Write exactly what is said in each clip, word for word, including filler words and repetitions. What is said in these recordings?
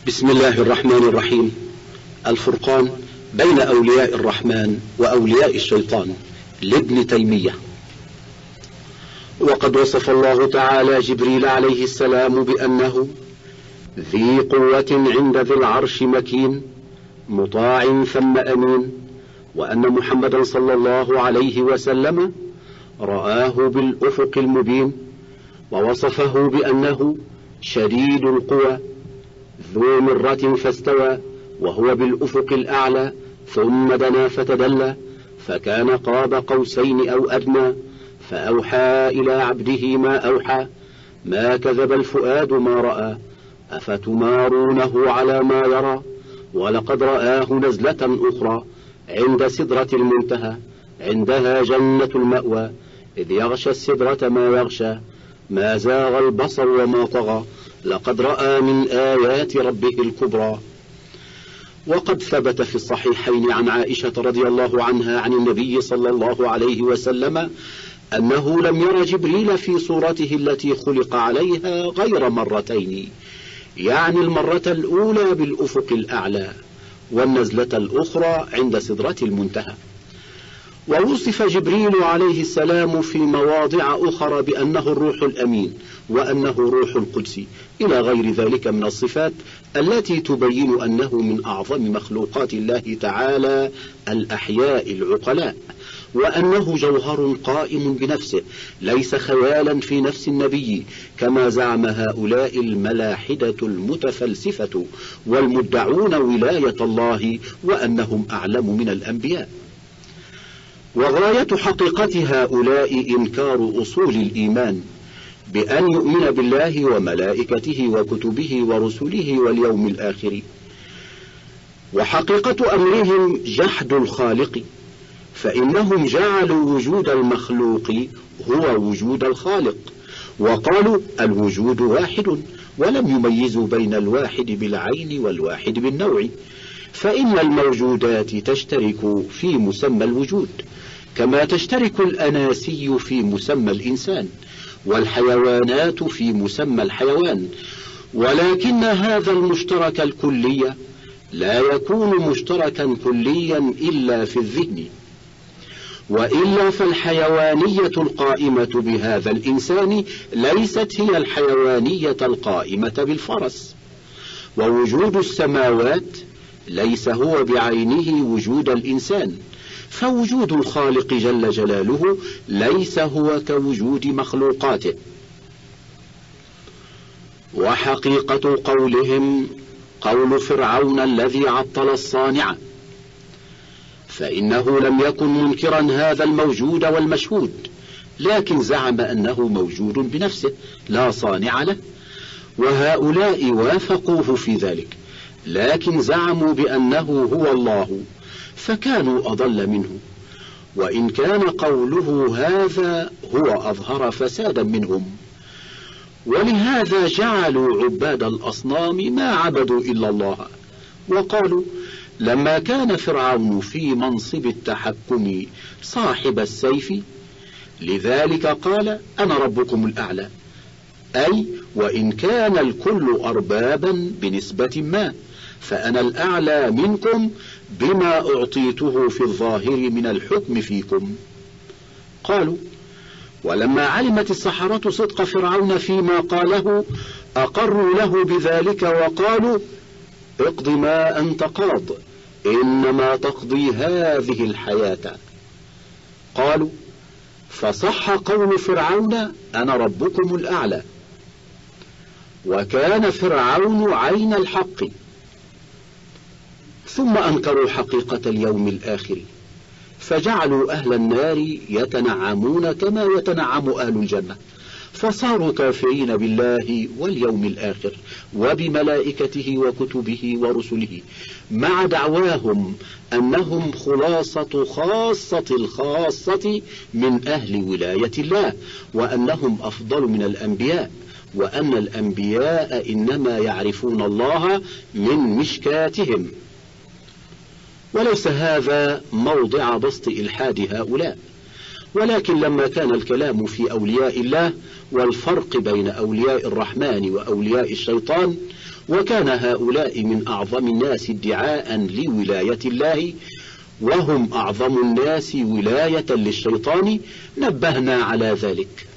بسم الله الرحمن الرحيم. الفرقان بين أولياء الرحمن وأولياء الشيطان لابن تيمية. وقد وصف الله تعالى جبريل عليه السلام بأنه ذي قوة عند ذي العرش مكين مطاع ثم أمين، وأن محمدا صلى الله عليه وسلم رآه بالأفق المبين، ووصفه بأنه شديد القوى ذو مرة فاستوى وهو بالأفق الأعلى، ثم دنا فتدلى فكان قاب قوسين أو أدنى، فأوحى إلى عبده ما أوحى، ما كذب الفؤاد ما رأى، أفتمارونه على ما يرى، ولقد رآه نزلة أخرى عند سدرة المنتهى، عندها جنة المأوى، إذ يغشى السدرة ما يغشى، ما زاغ البصر وما طغى، لقد رأى من آيات ربه الكبرى. وقد ثبت في الصحيحين عن عائشة رضي الله عنها عن النبي صلى الله عليه وسلم أنه لم ير جبريل في صورته التي خلق عليها غير مرتين، يعني المرة الأولى بالأفق الأعلى، والنزلة الأخرى عند سدرة المنتهى. ووصف جبريل عليه السلام في مواضع أخرى بأنه الروح الأمين، وأنه روح القدس، إلى غير ذلك من الصفات التي تبين أنه من أعظم مخلوقات الله تعالى الأحياء العقلاء، وأنه جوهر قائم بنفسه ليس خيالا في نفس النبي كما زعم هؤلاء الملاحدة المتفلسفة والمدعون ولاية الله وأنهم أعلم من الأنبياء. وغاية حقيقة هؤلاء إنكار أصول الإيمان بأن يؤمن بالله وملائكته وكتبه ورسله واليوم الآخر، وحقيقة أمرهم جحد الخالق، فإنهم جعلوا وجود المخلوق هو وجود الخالق، وقالوا الوجود واحد، ولم يميزوا بين الواحد بالعين والواحد بالنوع، فإن الموجودات تشترك في مسمى الوجود كما تشترك الأناسي في مسمى الإنسان، والحيوانات في مسمى الحيوان، ولكن هذا المشترك الكلي لا يكون مشتركا كليا إلا في الذهن، وإلا فالحيوانية القائمة بهذا الإنسان ليست هي الحيوانية القائمة بالفرس، ووجود السماوات ليس هو بعينه وجود الإنسان، فوجود الخالق جل جلاله ليس هو كوجود مخلوقاته. وحقيقة قولهم قول فرعون الذي عطل الصانع، فإنه لم يكن منكرا هذا الموجود والمشهود، لكن زعم أنه موجود بنفسه لا صانع له، وهؤلاء وافقوه في ذلك، لكن زعموا بأنه هو الله، فكانوا أضل منه، وإن كان قوله هذا هو أظهر فسادا منهم. ولهذا جعلوا عباد الأصنام ما عبدوا إلا الله، وقالوا لما كان فرعون في منصب التحكم صاحب السيف لذلك قال أنا ربكم الأعلى، أي وإن كان الكل أربابا بنسبة ما، فأنا الأعلى منكم بما أعطيته في الظاهر من الحكم فيكم. قالوا ولما علمت السحرة صدق فرعون فيما قاله أقروا له بذلك، وقالوا اقض ما أنت قاض، إنما تقضي هذه الحياة. قالوا فصح قول فرعون أنا ربكم الأعلى، وكان فرعون عين الحق. ثم أنكروا حقيقة اليوم الآخر، فجعلوا أهل النار يتنعمون كما يتنعم أهل الجنة، فصاروا كافرين بالله واليوم الآخر وبملائكته وكتبه ورسله، مع دعواهم أنهم خلاصة خاصة الخاصة من أهل ولاية الله، وأنهم أفضل من الأنبياء، وأن الأنبياء إنما يعرفون الله من مشكاتهم. وليس هذا موضع بسط إلحاد هؤلاء، ولكن لما كان الكلام في أولياء الله والفرق بين أولياء الرحمن وأولياء الشيطان، وكان هؤلاء من أعظم الناس ادعاء لولاية الله، وهم أعظم الناس ولاية للشيطان، نبهنا على ذلك.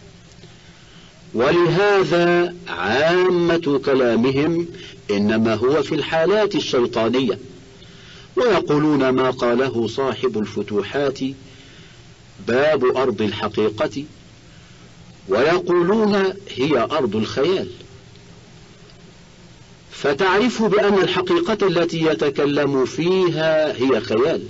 ولهذا عامة كلامهم إنما هو في الحالات الشيطانية، ويقولون ما قاله صاحب الفتوحات باب أرض الحقيقة، ويقولون هي أرض الخيال. فتعرف بأن الحقيقة التي يتكلم فيها هي خيال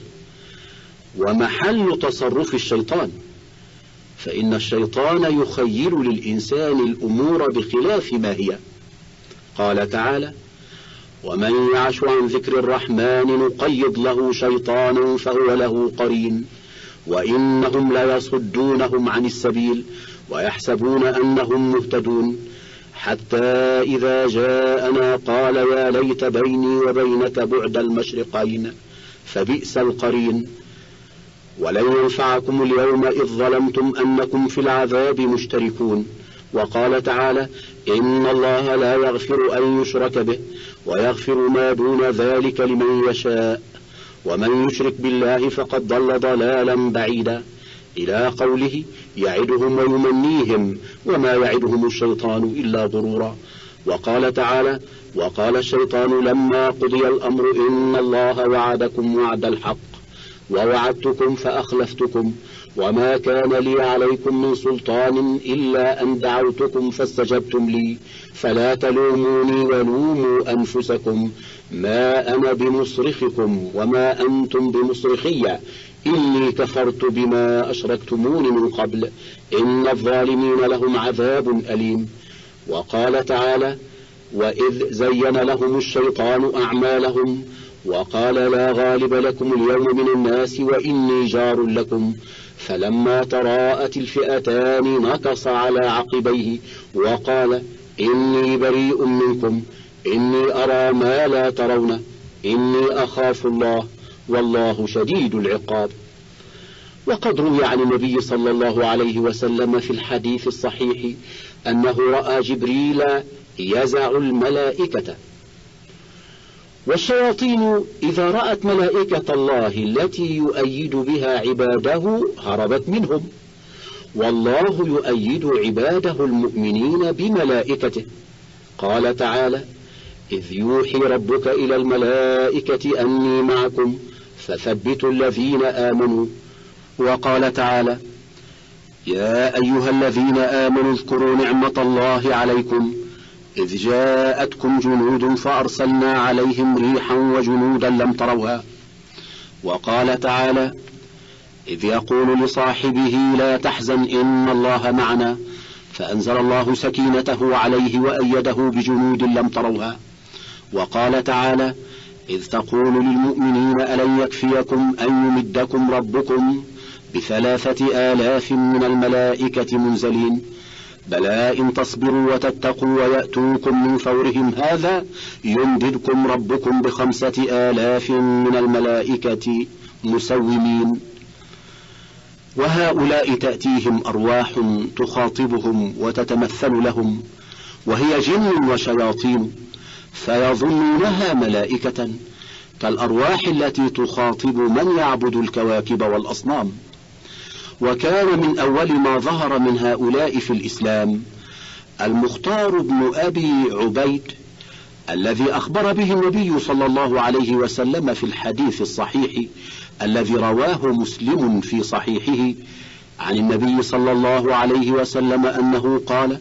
ومحل تصرف الشيطان، فإن الشيطان يخيل للإنسان الأمور بخلاف ما هي. قال تعالى: ومن يعش عن ذكر الرحمن نقيض له شيطانا فهو له قرين وإنهم ليصدونهم عن السبيل ويحسبون أنهم مهتدون حتى إذا جاءنا قال يا ليت بيني وبينك بعد المشرقين فبئس القرين ولن ينفعكم اليوم إذ ظلمتم أنكم في العذاب مشتركون. وقال تعالى: إن الله لا يغفر أن يشرك به ويغفر ما دون ذلك لمن يشاء ومن يشرك بالله فقد ضل ضلالا بعيدا، إلى قوله: يعدهم ويمنيهم وما يعدهم الشيطان إلا غرورا. وقال تعالى: وقال الشيطان لما قضي الأمر إن الله وعدكم وعد الحق ووعدتكم فأخلفتكم وما كان لي عليكم من سلطان إلا أن دعوتكم فاستجبتم لي فلا تلوموني ولوموا أنفسكم ما أنا بمصرخكم وما أنتم بمصرخي إني كفرت بما أشركتمون من قبل إن الظالمين لهم عذاب أليم. وقال تعالى: وإذ زين لهم الشيطان أعمالهم وقال لا غالب لكم اليوم من الناس وإني جار لكم فلما تراءت الفئتان نكص على عقبيه وقال إني بريء منكم إني أرى ما لا ترون إني أخاف الله والله شديد العقاب. وقد روي عن النبي صلى الله عليه وسلم في الحديث الصحيح أنه رأى جبريل يزع الملائكة. والشياطين إذا رأت ملائكة الله التي يؤيد بها عباده هربت منهم، والله يؤيد عباده المؤمنين بملائكته. قال تعالى: إذ يوحي ربك إلى الملائكة أني معكم فثبتوا الذين آمنوا. وقال تعالى: يا أيها الذين آمنوا اذكروا نعمة الله عليكم إذ جاءتكم جنود فأرسلنا عليهم ريحا وجنودا لم تروها. وقال تعالى: إذ يقول لصاحبه لا تحزن إن الله معنا فأنزل الله سكينته عليه وأيده بجنود لم تروها. وقال تعالى: إذ تقول للمؤمنين ألن يكفيكم أن يمدكم ربكم بثلاثة آلاف من الملائكة منزلين بلى إن تصبروا وتتقوا ويأتوكم من فورهم هذا يمددكم ربكم بخمسة آلاف من الملائكة مسومين. وهؤلاء تأتيهم أرواح تخاطبهم وتتمثل لهم وهي جن وشياطين فيظنونها ملائكة كالأرواح التي تخاطب من يعبد الكواكب والأصنام. وكان من أول ما ظهر من هؤلاء في الإسلام المختار بن أبي عبيد الذي أخبر به النبي صلى الله عليه وسلم في الحديث الصحيح الذي رواه مسلم في صحيحه عن النبي صلى الله عليه وسلم أنه قال: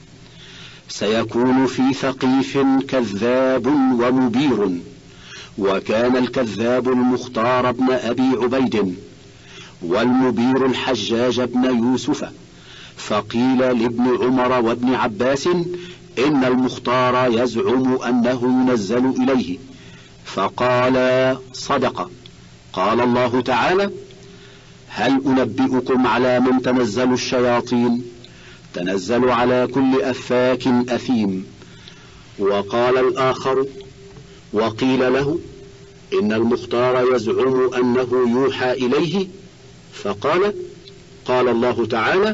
سيكون في ثقيف كذاب ومبير. وكان الكذاب المختار بن أبي عبيد والمبير الحجاج بن يوسف. فقيل لابن عمر وابن عباس إن المختار يزعم أنه ينزل إليه، فقال: صدق. قال الله تعالى: هل أنبئكم على من تنزل الشياطين؟ تنزل على كل أفاك أثيم. وقال الآخر: وقيل له إن المختار يزعم أنه يوحى إليه، فقال: قال الله تعالى: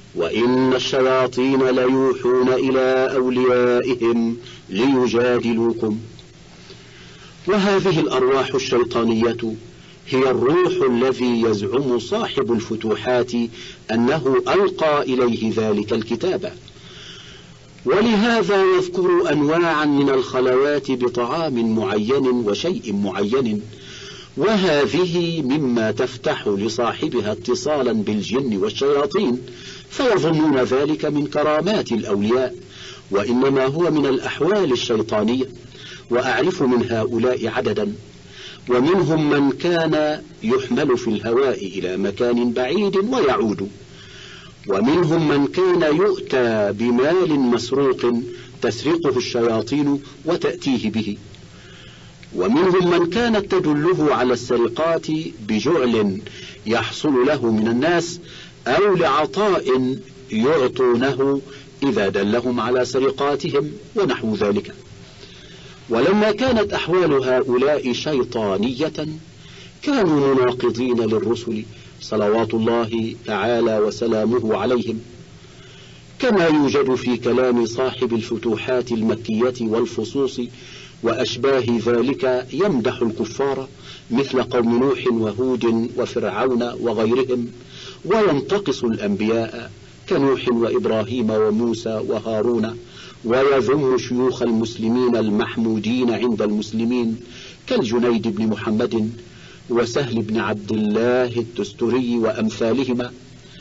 وإن الشياطين ليوحون إلى أوليائهم ليجادلوكم. وهذه الأرواح الشيطانية هي الروح الذي يزعم صاحب الفتوحات أنه ألقى إليه ذلك الكتاب، ولهذا يذكر أنواعا من الخلوات بطعام معين وشيء معين، وهذه مما تفتح لصاحبها اتصالا بالجن والشياطين، فيظنون ذلك من كرامات الأولياء، وإنما هو من الأحوال الشيطانية. وأعرف من هؤلاء عددا، ومنهم من كان يحمل في الهواء إلى مكان بعيد ويعود، ومنهم من كان يؤتى بمال مسروق تسرقه الشياطين وتأتيه به، ومنهم من كانت تدله على السرقات بجعل يحصل له من الناس أو لعطاء يعطونه إذا دلهم على سرقاتهم ونحو ذلك. ولما كانت أحوال هؤلاء شيطانية كانوا مناقضين للرسل صلوات الله تعالى وسلامه عليهم، كما يوجد في كلام صاحب الفتوحات المكية والفصوص وأشباه ذلك يمدح الكفار مثل قوم نوح وهود وفرعون وغيرهم، وينتقص الأنبياء كنوح وإبراهيم وموسى وهارون، ويذم شيوخ المسلمين المحمودين عند المسلمين كالجنيد بن محمد وسهل بن عبد الله التستري وأمثالهما،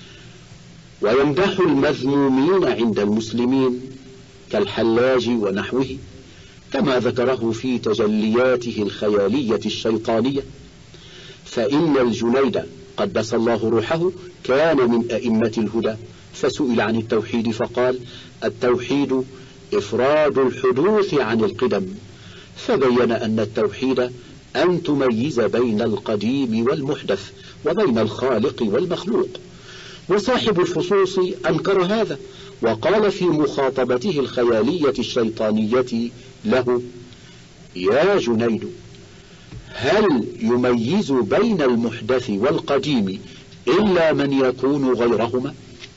ويمدح المذمومين عند المسلمين كالحلاج ونحوه، كما ذكره في تجلياته الخيالية الشيطانية. فإن الجنيد قدس الله روحه كان من أئمة الهدى، فسئل عن التوحيد فقال: التوحيد إفراد الحدوث عن القدم، فبين أن التوحيد أن تميز بين القديم والمحدث وبين الخالق والمخلوق. وصاحب الفصوص أنكر هذا وقال في مخاطبته الخيالية الشيطانية له: يا جنيد، هل يميز بين المحدث والقديم إلا من يكون غيرهما؟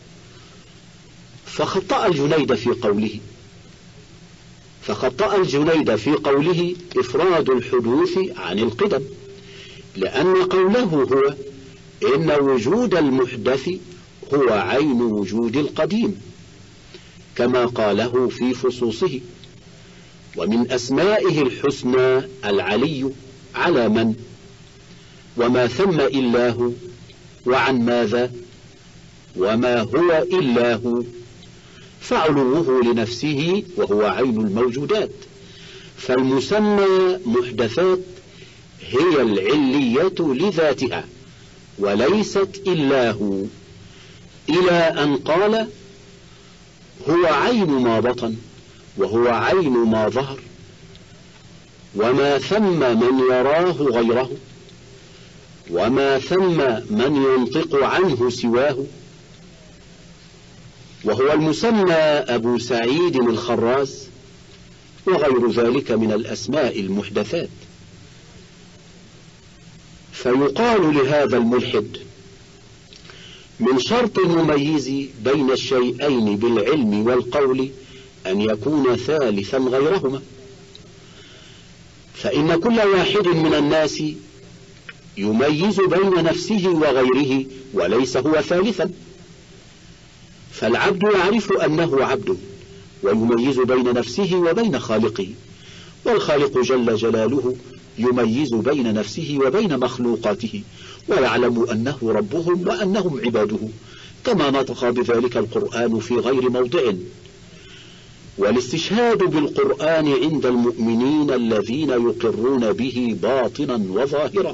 فخطأ الجنيد في قوله فخطأ الجنيد في قوله إفراد الحدوث عن القدم، لأن قوله هو إن وجود المحدث هو عين وجود القديم، كما قاله في فصوصه: ومن أسمائه الحسنى العلي على من، وما ثم إلا هو، وعن ماذا، وما هو إلا هو، فعلوه لنفسه وهو عين الموجودات. فالمسمى محدثات هي العلية لذاتها وليست إلا هو، إلى أن قال: هو عين ما بطن وهو عين ما ظهر، وما ثم من يراه غيره، وما ثم من ينطق عنه سواه. وهو المسمى أبو سعيد الخراز وغير ذلك من الأسماء المحدثات. فيقال لهذا الملحد: من شرط المميز بين الشيئين بالعلم والقول أن يكون ثالثا غيرهما، فإن كل واحد من الناس يميز بين نفسه وغيره وليس هو ثالثا. فالعبد يعرف أنه عبد ويميز بين نفسه وبين خالقه، والخالق جل جلاله يميز بين نفسه وبين مخلوقاته، ويعلم أنه ربهم وأنهم عباده، كما نطق بذلك القرآن في غير موضع. والاستشهاد بالقرآن عند المؤمنين الذين يقرون به باطنا وظاهرا.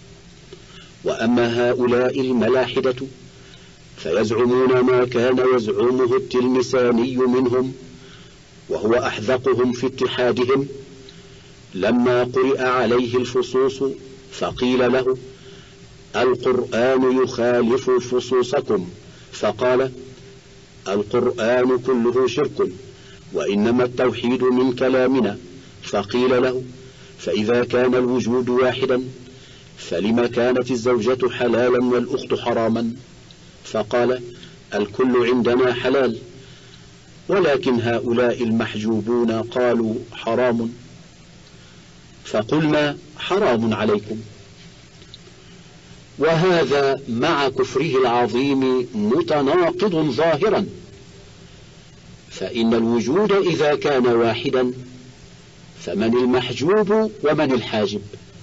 وأما هؤلاء الملاحدة فيزعمون ما كان يزعمه التلمساني منهم، وهو أحذقهم في اتحادهم، لما قرئ عليه الفصوص فقيل له: القرآن يخالف فصوصكم، فقال: القرآن كله شرك، وإنما التوحيد من كلامنا. فقيل له: فإذا كان الوجود واحدا فلما كانت الزوجة حلالا والأخت حراما؟ فقال: الكل عندنا حلال، ولكن هؤلاء المحجوبون قالوا حرام، فقلنا حرام عليكم. وهذا مع كفره العظيم متناقض ظاهرا، فإن الوجود إذا كان واحدا فمن المحجوب ومن الحاجب؟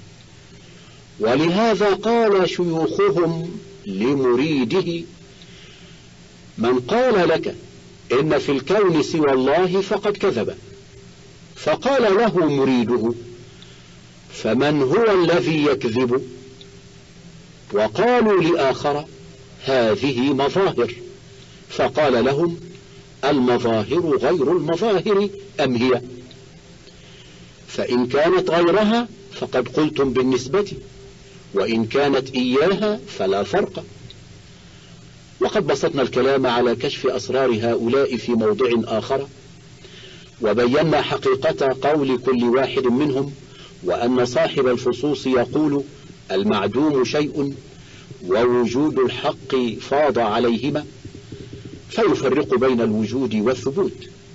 ولهذا قال شيوخهم لمريده: من قال لك إن في الكون سوى الله فقد كذب. فقال له مريده: فمن هو الذي يكذب؟ وقالوا لآخر: هذه مظاهر. فقال لهم: المظاهر غير المظاهر أم هي؟ فإن كانت غيرها فقد قلتم بالنسبة، وإن كانت إياها فلا فرق. وقد بسطنا الكلام على كشف أسرار هؤلاء في موضع آخر، وبينا حقيقة قول كل واحد منهم، وأن صاحب الفصوص يقول: المعدوم شيء ووجود الحق فاض عليهما، فيفرق بين الوجود والثبوت.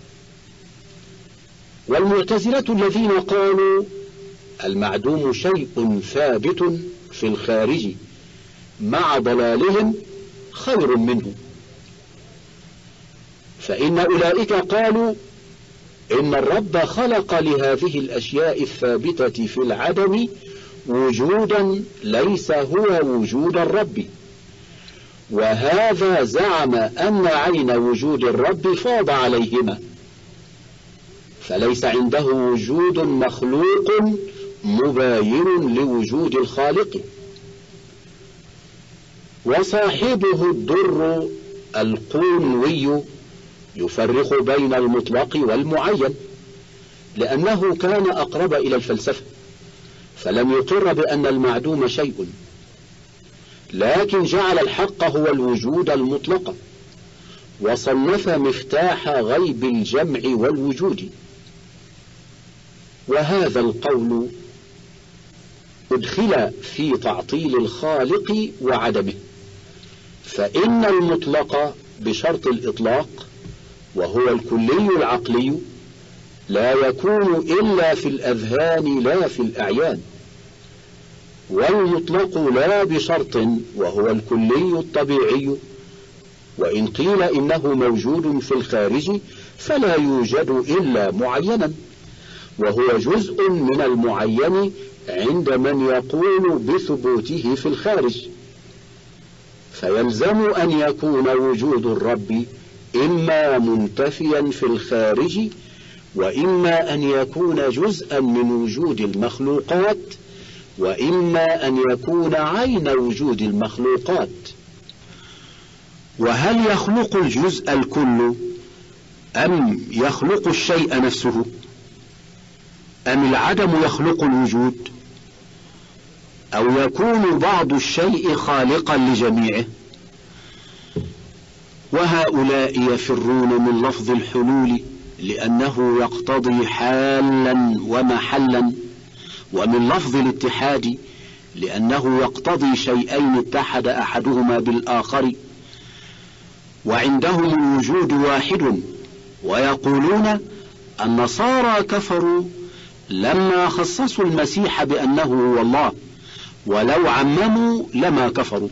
والمعتزلة الذين قالوا المعدوم شيء ثابت في الخارج مع ضلالهم خير منه، فإن أولئك قالوا إن الرب خلق لهذه الأشياء الثابتة في العدم وجودا ليس هو وجود الرب، وهذا زعم أن عين وجود الرب فاض عليهما، فليس عنده وجود مخلوق مباين لوجود الخالق. وصاحبه الدر القونوي يفرق بين المطلق والمعين، لأنه كان أقرب إلى الفلسفة، فلم يقر بأن المعدوم شيء، لكن جعل الحق هو الوجود المطلق، وصنف مفتاح غيب الجمع والوجود. وهذا القول أدخل في تعطيل الخالق وعدمه، فإن المطلق بشرط الإطلاق وهو الكلي العقلي لا يكون إلا في الأذهان لا في الأعيان، والمطلق لا بشرط وهو الكلي الطبيعي، وإن قيل إنه موجود في الخارج فلا يوجد إلا معينا، وهو جزء من المعين عند من يقول بثبوته في الخارج. فيلزم أن يكون وجود الرب إما منتفيا في الخارج، وإما أن يكون جزءا من وجود المخلوقات، وإما أن يكون عين وجود المخلوقات. وهل يخلق الجزء الكل أم يخلق الشيء نفسه؟ أم العدم يخلق الوجود؟ أو يكون بعض الشيء خالقا لجميعه؟ وهؤلاء يفرون من لفظ الحلول لأنه يقتضي حالا ومحلا، ومن لفظ الاتحاد لأنه يقتضي شيئين اتحد أحدهما بالآخر، وعندهم الوجود واحد. ويقولون النصارى كفروا لما خصصوا المسيح بأنه هو الله، ولو عمموا لما كفروا.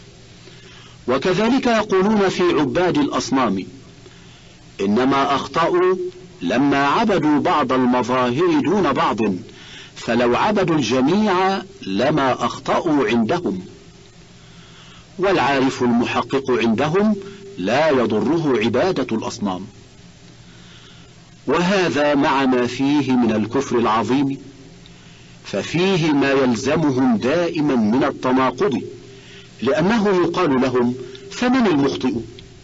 وكذلك يقولون في عباد الأصنام إنما أخطأوا لما عبدوا بعض المظاهر دون بعض، فلو عبدوا الجميع لما أخطأوا عندهم. والعارف المحقق عندهم لا يضره عبادة الأصنام. وهذا مع ما فيه من الكفر العظيم، ففيه ما يلزمهم دائما من التناقض، لأنه يقال لهم فمن المخطئ؟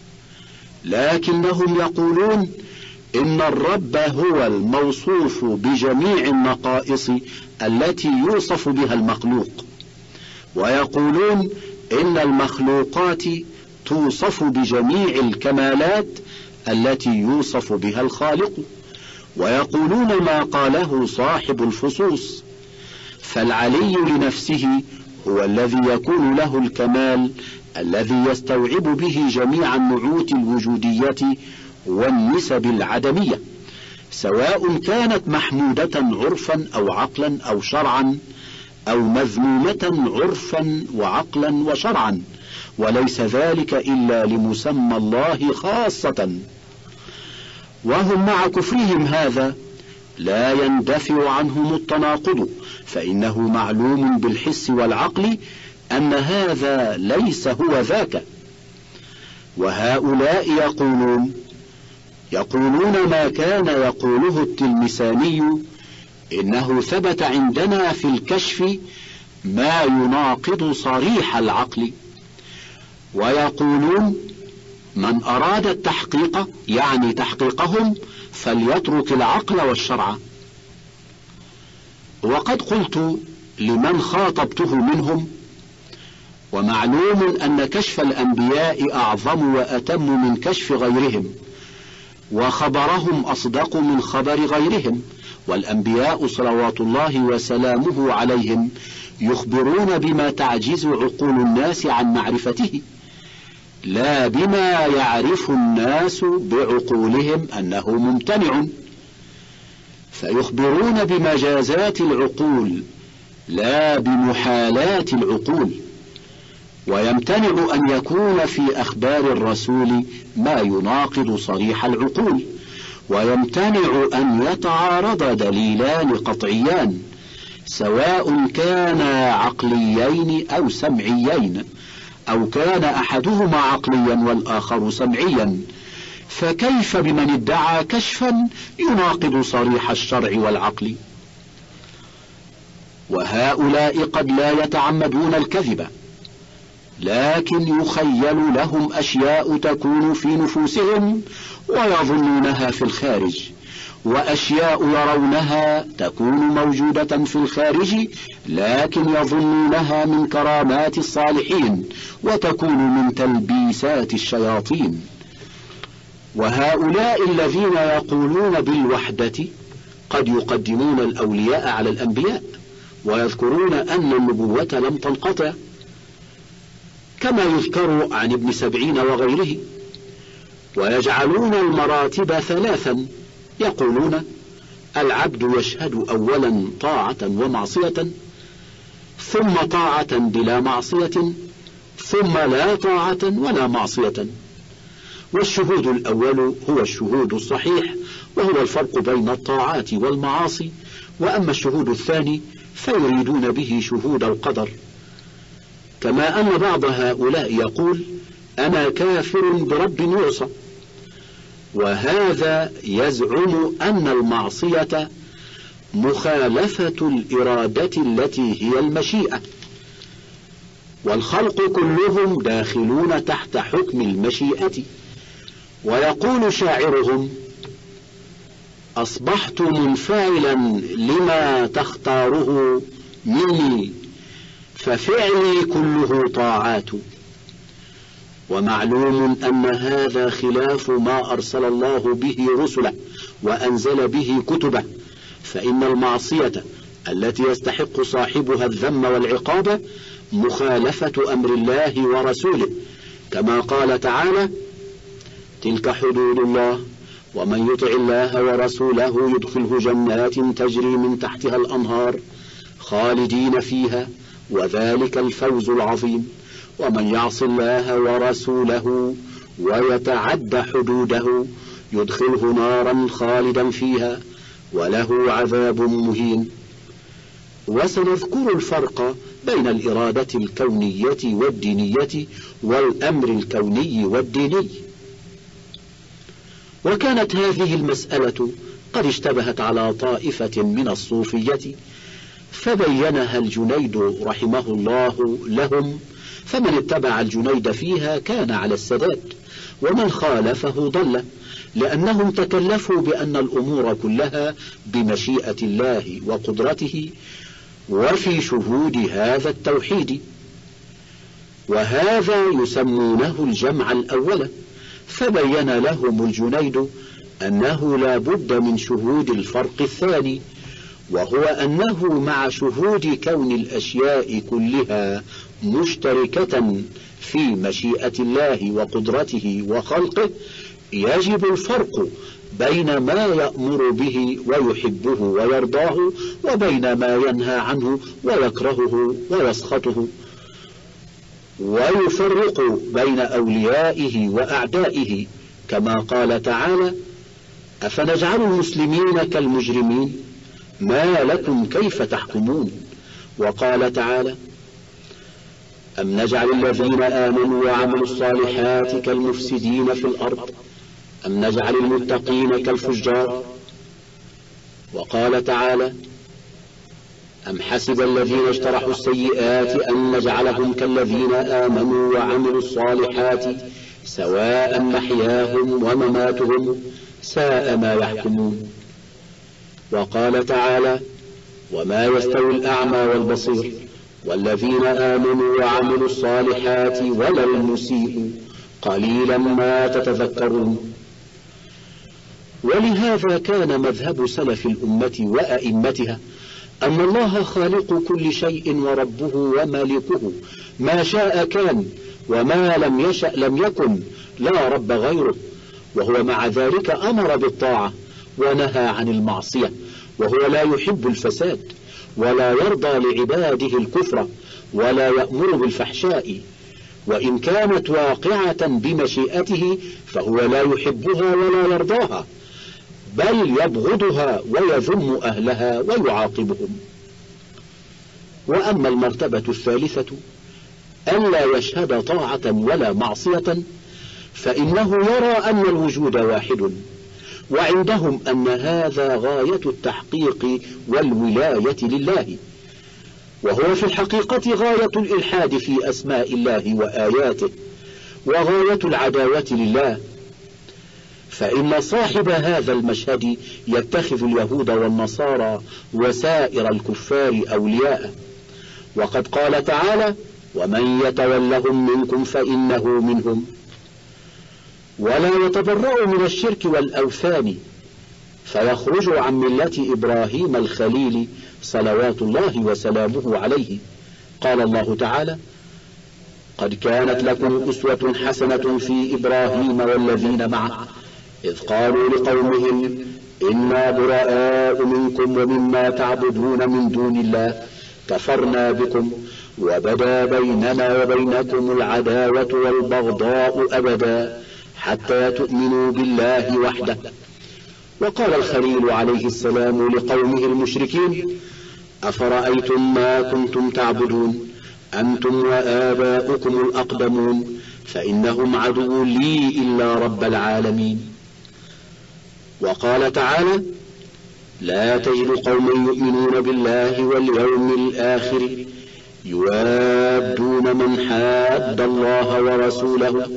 لكنهم يقولون إن الرب هو الموصوف بجميع النقائص التي يوصف بها المخلوق، ويقولون إن المخلوقات توصف بجميع الكمالات التي يوصف بها الخالق. ويقولون ما قاله صاحب الفصوص: فالعلي لنفسه هو الذي يكون له الكمال الذي يستوعب به جميع النعوت الوجودية والنسب العدمية، سواء كانت محمودة عرفا أو عقلا أو شرعا، أو مذمومة عرفا وعقلا وشرعا، وليس ذلك إلا لمسمى الله خاصة. وهم مع كفرهم هذا لا يندفع عنهم التناقض، فإنه معلوم بالحس والعقل أن هذا ليس هو ذاك. وهؤلاء يقولون يقولون ما كان يقوله التلمساني، إنه ثبت عندنا في الكشف ما يناقض صريح العقل. ويقولون من أراد التحقيق، يعني تحقيقهم، فليترك العقل والشرع. وقد قلت لمن خاطبته منهم: ومعلوم أن كشف الأنبياء أعظم وأتم من كشف غيرهم، وخبرهم أصدق من خبر غيرهم، والأنبياء صلوات الله وسلامه عليهم يخبرون بما تعجز عقول الناس عن معرفته، لا بما يعرف الناس بعقولهم أنه ممتنع. فيخبرون بمجازات العقول لا بمحالات العقول. ويمتنع أن يكون في أخبار الرسول ما يناقض صريح العقول، ويمتنع أن يتعارض دليلان قطعيان، سواء كانا عقليين أو سمعيين، أو كان أحدهما عقليا والآخر سمعيا. فكيف بمن ادعى كشفا يناقض صريح الشرع والعقل؟ وهؤلاء قد لا يتعمدون الكذب، لكن يخيل لهم أشياء تكون في نفوسهم ويظنونها في الخارج، وأشياء يرونها تكون موجودة في الخارج لكن يظنونها من كرامات الصالحين وتكون من تلبيسات الشياطين. وهؤلاء الذين يقولون بالوحدة قد يقدمون الأولياء على الأنبياء، ويذكرون أن النبوة لم تنقطع، كما يذكر عن ابن سبعين وغيره. ويجعلون المراتب ثلاثا، يقولون: العبد يشهد أولا طاعة ومعصية، ثم طاعة بلا معصية، ثم لا طاعة ولا معصية. والشهود الأول هو الشهود الصحيح، وهو الفرق بين الطاعات والمعاصي. وأما الشهود الثاني فيريدون به شهود القدر. كما أن بعض هؤلاء يقول: أنا كافر برب يعصى، وهذا يزعم أن المعصية مخالفة الإرادة التي هي المشيئة، والخلق كلهم داخلون تحت حكم المشيئة. ويقول شاعرهم: أصبحت منفعلا لما تختاره مني، ففعلي كله طاعات. ومعلوم أن هذا خلاف ما أرسل الله به رسله وأنزل به كتبه، فإن المعصية التي يستحق صاحبها الذم والعقاب مخالفة أمر الله ورسوله، كما قال تعالى: تلك حدود الله ومن يطع الله ورسوله يدخله جنات تجري من تحتها الأنهار خالدين فيها وذلك الفوز العظيم. ومن يعص الله ورسوله ويتعد حدوده يدخله نارا خالدا فيها وله عذاب مهين. وسنذكر الفرق بين الإرادة الكونية والدينية والأمر الكوني والديني. وكانت هذه المسألة قد اشتبهت على طائفة من الصوفية، فبينها الجنيد رحمه الله لهم، فمن اتبع الجنيد فيها كان على السداد، ومن خالفه ضل، لأنهم تكلفوا بأن الأمور كلها بمشيئة الله وقدرته وفي شهود هذا التوحيد. وهذا يسمونه الجمع الأول. فبين لهم الجنيد أنه لا بد من شهود الفرق الثاني، وهو أنه مع شهود كون الأشياء كلها مشتركة في مشيئة الله وقدرته وخلقه يجب الفرق بين ما يأمر به ويحبه ويرضاه وبين ما ينهى عنه ويكرهه ويسخطه، ويفرق بين أوليائه وأعدائه، كما قال تعالى: أفنجعل المسلمين كالمجرمين ما لكم كيف تحكمون. وقال تعالى: أم نجعل الذين آمنوا وعملوا الصالحات كالمفسدين في الأرض أم نجعل المتقين كالفجار. وقال تعالى: أم حسب الذين اجترحوا السيئات أن نجعلهم كالذين آمنوا وعملوا الصالحات سواء محياهم ومماتهم ساء ما يحكمون. وقال تعالى: وما يستوي الأعمى والبصير والذين آمنوا وعملوا الصالحات ولا المسيء قليلا ما تتذكرون. ولهذا كان مذهب سلف الأمة وأئمتها أن الله خالق كل شيء وربه ومالكه، ما شاء كان وما لم يشأ لم يكن، لا رب غيره. وهو مع ذلك أمر بالطاعة ونهى عن المعصية، وهو لا يحب الفساد ولا يرضى لعباده الكفر ولا يأمر بالفحشاء، وإن كانت واقعة بمشيئته فهو لا يحبها ولا يرضاها، بل يبغضها ويذم أهلها ويعاقبهم. وأما المرتبة الثالثة ألا يشهد طاعة ولا معصية، فإنه يرى أن الوجود واحد، وعندهم أن هذا غاية التحقيق والولاية لله، وهو في الحقيقة غاية الإلحاد في أسماء الله وآياته، وغاية العداوة لله. فإن صاحب هذا المشهد يتخذ اليهود والنصارى وسائر الكفار أولياء، وقد قال تعالى: ومن يتولهم منكم فإنه منهم. ولا يتبرأ من الشرك والأوثان فيخرج عن ملة إبراهيم الخليل صلوات الله وسلامه عليه. قال الله تعالى: قد كانت لكم أسوة حسنة في إبراهيم والذين معه إذ قالوا لقومهم إنا براء منكم ومما تعبدون من دون الله كفرنا بكم وبدا بيننا وبينكم العداوة والبغضاء أبدا حتى تؤمنوا بالله وحده. وقال الخليل عليه السلام لقومه المشركين: أفرأيتم ما كنتم تعبدون أنتم وآباؤكم الأقدمون فإنهم عدو لي إلا رب العالمين. وقال تعالى: لا تجد قوما يؤمنون بالله واليوم الآخر يوادون من حاد الله ورسوله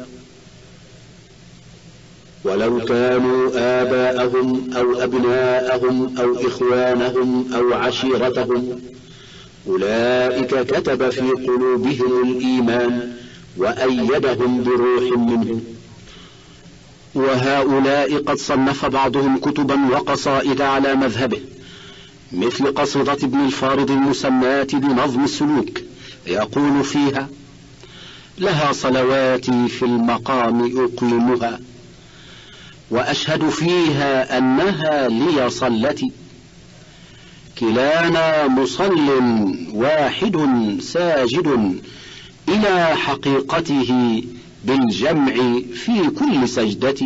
ولو كانوا آباءهم أو أبناءهم أو إخوانهم أو عشيرتهم أولئك كتب في قلوبهم الإيمان وأيدهم بروح منه. وهؤلاء قد صنف بعضهم كتبا وقصائد على مذهبه، مثل قصيدة ابن الفارض المسماة بنظم السلوك، يقول فيها: لها صلواتي في المقام أقيمها وأشهد فيها أنها لي صلتي، كلانا مصل واحد ساجد إلى حقيقته بالجمع في كل سجدة،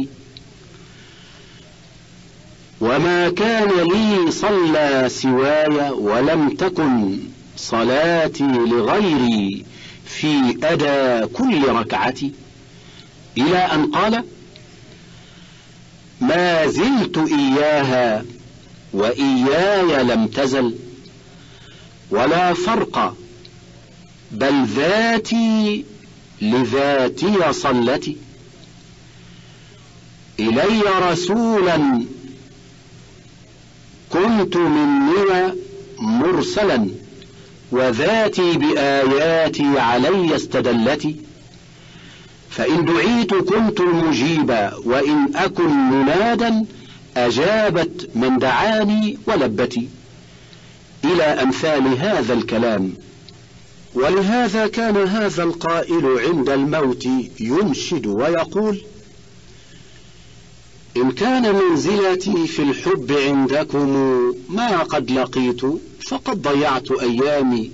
وما كان لي صلى سواي ولم تكن صلاتي لغيري في أدى كل ركعة، إلى أن قال: ما زلت إياها وإياي لم تزل ولا فرق بل ذاتي لذاتي صلتي، إلي رسولا كنت مني مرسلا وذاتي بآياتي علي استدلتي، فإن دعيت كنت المجيبا وإن أكن منادا أجابت من دعاني ولبتي، إلى أمثال هذا الكلام. ولهذا كان هذا القائل عند الموت ينشد ويقول: إن كان منزلتي في الحب عندكم ما قد لقيت فقد ضيعت أيامي،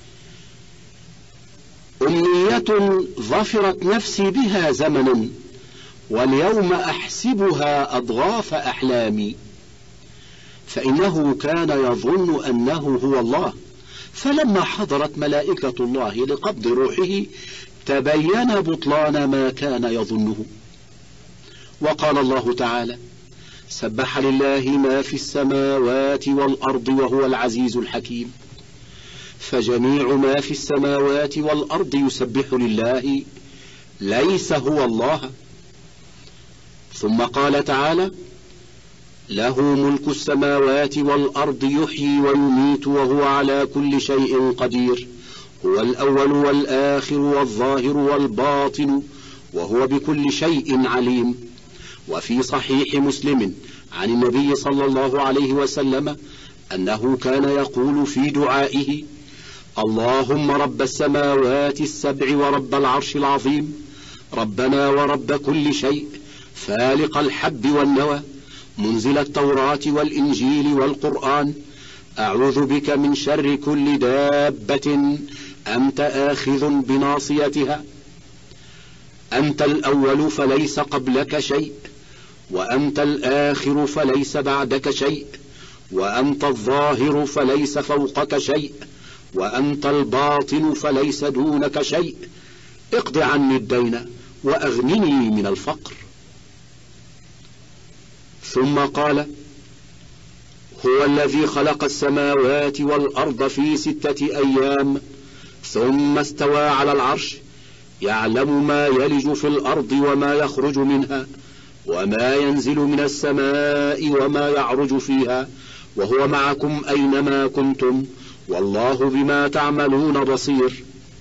أمنية ظفرت نفسي بها زمنا واليوم أحسبها أضغاث أحلامي. فإنه كان يظن أنه هو الله، فلما حضرت ملائكة الله لقبض روحه تبين بطلان ما كان يظنه. وقال الله تعالى: سبح لله ما في السماوات والأرض وهو العزيز الحكيم. فجميع ما في السماوات والأرض يسبح لله، ليس هو الله. ثم قال تعالى: له ملك السماوات والأرض يحيي ويميت وهو على كل شيء قدير، هو الأول والآخر والظاهر والباطن وهو بكل شيء عليم. وفي صحيح مسلم عن النبي صلى الله عليه وسلم أنه كان يقول في دعائه: اللهم رب السماوات السبع ورب العرش العظيم، ربنا ورب كل شيء، فالق الحب والنوى، منزل التوراة والإنجيل والقرآن، أعوذ بك من شر كل دابة أنت آخذ بناصيتها، أنت الأول فليس قبلك شيء، وأنت الآخر فليس بعدك شيء، وأنت الظاهر فليس فوقك شيء، وأنت الباطن فليس دونك شيء، اقض عني الدين وأغنني من الفقر. ثم قال: هو الذي خلق السماوات والأرض في ستة أيام ثم استوى على العرش، يعلم ما يلج في الأرض وما يخرج منها وما ينزل من السماء وما يعرج فيها، وهو معكم أينما كنتم والله بما تعملون بصير.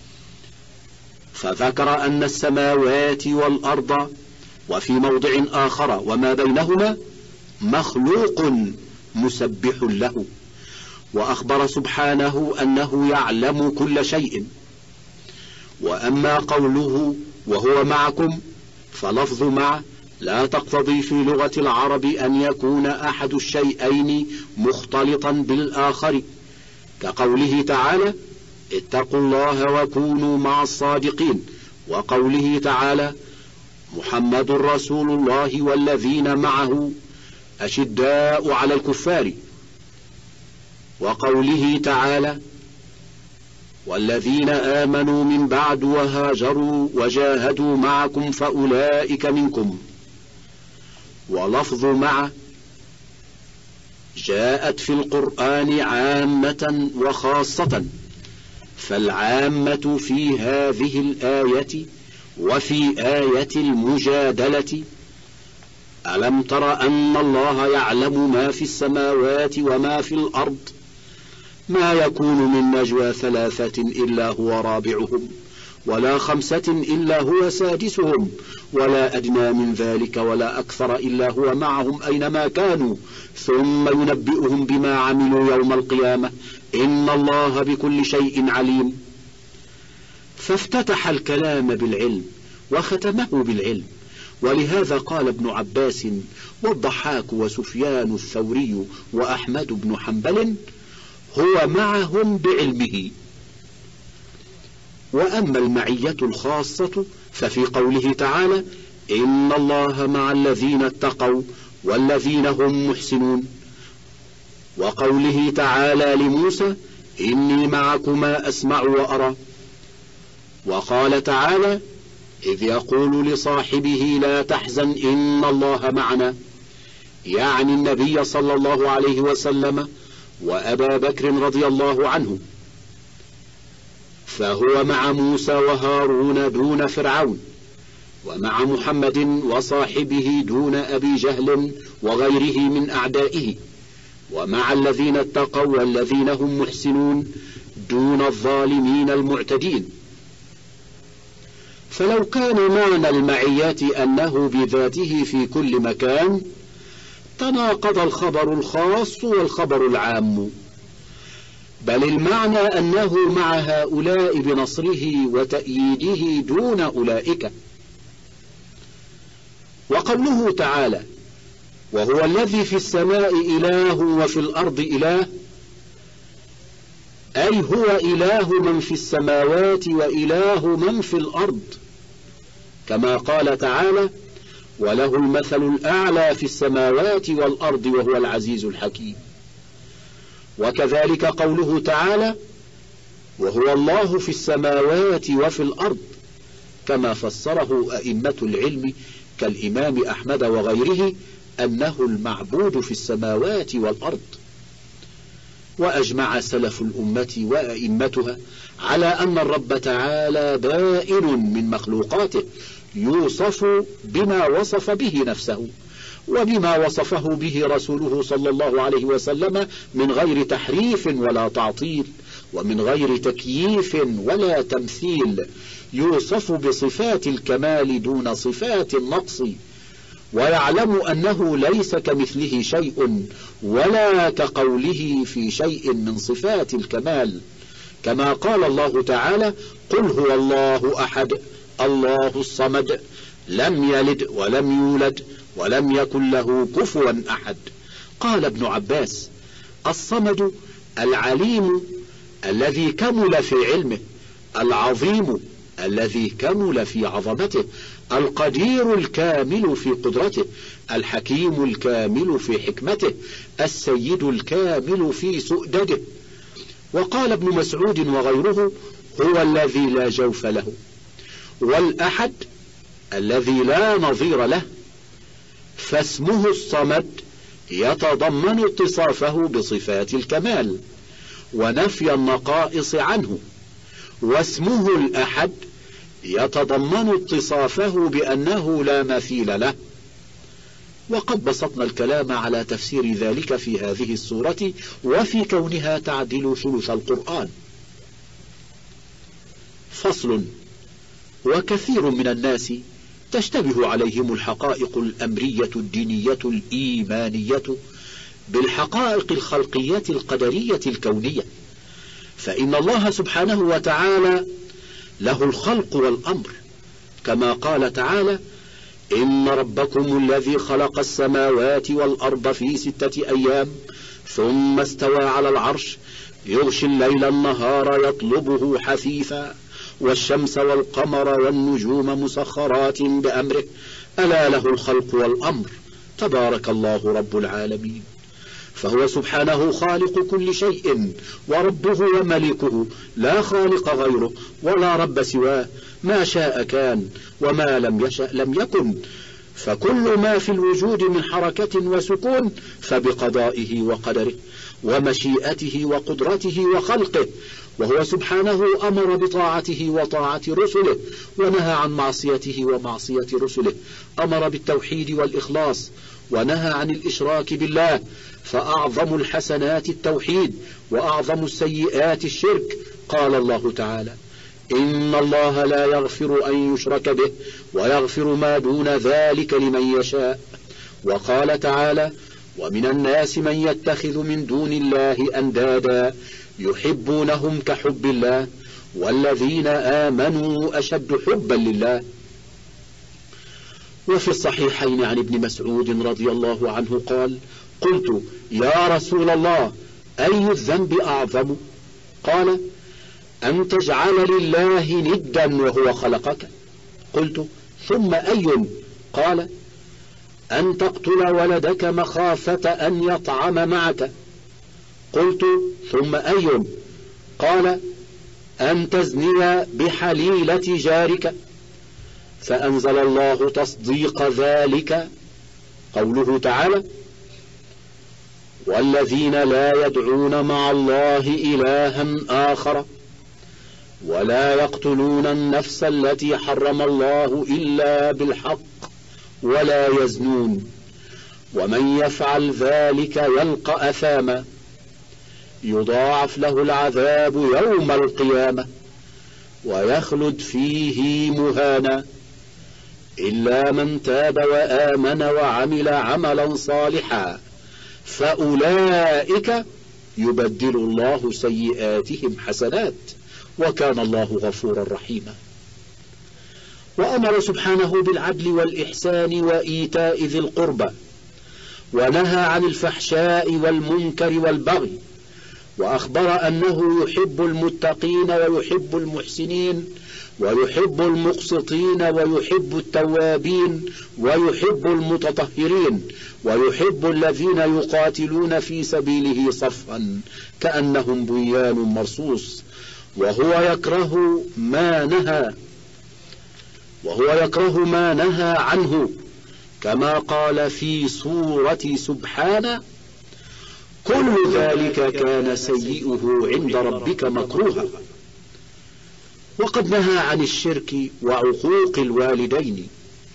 فذكر أن السماوات والأرض وفي موضع آخر وما بينهما مخلوق مسبح له، وأخبر سبحانه أنه يعلم كل شيء. وأما قوله وهو معكم فلفظ مع لا تقتضي في لغة العرب أن يكون أحد الشيئين مختلطا بالآخر، كقوله تعالى: اتقوا الله وكونوا مع الصادقين، وقوله تعالى: محمد رسول الله والذين معه أشداء على الكفار، وقوله تعالى: والذين آمنوا من بعد وهاجروا وجاهدوا معكم فأولئك منكم. ولفظ مع جاءت في القرآن عامة وخاصة، فالعامة في هذه الآية وفي آية المجادلة: ألم تر أن الله يعلم ما في السماوات وما في الأرض، ما يكون من نجوى ثلاثة إلا هو رابعهم ولا خمسة إلا هو سادسهم ولا أدنى من ذلك ولا أكثر إلا هو معهم أينما كانوا ثم ينبئهم بما عملوا يوم القيامة إن الله بكل شيء عليم. فافتتح الكلام بالعلم وختمه بالعلم. ولهذا قال ابن عباس والضحاك وسفيان الثوري وأحمد بن حنبل: هو معهم بعلمه. وأما المعية الخاصة ففي قوله تعالى: إن الله مع الذين اتقوا والذين هم محسنون، وقوله تعالى لموسى: إني معكما أسمع وأرى، وقال تعالى: إذ يقول لصاحبه لا تحزن إن الله معنا، يعني النبي صلى الله عليه وسلم وأبا بكر رضي الله عنه، فهو مع موسى وهارون دون فرعون، ومع محمد وصاحبه دون أبي جهل وغيره من أعدائه، ومع الذين اتقوا والذين هم محسنون دون الظالمين المعتدين. فلو كان معنى المعية أنه بذاته في كل مكان تناقض الخبر الخاص والخبر العام، بل المعنى أنه مع هؤلاء بنصره وتأييده دون أولئك. وقوله تعالى: وهو الذي في السماء إله وفي الأرض إله، أي هو إله من في السماوات وإله من في الأرض، كما قال تعالى: وله المثل الأعلى في السماوات والأرض وهو العزيز الحكيم. وكذلك قوله تعالى: وهو الله في السماوات وفي الأرض، كما فسره أئمة العلم كالإمام أحمد وغيره أنه المعبود في السماوات والأرض. وأجمع سلف الأمة وأئمتها على أن الرب تعالى بائن من مخلوقاته، يوصف بما وصف به نفسه وبما وصفه به رسوله صلى الله عليه وسلم من غير تحريف ولا تعطيل، ومن غير تكييف ولا تمثيل، يوصف بصفات الكمال دون صفات النقص، ويعلم أنه ليس كمثله شيء ولا كقوله في شيء من صفات الكمال، كما قال الله تعالى: قل هو الله أحد الله الصمد لم يلد ولم يولد ولم يكن له كفوا أحد. قال ابن عباس: الصمد العليم الذي كمل في علمه، العظيم الذي كمل في عظمته، القدير الكامل في قدرته، الحكيم الكامل في حكمته، السيد الكامل في سؤدده. وقال ابن مسعود وغيره: هو الذي لا جوف له. والأحد الذي لا نظير له. فاسمه الصمد يتضمن اتصافه بصفات الكمال ونفي النقائص عنه، واسمه الأحد يتضمن اتصافه بأنه لا مثيل له. وقد بسطنا الكلام على تفسير ذلك في هذه السورة وفي كونها تعدل ثلث القرآن. فصل: وكثير من الناس تشتبه عليهم الحقائق الأمرية الدينية الإيمانية بالحقائق الخلقية القدرية الكونية، فإن الله سبحانه وتعالى له الخلق والأمر، كما قال تعالى: إن ربكم الذي خلق السماوات والأرض في ستة أيام ثم استوى على العرش يغشي الليل النهار يطلبه حثيثا والشمس والقمر والنجوم مسخرات بأمره ألا له الخلق والأمر تبارك الله رب العالمين. فهو سبحانه خالق كل شيء وربه ومليكه، لا خالق غيره ولا رب سواه، ما شاء كان وما لم يشأ لم يكن، فكل ما في الوجود من حركة وسكون فبقضائه وقدره ومشيئته وقدرته وخلقه. وهو سبحانه أمر بطاعته وطاعة رسله، ونهى عن معصيته ومعصية رسله، أمر بالتوحيد والإخلاص ونهى عن الإشراك بالله، فأعظم الحسنات التوحيد وأعظم السيئات الشرك. قال الله تعالى: إن الله لا يغفر أن يشرك به ويغفر ما دون ذلك لمن يشاء. وقال تعالى: ومن الناس من يتخذ من دون الله أندادا يحبونهم كحب الله والذين آمنوا أشد حبا لله. وفي الصحيحين عن ابن مسعود رضي الله عنه قال: قلت: يا رسول الله، أي الذنب أعظم؟ قال: أن تجعل لله ندا وهو خلقك. قلت: ثم أي؟ قال: أن تقتل ولدك مخافة أن يطعم معك. قلت: ثم أي؟ قال: أن تزني بحليلة جارك. فأنزل الله تصديق ذلك قوله تعالى: والذين لا يدعون مع الله إلها آخر ولا يقتلون النفس التي حرم الله إلا بالحق ولا يزنون ومن يفعل ذلك يلقى أثاما يضاعف له العذاب يوم القيامة ويخلد فيه مهانا إلا من تاب وآمن وعمل عملا صالحا فأولئك يبدل الله سيئاتهم حسنات وكان الله غفورا رحيما. وأمر سبحانه بالعدل والإحسان وإيتاء ذي القربى، ونهى عن الفحشاء والمنكر والبغي، وأخبر أنه يحب المتقين ويحب المحسنين ويحب المقسطين ويحب التوابين ويحب المتطهرين ويحب الذين يقاتلون في سبيله صفا كأنهم بنيان مرصوص، وهو يكره ما نهى وهو يكره ما نهى عنه، كما قال في سورة سبحانه: كل ذلك كان سيئه عند ربك مكروها. وقد نهى عن الشرك وعقوق الوالدين،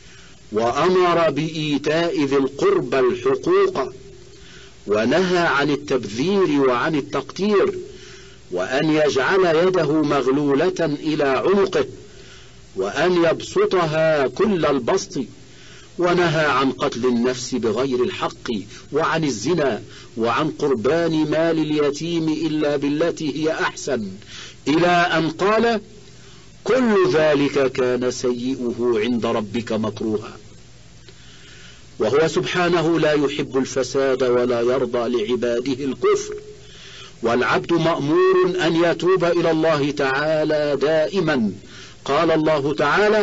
وأمر بإيتاء ذي القربى الحقوق، ونهى عن التبذير وعن التقتير، وأن يجعل يده مغلولة إلى عنقه، وأن يبسطها كل البسط، ونهى عن قتل النفس بغير الحق، وعن الزنا، وعن قربان مال اليتيم إلا بالتي هي أحسن، إلى أن قال: كل ذلك كان سيئه عند ربك مكروها. وهو سبحانه لا يحب الفساد ولا يرضى لعباده الكفر، والعبد مأمور أن يتوب إلى الله تعالى دائما. قال الله تعالى: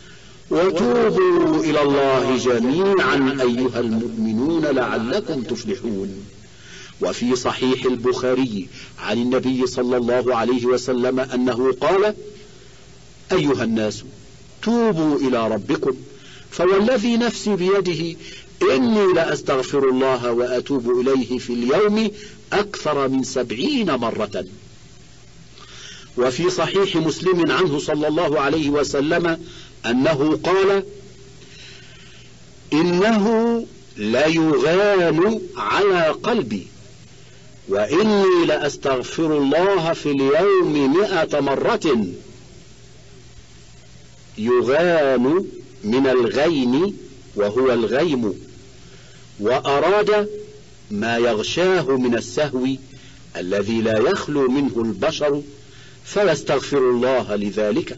وتوبوا إلى الله جميعا أيها المؤمنون لعلكم تفلحون. وفي صحيح البخاري عن النبي صلى الله عليه وسلم أنه قال: أيها الناس توبوا إلى ربكم، فوالذي نفسي بيده إني لأستغفر الله وأتوب إليه في اليوم أكثر من سبعين مرة. وفي صحيح مسلم عنه صلى الله عليه وسلم أنه قال: إنه ليغان على قلبي، وإني لأستغفر الله في اليوم مئة مرة. يغان من الغين وهو الغيم، وأراد ما يغشاه من السهو الذي لا يخلو منه البشر، فيستغفر الله لذلك.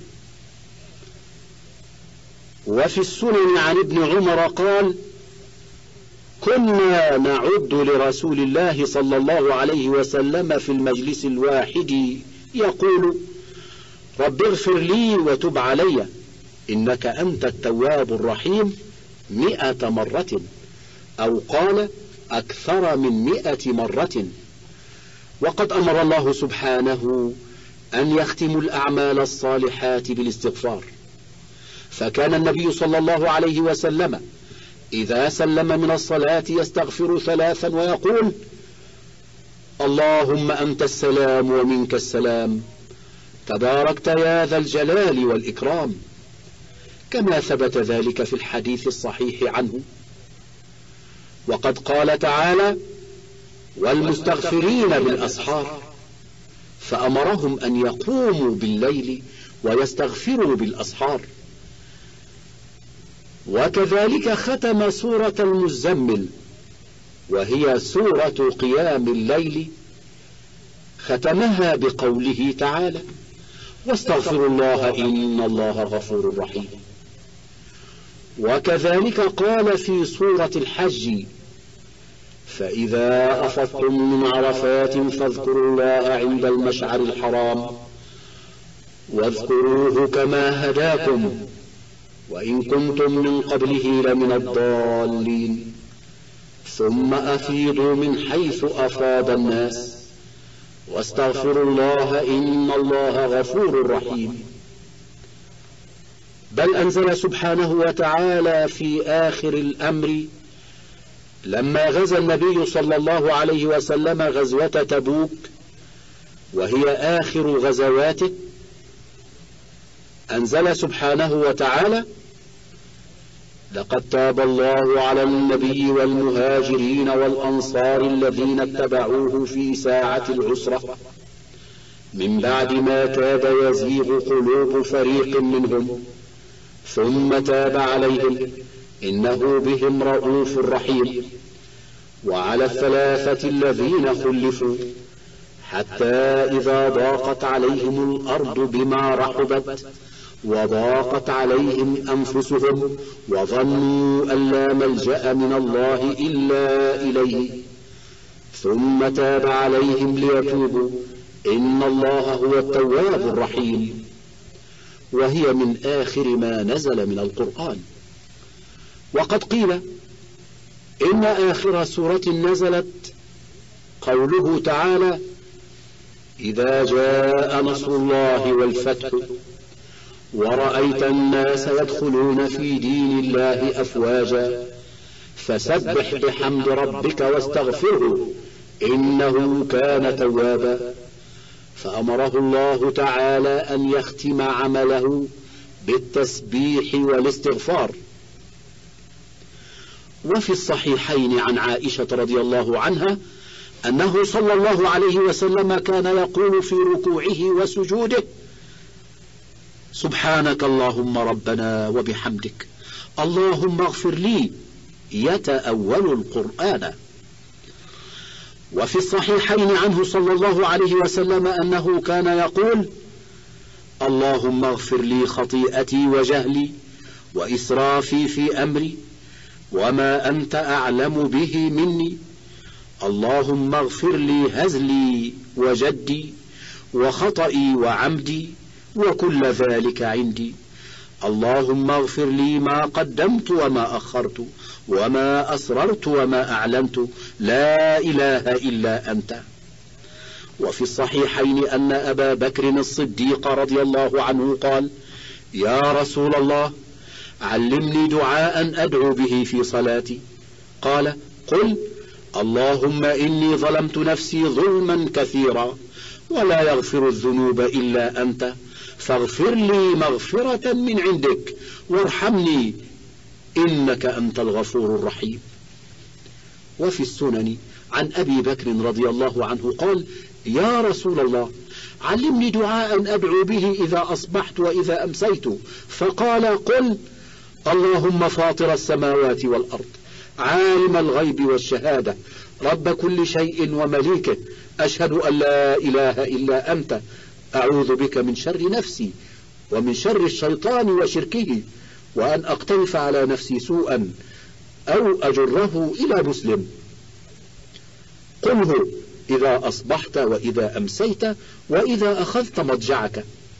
وفي السنن عن ابن عمر قال: كنا نعد لرسول الله صلى الله عليه وسلم في المجلس الواحد يقول: رب اغفر لي وتب علي إنك أنت التواب الرحيم مئة مرة، أو قال أكثر من مئة مرة. وقد أمر الله سبحانه أن يختم الأعمال الصالحات بالاستغفار، فكان النبي صلى الله عليه وسلم إذا سلم من الصلاة يستغفر ثلاثا ويقول: اللهم أنت السلام ومنك السلام، تباركت يا ذا الجلال والإكرام، كما ثبت ذلك في الحديث الصحيح عنه. وقد قال تعالى: والمستغفرين بالأسحار، فأمرهم أن يقوموا بالليل ويستغفروا بالأسحار. وكذلك ختم سورة المزمل وهي سورة قيام الليل، ختمها بقوله تعالى: واستغفروا الله إن الله غفور رحيم. وكذلك قال في سورة الحج: فإذا أفضتم من عرفات فاذكروا الله عند المشعر الحرام واذكروه كما هداكم وإن كنتم من قبله لمن الضالين ثم أفيضوا من حيث أفاض الناس واستغفروا الله إن الله غفور رحيم. بل أنزل سبحانه وتعالى في آخر الأمر لما غزا النبي صلى الله عليه وسلم غزوة تبوك وهي آخر غزواته، أنزل سبحانه وتعالى: لقد تاب الله على النبي والمهاجرين والأنصار الذين اتبعوه في ساعة العسرة من بعد ما كاد يزيغ قلوب فريق منهم ثم تاب عليهم إنه بهم رؤوف رحيم. وعلى الثلاثة الذين خلفوا حتى إذا ضاقت عليهم الأرض بما رحبت وضاقت عليهم أنفسهم وظنوا أن لا ملجأ من الله إلا إليه ثم تاب عليهم ليتوبوا إن الله هو التواب الرحيم. وهي من آخر ما نزل من القرآن. وقد قيل إن آخر سورة نزلت قوله تعالى: إذا جاء نصر الله والفتح ورأيت الناس يدخلون في دين الله أفواجا فسبح بحمد ربك واستغفره إنه كان توابا. فأمره الله تعالى أن يختم عمله بالتسبيح والاستغفار. وفي الصحيحين عن عائشة رضي الله عنها أنه صلى الله عليه وسلم كان يقول في ركوعه وسجوده: سبحانك اللهم ربنا وبحمدك اللهم اغفر لي، يتأول القرآن. وفي الصحيحين عنه صلى الله عليه وسلم أنه كان يقول: اللهم اغفر لي خطيئتي وجهلي وإسرافي في أمري وما أنت أعلم به مني، اللهم اغفر لي هزلي وجدي وخطئي وعمدي وكل ذلك عندي، اللهم اغفر لي ما قدمت وما أخرت وما أسررت وما أعلنت، لا إله إلا أنت. وفي الصحيحين أن أبا بكر الصديق رضي الله عنه قال: يا رسول الله علمني دعاء أدعو به في صلاتي. قال: قل اللهم إني ظلمت نفسي ظلما كثيرا ولا يغفر الذنوب إلا أنت فاغفر لي مغفرة من عندك وارحمني إنك أنت الغفور الرحيم. وفي السنن عن أبي بكر رضي الله عنه قال: يا رسول الله علمني دعاء أدعو به إذا أصبحت وإذا أمسيت. فقال: قل اللهم فاطر السماوات والأرض عالم الغيب والشهادة رب كل شيء ومليكه أشهد أن لا إله إلا أنت أعوذ بك من شر نفسي ومن شر الشيطان وشركه وأن أقترف على نفسي سوءا أو أجره إلى مسلم. قله إذا أصبحت وإذا أمسيت وإذا أخذت مضجعك.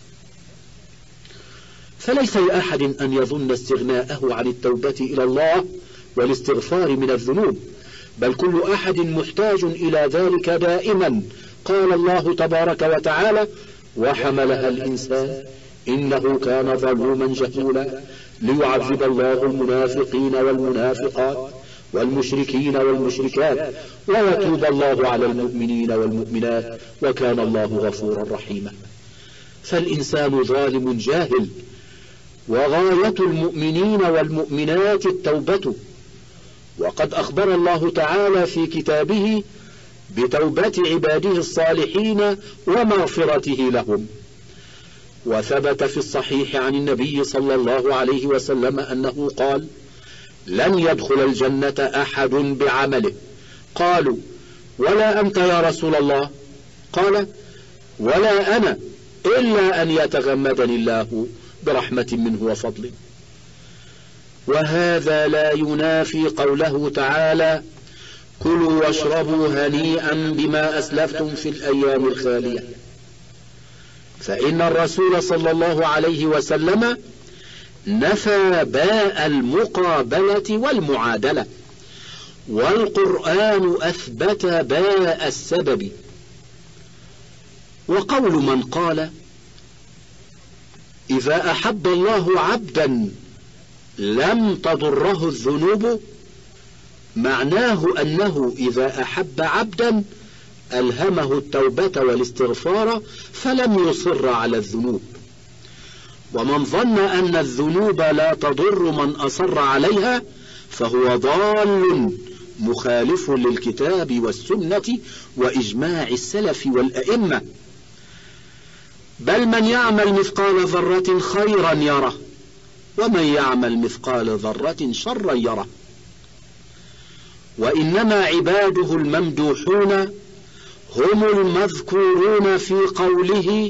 فليس لأحد أن يظن استغناءه عن التوبة إلى الله والاستغفار من الذنوب، بل كل أحد محتاج إلى ذلك دائما. قال الله تبارك وتعالى: وحملها الإنسان إنه كان ظلوما جهولا ليعذب الله المنافقين والمنافقات والمشركين والمشركات ويتوب الله على المؤمنين والمؤمنات وكان الله غفورا رحيما. فالإنسان ظالم جاهل، وغاية المؤمنين والمؤمنات التوبة. وقد أخبر الله تعالى في كتابه بتوبة عباده الصالحين ومغفرته لهم. وثبت في الصحيح عن النبي صلى الله عليه وسلم أنه قال: لن يدخل الجنة أحد بعمله. قالوا: ولا أنت يا رسول الله؟ قال: ولا أنا إلا أن يتغمدني الله برحمة منه وفضل. وهذا لا ينافي قوله تعالى: كلوا واشربوا هنيئا بما أسلفتم في الأيام الخالية. فإن الرسول صلى الله عليه وسلم نفى باء المقابلة والمعادلة، والقرآن أثبت باء السبب. وقول من قال: إذا أحب الله عبدا لم تضره الذنوب، معناه أنه إذا أحب عبدا ألهمه التوبة والاستغفار فلم يصر على الذنوب. ومن ظن أن الذنوب لا تضر من أصر عليها فهو ضال مخالف للكتاب والسنة وإجماع السلف والأئمة. بل من يعمل مثقال ذرة خيرا يره ومن يعمل مثقال ذرة شرا يره. وإنما عباده الممدوحون هم المذكورون في قوله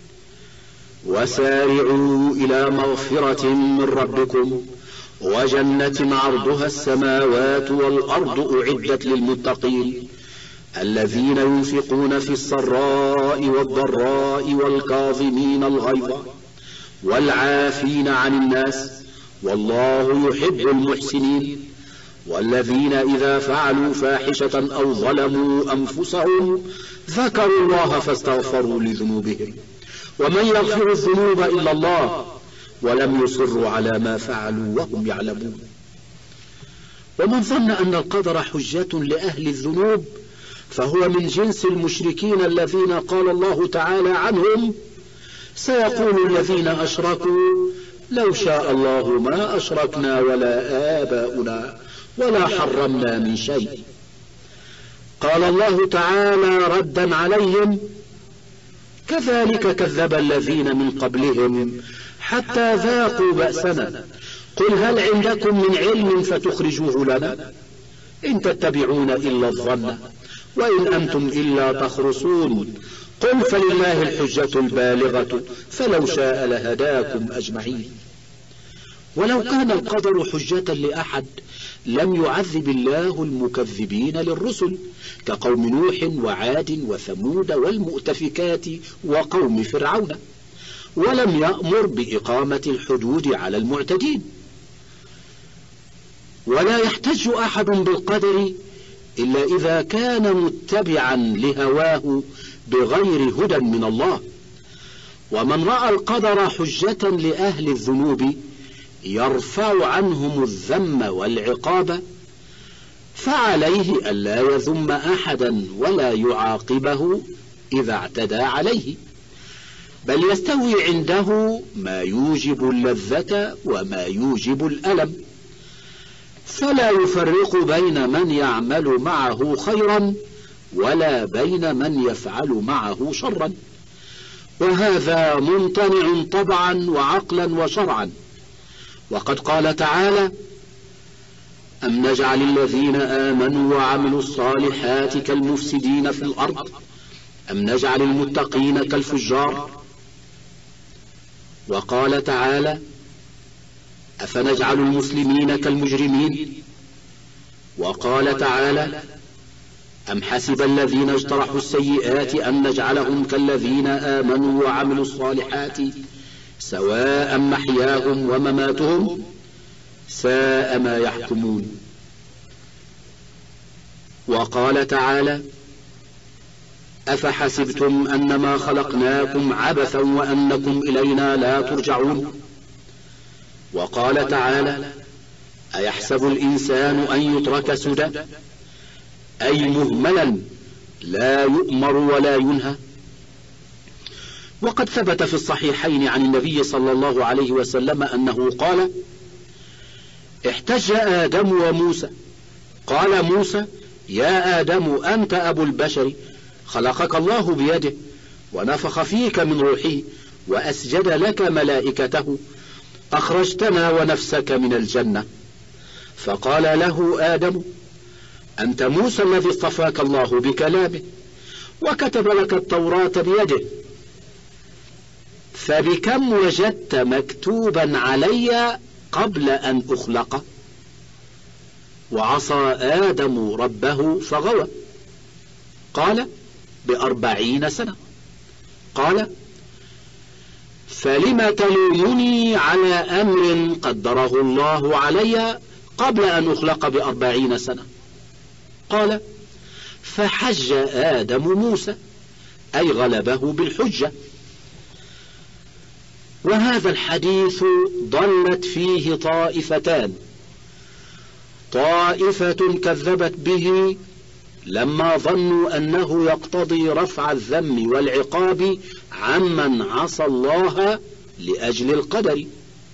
وسارعوا إلى مغفرة من ربكم وجنة عرضها السماوات والأرض أعدت للمتقين الذين ينفقون في السراء والضراء والكاظمين الغيظ والعافين عن الناس والله يحب المحسنين والذين إذا فعلوا فاحشة أو ظلموا أنفسهم ذكروا الله فاستغفروا لذنوبهم ومن يغفر الذنوب إلا الله ولم يصروا على ما فعلوا وهم يعلمون. ومن ظن أن القدر حجة لأهل الذنوب فهو من جنس المشركين الذين قال الله تعالى عنهم سيقول الذين أشركوا لو شاء الله ما أشركنا ولا آباؤنا ولا حرمنا من شيء. قال الله تعالى ردا عليهم كذلك كذب الذين من قبلهم حتى ذاقوا بأسنا قل هل عندكم من علم فتخرجوه لنا إن تتبعون إلا الظن وإن أنتم إلا تخرصون قل فلله الحجة البالغة فلو شاء لهداكم أجمعين. ولو كان القدر حجة لأحد لم يعذب الله المكذبين للرسل كقوم نوح وعاد وثمود والمؤتفكات وقوم فرعون ولم يأمر بإقامة الحدود على المعتدين. ولا يحتج أحد بالقدر إلا إذا كان متبعا لهواه بغير هدى من الله. ومن رأى القدر حجة لأهل الذنوب يرفع عنهم الذم والعقاب فعليه ألا يذم أحدا ولا يعاقبه إذا اعتدى عليه بل يستوي عنده ما يوجب اللذة وما يوجب الألم فلا يفرق بين من يعمل معه خيرا ولا بين من يفعل معه شرا وهذا ممتنع طبعا وعقلا وشرعا. وقد قال تعالى أم نجعل الذين آمنوا وعملوا الصالحات كالمفسدين في الأرض أم نجعل المتقين كالفجار. وقال تعالى أفنجعل المسلمين كالمجرمين. وقال تعالى أم حسب الذين اجترحوا السيئات أن نجعلهم كالذين آمنوا وعملوا الصالحات سواء محياهم ومماتهم ساء ما يحكمون. وقال تعالى أفحسبتم أنما خلقناكم عبثا وأنكم إلينا لا ترجعون. وقال تعالى أيحسب الإنسان أن يترك سدى أي مهملا لا يؤمر ولا ينهى. وقد ثبت في الصحيحين عن النبي صلى الله عليه وسلم أنه قال احتج آدم وموسى قال موسى يا آدم أنت أبو البشر خلقك الله بيده ونفخ فيك من روحه وأسجد لك ملائكته أخرجتنا ونفسك من الجنة. فقال له آدم أنت موسى الذي اصطفاك الله بكلامه وكتب لك التوراة بيده فبكم وجدت مكتوبا علي قبل أن أخلق. وعصى آدم ربه فغوى. قال بأربعين سنة. قال فلم تلومني على أمر قدره الله علي قبل أن أخلق بأربعين سنة. قال فحج آدم موسى أي غلبه بالحجة. وهذا الحديث ضلت فيه طائفتان طائفة كذبت به لما ظنوا أنه يقتضي رفع الذم والعقاب عمن عصى الله لأجل القدر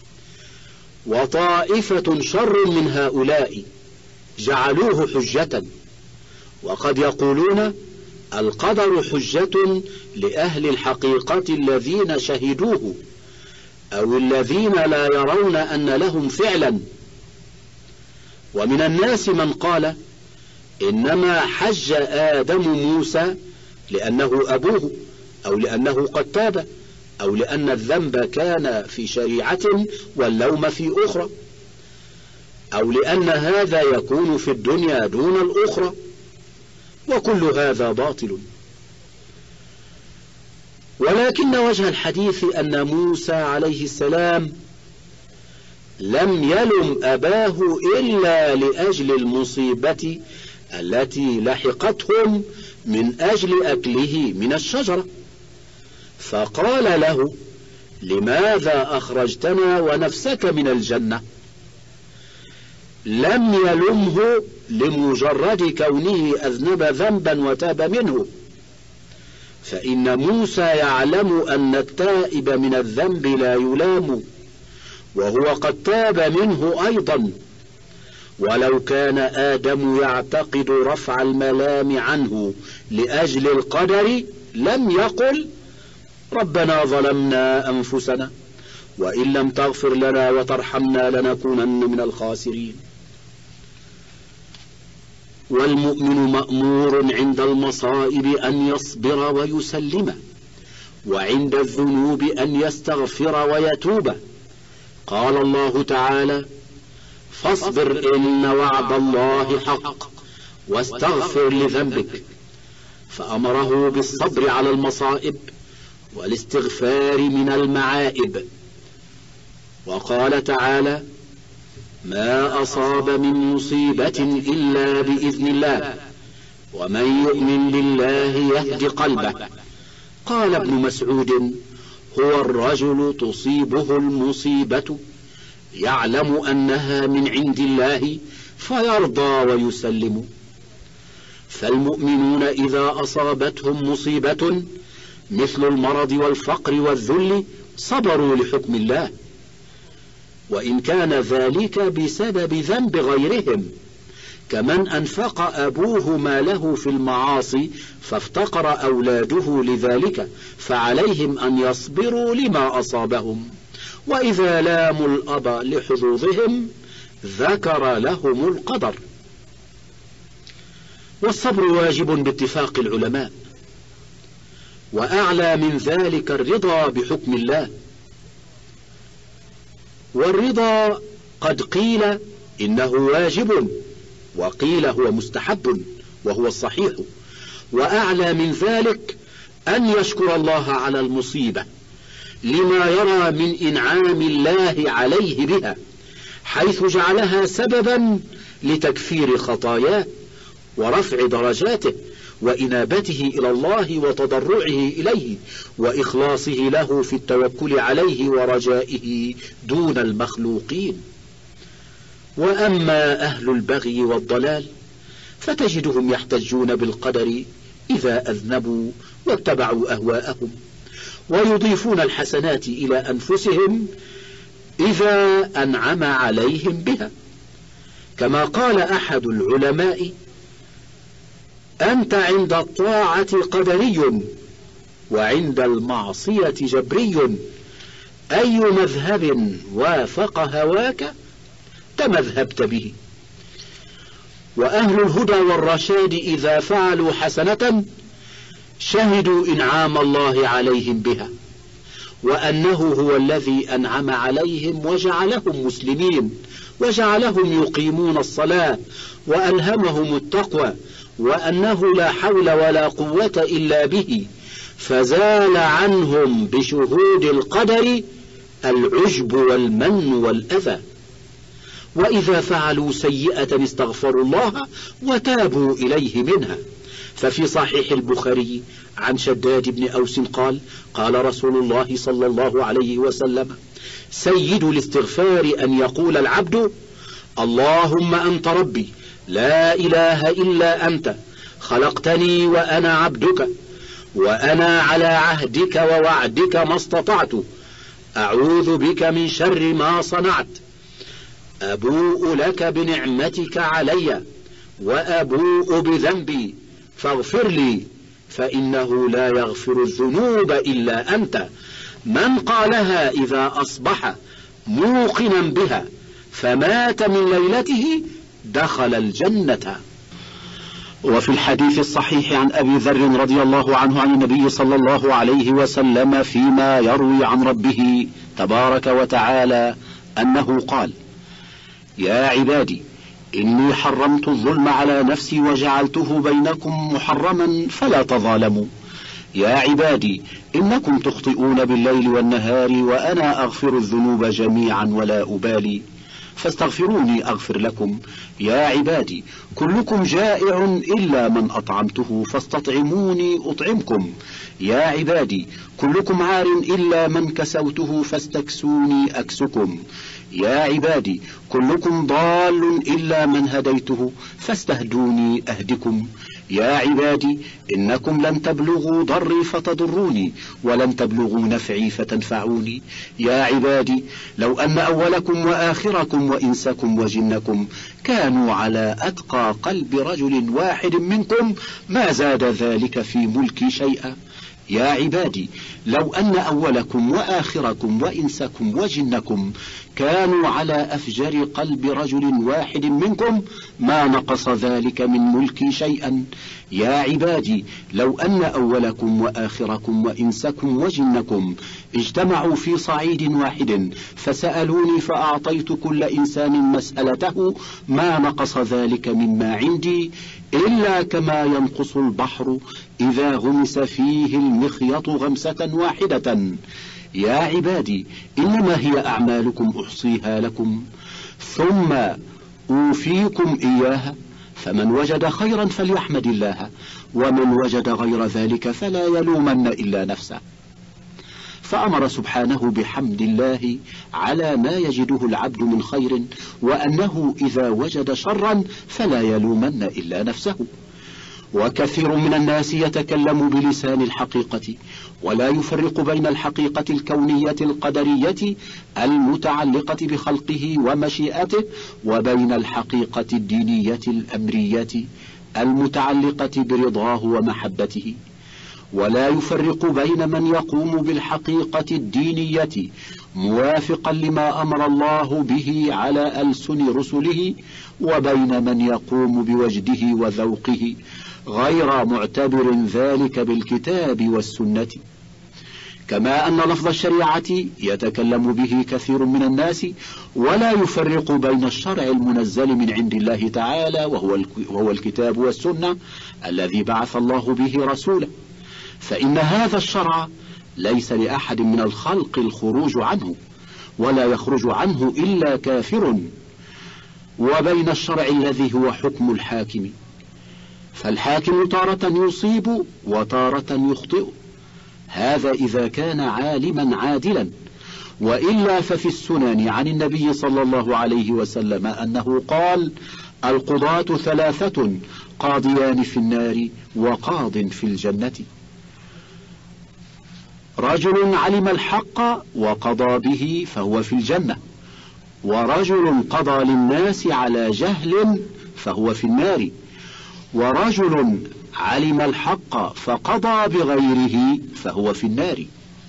وطائفة شر من هؤلاء جعلوه حجة وقد يقولون القدر حجة لأهل الحقيقة الذين شهدوه أو الذين لا يرون أن لهم فعلا. ومن الناس من قال إنما حج آدم موسى لأنه أبوه، أو لأنه قد تاب، أو لأن الذنب كان في شريعة واللوم في أخرى، أو لأن هذا يكون في الدنيا دون الأخرى، وكل هذا باطل. ولكن وجه الحديث أن موسى عليه السلام لم يلم أباه إلا لأجل المصيبة التي لحقتهم من أجل أكله من الشجرة، فقال له: لماذا أخرجتنا ونفسك من الجنة؟ لم يلمه لمجرد كونه أذنب ذنبا وتاب منه، فإن موسى يعلم أن التائب من الذنب لا يلام، وهو قد تاب منه أيضا. ولو كان آدم يعتقد رفع الملام عنه لأجل القدر لم يقل: ربنا ظلمنا أنفسنا وإن لم تغفر لنا وترحمنا لنكونن من الخاسرين. والمؤمن مأمور عند المصائب أن يصبر ويسلم، وعند الذنوب أن يستغفر ويتوب. قال الله تعالى: فاصبر إن وعد الله حق واستغفر لذنبك، فأمره بالصبر على المصائب والاستغفار من المعائب. وقال تعالى: ما أصاب من مصيبة إلا بإذن الله ومن يؤمن بالله يهد قلبه. قال ابن مسعود: هو الرجل تصيبه المصيبة يعلم أنها من عند الله فيرضى ويسلم. فالمؤمنون إذا أصابتهم مصيبة مثل المرض والفقر والذل صبروا لحكم الله، وإن كان ذلك بسبب ذنب غيرهم، كمن أنفق أبوه ماله في المعاصي فافتقر أولاده لذلك، فعليهم أن يصبروا لما أصابهم. وإذا لاموا الأب لحظوظهم ذكر لهم القدر. والصبر واجب باتفاق العلماء، وأعلى من ذلك الرضا بحكم الله. والرضا قد قيل إنه واجب، وقيل هو مستحب، وهو الصحيح. وأعلى من ذلك أن يشكر الله على المصيبة لما يرى من إنعام الله عليه بها، حيث جعلها سببا لتكفير خطاياه ورفع درجاته وإنابته إلى الله وتضرعه إليه وإخلاصه له في التوكل عليه ورجائه دون المخلوقين. وأما أهل البغي والضلال فتجدهم يحتجون بالقدر إذا أذنبوا واتبعوا أهواءهم، ويضيفون الحسنات إلى أنفسهم إذا أنعم عليهم بها. كما قال أحد العلماء: أنت عند الطاعة قدري وعند المعصية جبري، أي مذهب وافق هواك تمذهبت به. وأهل الهدى والرشاد إذا فعلوا حسنة شهدوا إنعام الله عليهم بها، وأنه هو الذي أنعم عليهم وجعلهم مسلمين، وجعلهم يقيمون الصلاة، وألهمهم التقوى، وأنه لا حول ولا قوة إلا به، فزال عنهم بشهود القدر العجب والمن والأذى. وإذا فعلوا سيئة استغفروا الله وتابوا إليه منها. ففي صحيح البخاري عن شداد بن أوس قال: قال رسول الله صلى الله عليه وسلم: سيد الاستغفار أن يقول العبد: اللهم أنت ربي لا إله إلا أنت، خلقتني وأنا عبدك، وأنا على عهدك ووعدك ما استطعت، أعوذ بك من شر ما صنعت، أبوء لك بنعمتك علي وأبوء بذنبي فاغفر لي، فإنه لا يغفر الذنوب إلا أنت. من قالها إذا أصبح موقنا بها فمات من ليلته دخل الجنة. وفي الحديث الصحيح عن أبي ذر رضي الله عنه عن النبي صلى الله عليه وسلم فيما يروي عن ربه تبارك وتعالى أنه قال: يا عبادي إني حرمت الظلم على نفسي وجعلته بينكم محرما فلا تظالموا. يا عبادي إنكم تخطئون بالليل والنهار وأنا أغفر الذنوب جميعا ولا أبالي فاستغفروني أغفر لكم. يا عبادي كلكم جائع إلا من أطعمته فاستطعموني أطعمكم. يا عبادي كلكم عار إلا من كسوته فاستكسوني أكسكم. يا عبادي كلكم ضال إلا من هديته فاستهدوني أهدكم. يا عبادي إنكم لن تبلغوا ضري فتضروني ولن تبلغوا نفعي فتنفعوني. يا عبادي لو أن أولكم وآخركم وإنسكم وجنكم كانوا على أتقى قلب رجل واحد منكم ما زاد ذلك في ملكي شيئا. يا عبادي لو أن أولكم وآخركم وإنسكم وجنكم كانوا على أفجر قلب رجل واحد منكم ما نقص ذلك من ملكي شيئا. يا عبادي لو أن أولكم وآخركم وإنسكم وجنكم اجتمعوا في صعيد واحد فسألوني فأعطيت كل إنسان مسألته ما نقص ذلك مما عندي إلا كما ينقص البحر إذا غمس فيه المخيط غمسة واحدة. يا عبادي إنما هي أعمالكم أحصيها لكم ثم أوفيكم إياها فمن وجد خيرا فليحمد الله ومن وجد غير ذلك فلا يلومن إلا نفسه. فأمر سبحانه بحمد الله على ما يجده العبد من خير وأنه إذا وجد شرا فلا يلومن إلا نفسه. وكثير من الناس يتكلم بلسان الحقيقة ولا يفرق بين الحقيقة الكونية القدرية المتعلقة بخلقه ومشيئته وبين الحقيقة الدينية الأمرية المتعلقة برضاه ومحبته، ولا يفرق بين من يقوم بالحقيقة الدينية موافقا لما أمر الله به على ألسن رسله وبين من يقوم بوجده وذوقه غير معتبر ذلك بالكتاب والسنة. كما أن لفظ الشريعة يتكلم به كثير من الناس ولا يفرق بين الشرع المنزل من عند الله تعالى وهو الكتاب والسنة الذي بعث الله به رسوله، فإن هذا الشرع ليس لأحد من الخلق الخروج عنه ولا يخرج عنه إلا كافر، وبين الشرع الذي هو حكم الحاكم، فالحاكم تارة يصيب وتارة يخطئ، هذا إذا كان عالما عادلا، وإلا ففي السنن عن النبي صلى الله عليه وسلم أنه قال: القضاة ثلاثة قاضيان في النار وقاض في الجنة. رجل علم الحق وقضى به فهو في الجنة، ورجل قضى للناس على جهل فهو في النار، ورجل علم الحق فقضى بغيره فهو في النار.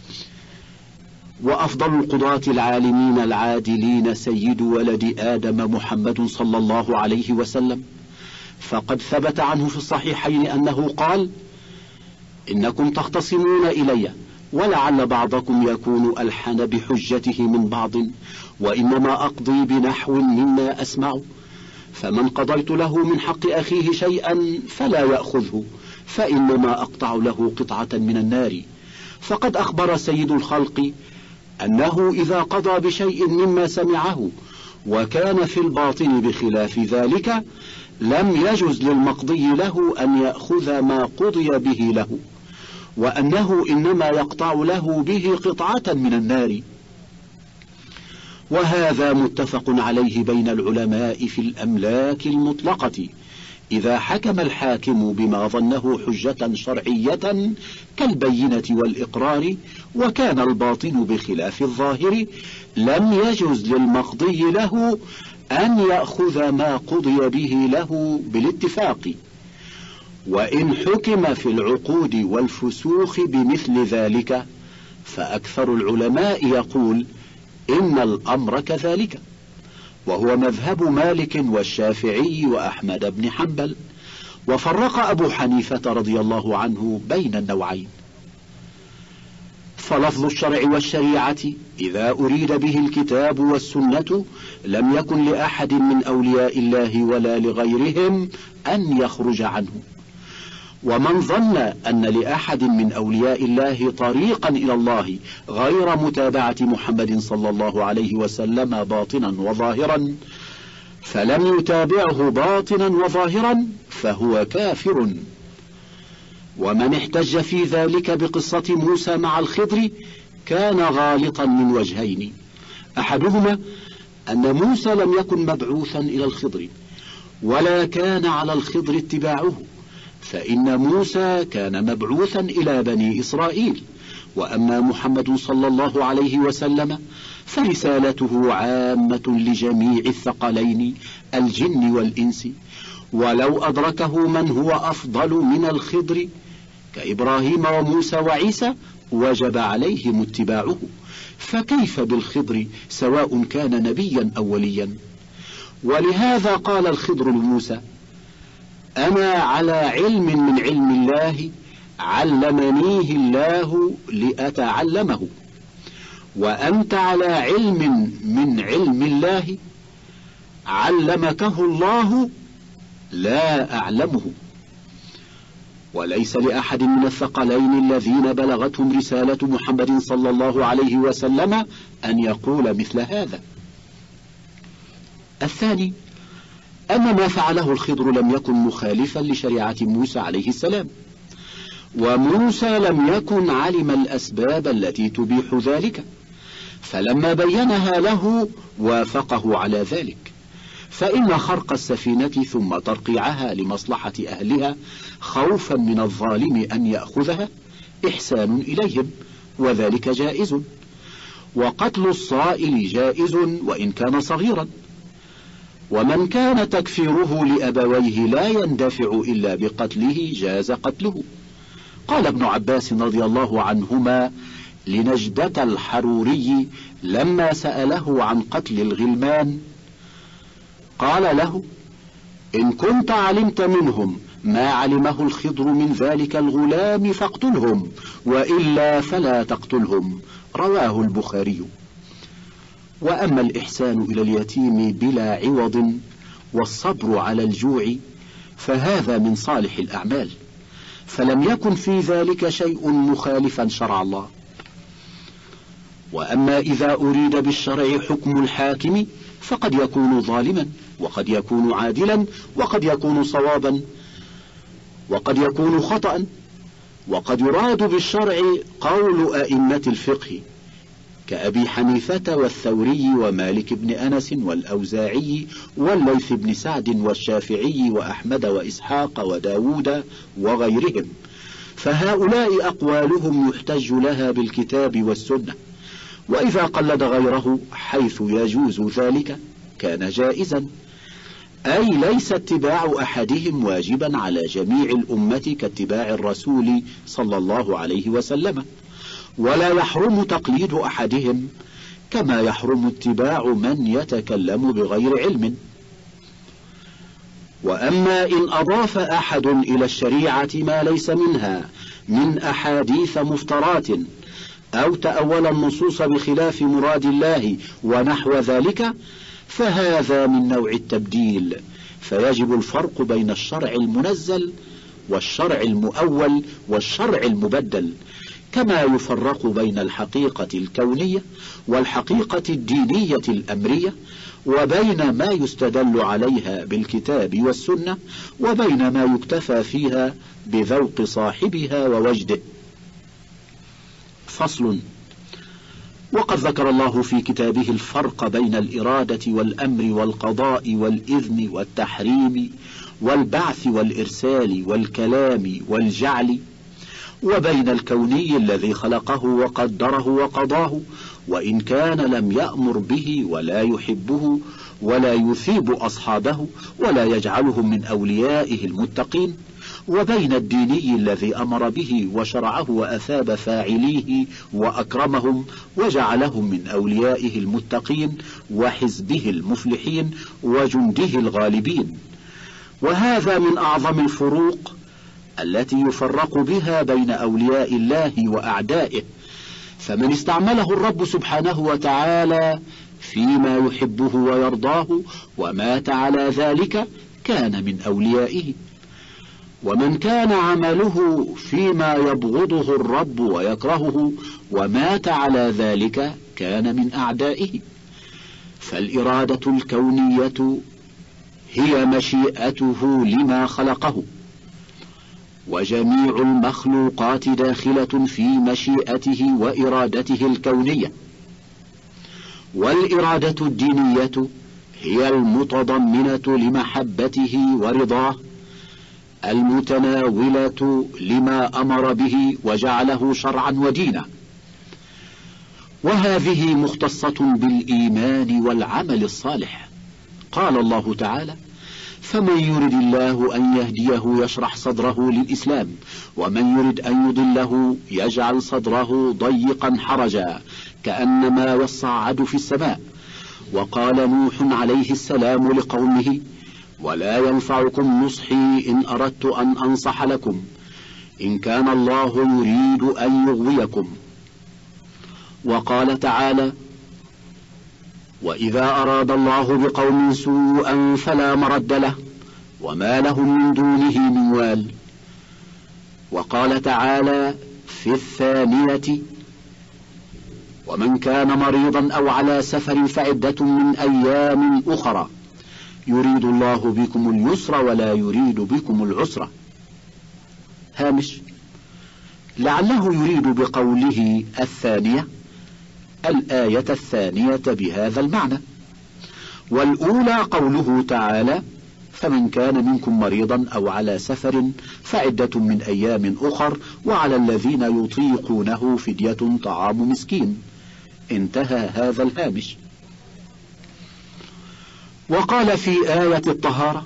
وأفضل القضاة العالمين العادلين سيد ولد آدم محمد صلى الله عليه وسلم، فقد ثبت عنه في الصحيحين أنه قال: إنكم تختصمون إلي ولعل بعضكم يكون ألحن بحجته من بعض، وإنما أقضي بنحو مما أسمع، فمن قضيت له من حق أخيه شيئا فلا يأخذه، فإنما أقطع له قطعة من النار. فقد أخبر سيد الخلق أنه إذا قضى بشيء مما سمعه وكان في الباطن بخلاف ذلك لم يجز للمقضي له أن يأخذ ما قضي به له، وأنه إنما يقطع له به قطعة من النار. وهذا متفق عليه بين العلماء في الأملاك المطلقة، إذا حكم الحاكم بما ظنه حجة شرعية كالبينة والإقرار وكان الباطن بخلاف الظاهر لم يجز للمقضي له أن يأخذ ما قضي به له بالاتفاق. وإن حكم في العقود والفسوخ بمثل ذلك فأكثر العلماء يقول إن الأمر كذلك، وهو مذهب مالك والشافعي وأحمد بن حنبل، وفرق أبو حنيفة رضي الله عنه بين النوعين. فلفظ الشرع والشريعة إذا أريد به الكتاب والسنة لم يكن لأحد من أولياء الله ولا لغيرهم أن يخرج عنه. ومن ظن أن لأحد من أولياء الله طريقا إلى الله غير متابعة محمد صلى الله عليه وسلم باطنا وظاهرا فلم يتابعه باطنا وظاهرا فهو كافر. ومن احتج في ذلك بقصة موسى مع الخضر كان غالطا من وجهين: أحدهما أن موسى لم يكن مبعوثا إلى الخضر ولا كان على الخضر اتباعه، فإن موسى كان مبعوثا إلى بني إسرائيل، وأما محمد صلى الله عليه وسلم فرسالته عامة لجميع الثقلين الجن والإنس، ولو أدركه من هو أفضل من الخضر كإبراهيم وموسى وعيسى وجب عليهم اتباعه، فكيف بالخضر سواء كان نبيا أو وليا؟ ولهذا قال الخضر لموسى: أنا على علم من علم الله علمنيه الله لأتعلمه، وأنت على علم من علم الله علمكه الله لا أعلمه. وليس لأحد من الثقلين الذين بلغتهم رسالة محمد صلى الله عليه وسلم أن يقول مثل هذا. الثاني أن ما فعله الخضر لم يكن مخالفا لشريعة موسى عليه السلام، وموسى لم يكن علم الأسباب التي تبيح ذلك، فلما بينها له وافقه على ذلك، فإن خرق السفينة ثم ترقيعها لمصلحة أهلها خوفا من الظالم أن يأخذها إحسان إليهم، وذلك جائز. وقتل الصائل جائز وإن كان صغيرا، ومن كان تكفيره لأبويه لا يندفع إلا بقتله جاز قتله. قال ابن عباس رضي الله عنهما لنجدة الحروري لما سأله عن قتل الغلمان، قال له: إن كنت علمت منهم ما علمه الخضر من ذلك الغلام فاقتلهم، وإلا فلا تقتلهم. رواه البخاري. وأما الإحسان إلى اليتيم بلا عوض والصبر على الجوع فهذا من صالح الأعمال، فلم يكن في ذلك شيء مخالفا شرع الله. وأما إذا أريد بالشرع حكم الحاكم فقد يكون ظالما، وقد يكون عادلا، وقد يكون صوابا، وقد يكون خطأ، وقد يراد بالشرع قول أئمة الفقه كأبي حنيفة والثوري ومالك بن أنس والأوزاعي والليث بن سعد والشافعي وأحمد وإسحاق وداود وغيرهم، فهؤلاء أقوالهم يحتج لها بالكتاب والسنة. وإذا قلد غيره حيث يجوز ذلك كان جائزا، أي ليس اتباع أحدهم واجبا على جميع الأمة كاتباع الرسول صلى الله عليه وسلم، ولا يحرم تقليد أحدهم كما يحرم اتباع من يتكلم بغير علم. وأما إن أضاف أحد إلى الشريعة ما ليس منها من أحاديث مفترات أو تأول النصوص بخلاف مراد الله ونحو ذلك فهذا من نوع التبديل، فيجب الفرق بين الشرع المنزل والشرع المؤول والشرع المبدل، كما يفرق بين الحقيقة الكونية والحقيقة الدينية الأمرية، وبين ما يستدل عليها بالكتاب والسنة، وبين ما يكتفى فيها بذوق صاحبها ووجده. فصل. وقد ذكر الله في كتابه الفرق بين الإرادة والأمر والقضاء والإذن والتحريم والبعث والإرسال والكلام والجعل، وبين الكوني الذي خلقه وقدره وقضاه وإن كان لم يأمر به ولا يحبه ولا يثيب أصحابه ولا يجعلهم من أوليائه المتقين، وبين الديني الذي أمر به وشرعه وأثاب فاعليه وأكرمهم وجعلهم من أوليائه المتقين وحزبه المفلحين وجنده الغالبين، وهذا من أعظم الفروق التي يفرق بها بين أولياء الله وأعدائه، فمن استعمله الرب سبحانه وتعالى فيما يحبه ويرضاه ومات على ذلك كان من أوليائه، ومن كان عمله فيما يبغضه الرب ويكرهه ومات على ذلك كان من أعدائه. فالإرادة الكونية هي مشيئته لما خلقه، وجميع المخلوقات داخلة في مشيئته وإرادته الكونية. والإرادة الدينية هي المتضمنة لمحبته ورضاه، المتناولة لما أمر به وجعله شرعا ودينا، وهذه مختصة بالإيمان والعمل الصالح. قال الله تعالى: فمن يرد الله أن يهديه يشرح صدره للإسلام، ومن يرد أن يضله يجعل صدره ضيقا حرجا كأنما يصعد في السماء. وقال نوح عليه السلام لقومه: ولا ينفعكم نصحي إن أردت أن أنصح لكم إن كان الله يريد أن يغويكم. وقال تعالى: وإذا أراد الله بقوم سوءا فلا مرد له وما لهم من دونه من وال. وقال تعالى في الثانية: ومن كان مريضا أو على سفر فعدة من أيام أخرى يريد الله بكم اليسر ولا يريد بكم العسر. هامش: لعله يريد بقوله الثانية الآية الثانية بهذا المعنى، والأولى قوله تعالى: فمن كان منكم مريضا أو على سفر فعدة من أيام أخر وعلى الذين يطيقونه فدية طعام مسكين. انتهى هذا الهامش. وقال في آية الطهارة: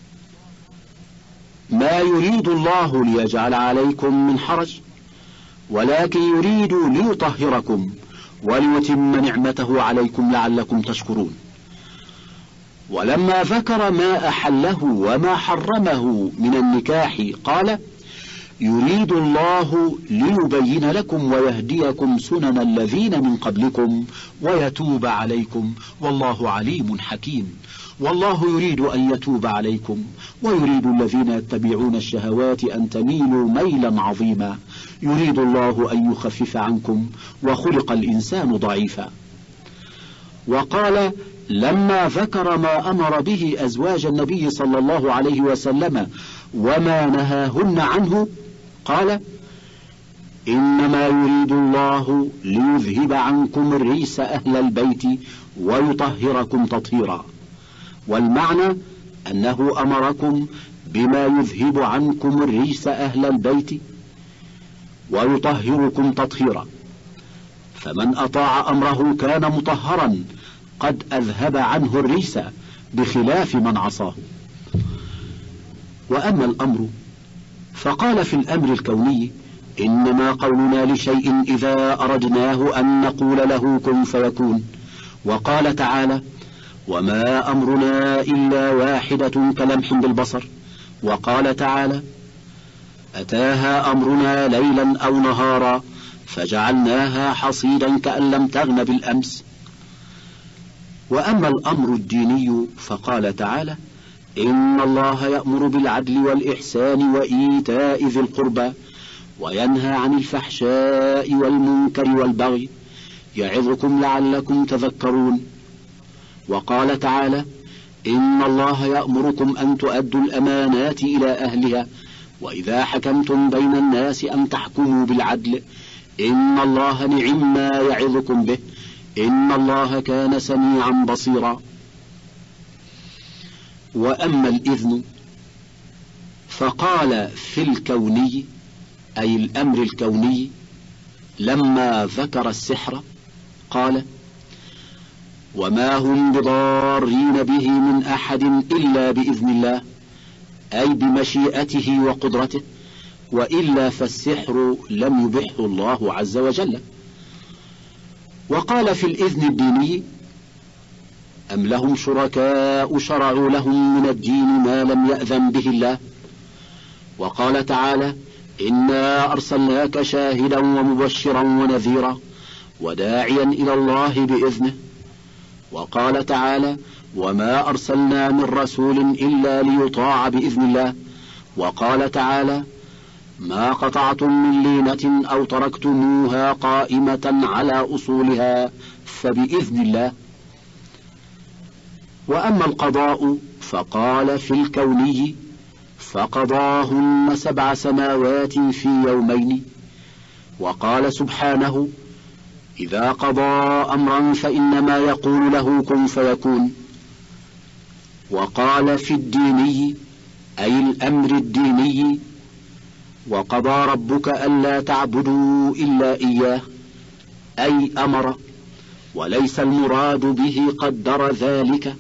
ما يريد الله ليجعل عليكم من حرج ولكن يريد ليطهركم وليتم نعمته عليكم لعلكم تشكرون. ولما ذكر ما أحله وما حرمه من النكاح قال: يريد الله ليبين لكم ويهديكم سنن الذين من قبلكم ويتوب عليكم والله عليم حكيم. والله يريد أن يتوب عليكم ويريد الذين يتبعون الشهوات أن تميلوا ميلا عظيما. يريد الله أن يخفف عنكم وخلق الإنسان ضعيفا. وقال لما ذكر ما أمر به أزواج النبي صلى الله عليه وسلم وما نهاهن عنه قال: إنما يريد الله ليذهب عنكم الرجس أهل البيت ويطهركم تطهيرا. والمعنى أنه أمركم بما يذهب عنكم الرجس أهل البيت ويطهركم تطهيرا، فمن أطاع أمره كان مطهرا قد أذهب عنه الرجس بخلاف من عصاه. وأما الأمر فقال في الأمر الكوني: إنما قولنا لشيء إذا أردناه أن نقول له كن فيكون. وقال تعالى: وما أمرنا إلا واحدة كلمح بالبصر. وقال تعالى: أتاها أمرنا ليلا أو نهارا فجعلناها حصيدا كأن لم تغن بالأمس. وأما الأمر الديني فقال تعالى: إن الله يأمر بالعدل والإحسان وإيتاء ذي القربى وينهى عن الفحشاء والمنكر والبغي يعظكم لعلكم تذكرون. وقال تعالى: إن الله يأمركم أن تؤدوا الأمانات إلى أهلها وإذا حكمتم بين الناس أن تحكموا بالعدل إن الله نعم ما يعظكم به إن الله كان سميعا بصيرا. وأما الإذن فقال في الكوني أي الأمر الكوني لما ذكر السحر قال: وما هم بضارين به من أحد إلا بإذن الله أي بمشيئته وقدرته، وإلا فالسحر لم يبحه الله عز وجل. وقال في الإذن الديني: أم لهم شركاء شرعوا لهم من الدين ما لم يأذن به الله. وقال تعالى: إنا أرسلناك شاهدا ومبشرا ونذيرا وداعيا إلى الله بإذنه. وقال تعالى: وما أرسلنا من رسول إلا ليطاع بإذن الله. وقال تعالى: ما قطعتم من لينة أو تركتموها قائمة على أصولها فبإذن الله. وأما القضاء فقال في الكوني: فقضاهن سبع سماوات في يومين. وقال سبحانه: إذا قضى أمرا فإنما يقول له كن فيكون. وقال في الديني أي الأمر الديني: وقضى ربك ألا تعبدوا إلا إياه، أي أمر، وليس المراد به قدر ذلك،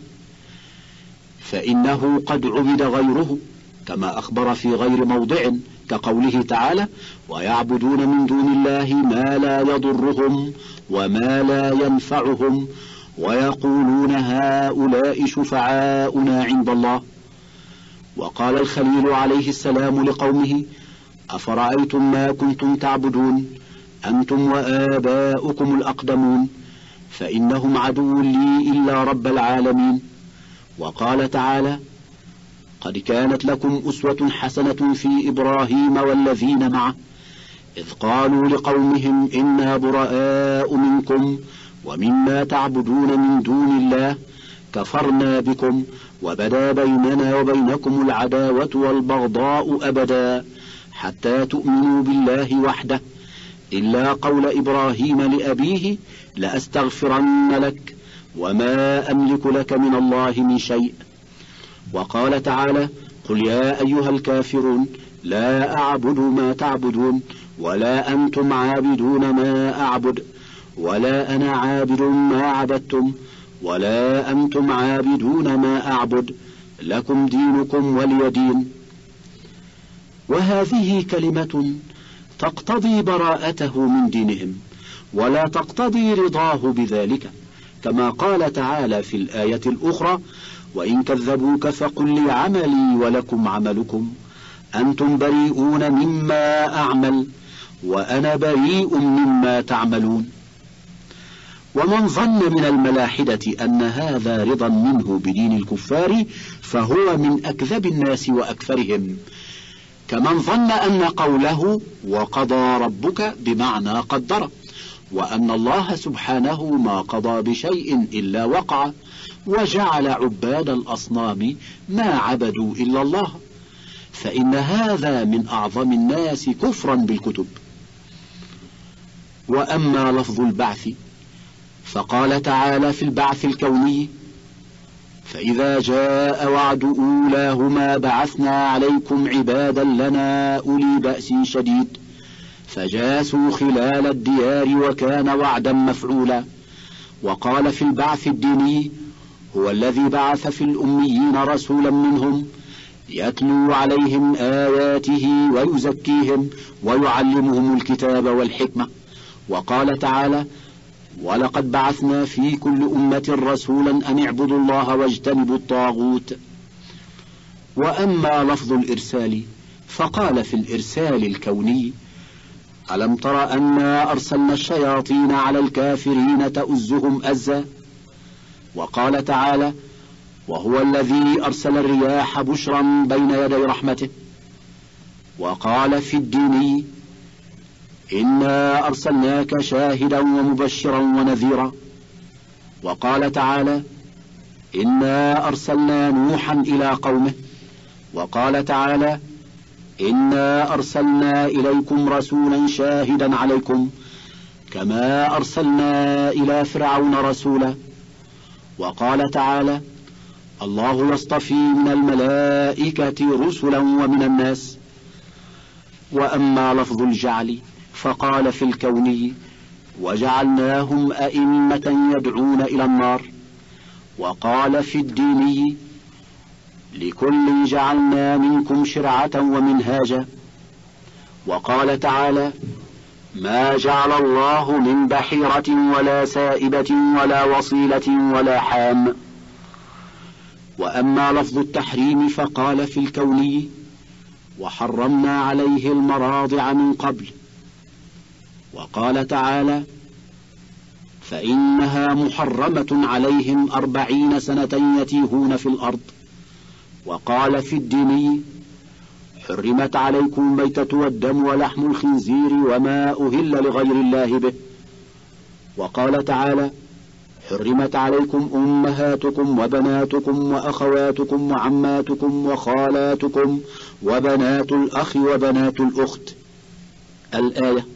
فإنه قد عبد غيره كما أخبر في غير موضع كقوله تعالى: ويعبدون من دون الله ما لا يضرهم وما لا ينفعهم ويقولون هؤلاء شفعاؤنا عند الله. وقال الخليل عليه السلام لقومه: أفرأيتم ما كنتم تعبدون أنتم وآباؤكم الأقدمون فإنهم عدو لي إلا رب العالمين. وقال تعالى: قد كانت لكم أسوة حسنة في إبراهيم والذين معه إذ قالوا لقومهم إنا براء منكم ومما تعبدون من دون الله كفرنا بكم وبدا بيننا وبينكم العداوة والبغضاء أبدا حتى تؤمنوا بالله وحده إلا قول إبراهيم لأبيه لأستغفرن لك وما أملك لك من الله من شيء. وقال تعالى: قل يا أيها الكافرون لا أعبد ما تعبدون ولا أنتم عابدون ما أعبد ولا أنا عابد ما عبدتم ولا أنتم عابدون ما أعبد لكم دينكم ولي دين. وهذه كلمة تقتضي براءته من دينهم ولا تقتضي رضاه بذلك، كما قال تعالى في الآية الأخرى: وإن كذبوك فقل لي عملي ولكم عملكم أنتم بريئون مما أعمل وأنا بريء مما تعملون. ومن ظن من الملاحدة أن هذا رضا منه بدين الكفار فهو من أكذب الناس وأكثرهم، كمن ظن أن قوله وقضى ربك بمعنى قدر، وأن الله سبحانه ما قضى بشيء إلا وقع، وجعل عباد الأصنام ما عبدوا إلا الله، فإن هذا من أعظم الناس كفرا بالكتب. وأما لفظ البعث فقال تعالى في البعث الكوني: فإذا جاء وعد أولاهما بعثنا عليكم عبادا لنا أولي بأس شديد فجاسوا خلال الديار وكان وعدا مفعولا. وقال في البعث الديني: هو الذي بعث في الأميين رسولا منهم يتلو عليهم آياته ويزكيهم ويعلمهم الكتاب والحكمة. وقال تعالى: ولقد بعثنا في كل أمة رسولا أن اعبدوا الله واجتنبوا الطاغوت. وأما لفظ الإرسال فقال في الإرسال الكوني: ألم تر أنا أرسلنا الشياطين على الكافرين تؤزهم أزا. وقال تعالى: وهو الذي أرسل الرياح بشرا بين يدي رحمته. وقال في الديني: إنا أرسلناك شاهدا ومبشرا ونذيرا. وقال تعالى: إنا أرسلنا نوحا إلى قومه. وقال تعالى: إنا أرسلنا إليكم رسولا شاهدا عليكم كما أرسلنا إلى فرعون رسولا. وقال تعالى: الله يصطفي من الملائكة رسلا ومن الناس. وأما لفظ الجعل فقال في الكوني: وجعلناهم أئمة يدعون إلى النار. وقال في الديني: لكل جعلنا منكم شرعة ومنهاجا. وقال تعالى: ما جعل الله من بحيرة ولا سائبة ولا وصيلة ولا حام وأما لفظ التحريم فقال في الكوني: وحرمنا عليه المراضع من قبل. وقال تعالى: فإنها محرمة عليهم أربعين سنة يتيهون في الأرض. وقال في الديني: حرمت عليكم الميتة والدم ولحم الخنزير وما أهل لغير الله به. وقال تعالى: حرمت عليكم أمهاتكم وبناتكم وأخواتكم وعماتكم وخالاتكم وبنات الأخ وبنات الأخت. الآية.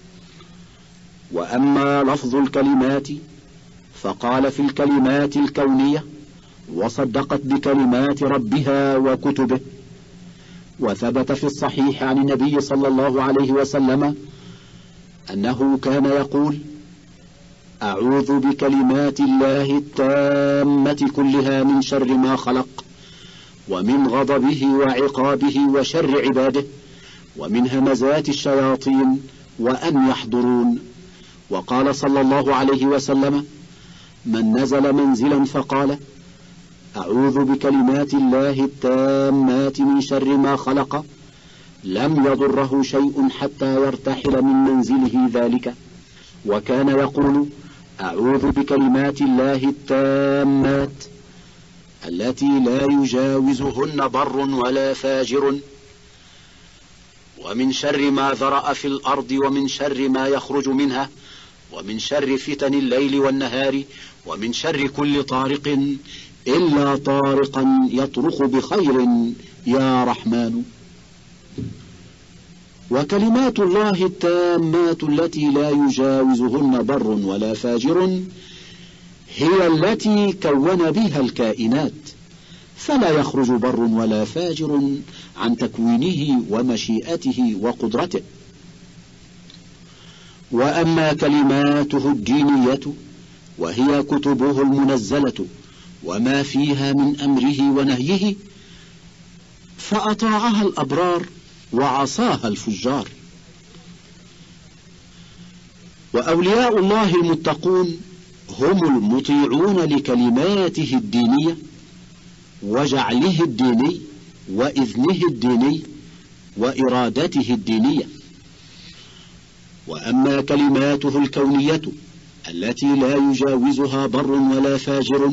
وأما لفظ الكلمات فقال في الكلمات الكونية: وصدقت بكلمات ربها وكتبه. وثبت في الصحيح عن النبي صلى الله عليه وسلم أنه كان يقول: أعوذ بكلمات الله التامة كلها من شر ما خلق، ومن غضبه وعقابه وشر عباده، ومن همزات الشياطين وأن يحضرون. وقال صلى الله عليه وسلم: من نزل منزلا فقال: أعوذ بكلمات الله التامات من شر ما خلق، لم يضره شيء حتى يرتحل من منزله ذلك. وكان يقول: أعوذ بكلمات الله التامات التي لا يجاوزهن بر ولا فاجر، ومن شر ما ذرأ في الأرض، ومن شر ما يخرج منها، ومن شر فتن الليل والنهار، ومن شر كل طارق إلا طارقا يطرق بخير يا رحمن. وكلمات الله التامات التي لا يجاوزهن بر ولا فاجر هي التي كون بها الكائنات، فلا يخرج بر ولا فاجر عن تكوينه ومشيئته وقدرته. وأما كلماته الدينية وهي كتبه المنزلة وما فيها من أمره ونهيه، فأطاعها الأبرار وعصاها الفجار. وأولياء الله المتقون هم المطيعون لكلماته الدينية وجعله الديني وإذنه الديني وإرادته الدينية. وأما كلماته الكونية التي لا يجاوزها بر ولا فاجر،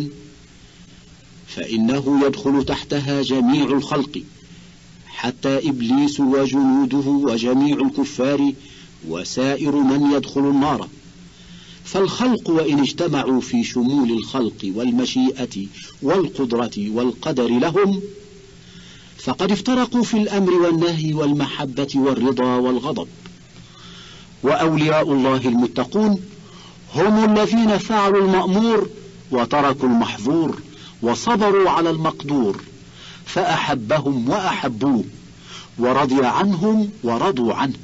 فإنه يدخل تحتها جميع الخلق، حتى إبليس وجنوده وجميع الكفار وسائر من يدخل النار. فالخلق وإن اجتمعوا في شمول الخلق والمشيئة والقدرة والقدر لهم، فقد افترقوا في الأمر والنهي والمحبة والرضا والغضب. وأولياء الله المتقون هم الذين فعلوا المأمور وتركوا المحظور وصبروا على المقدور، فأحبهم وأحبوه، ورضي عنهم ورضوا عنه.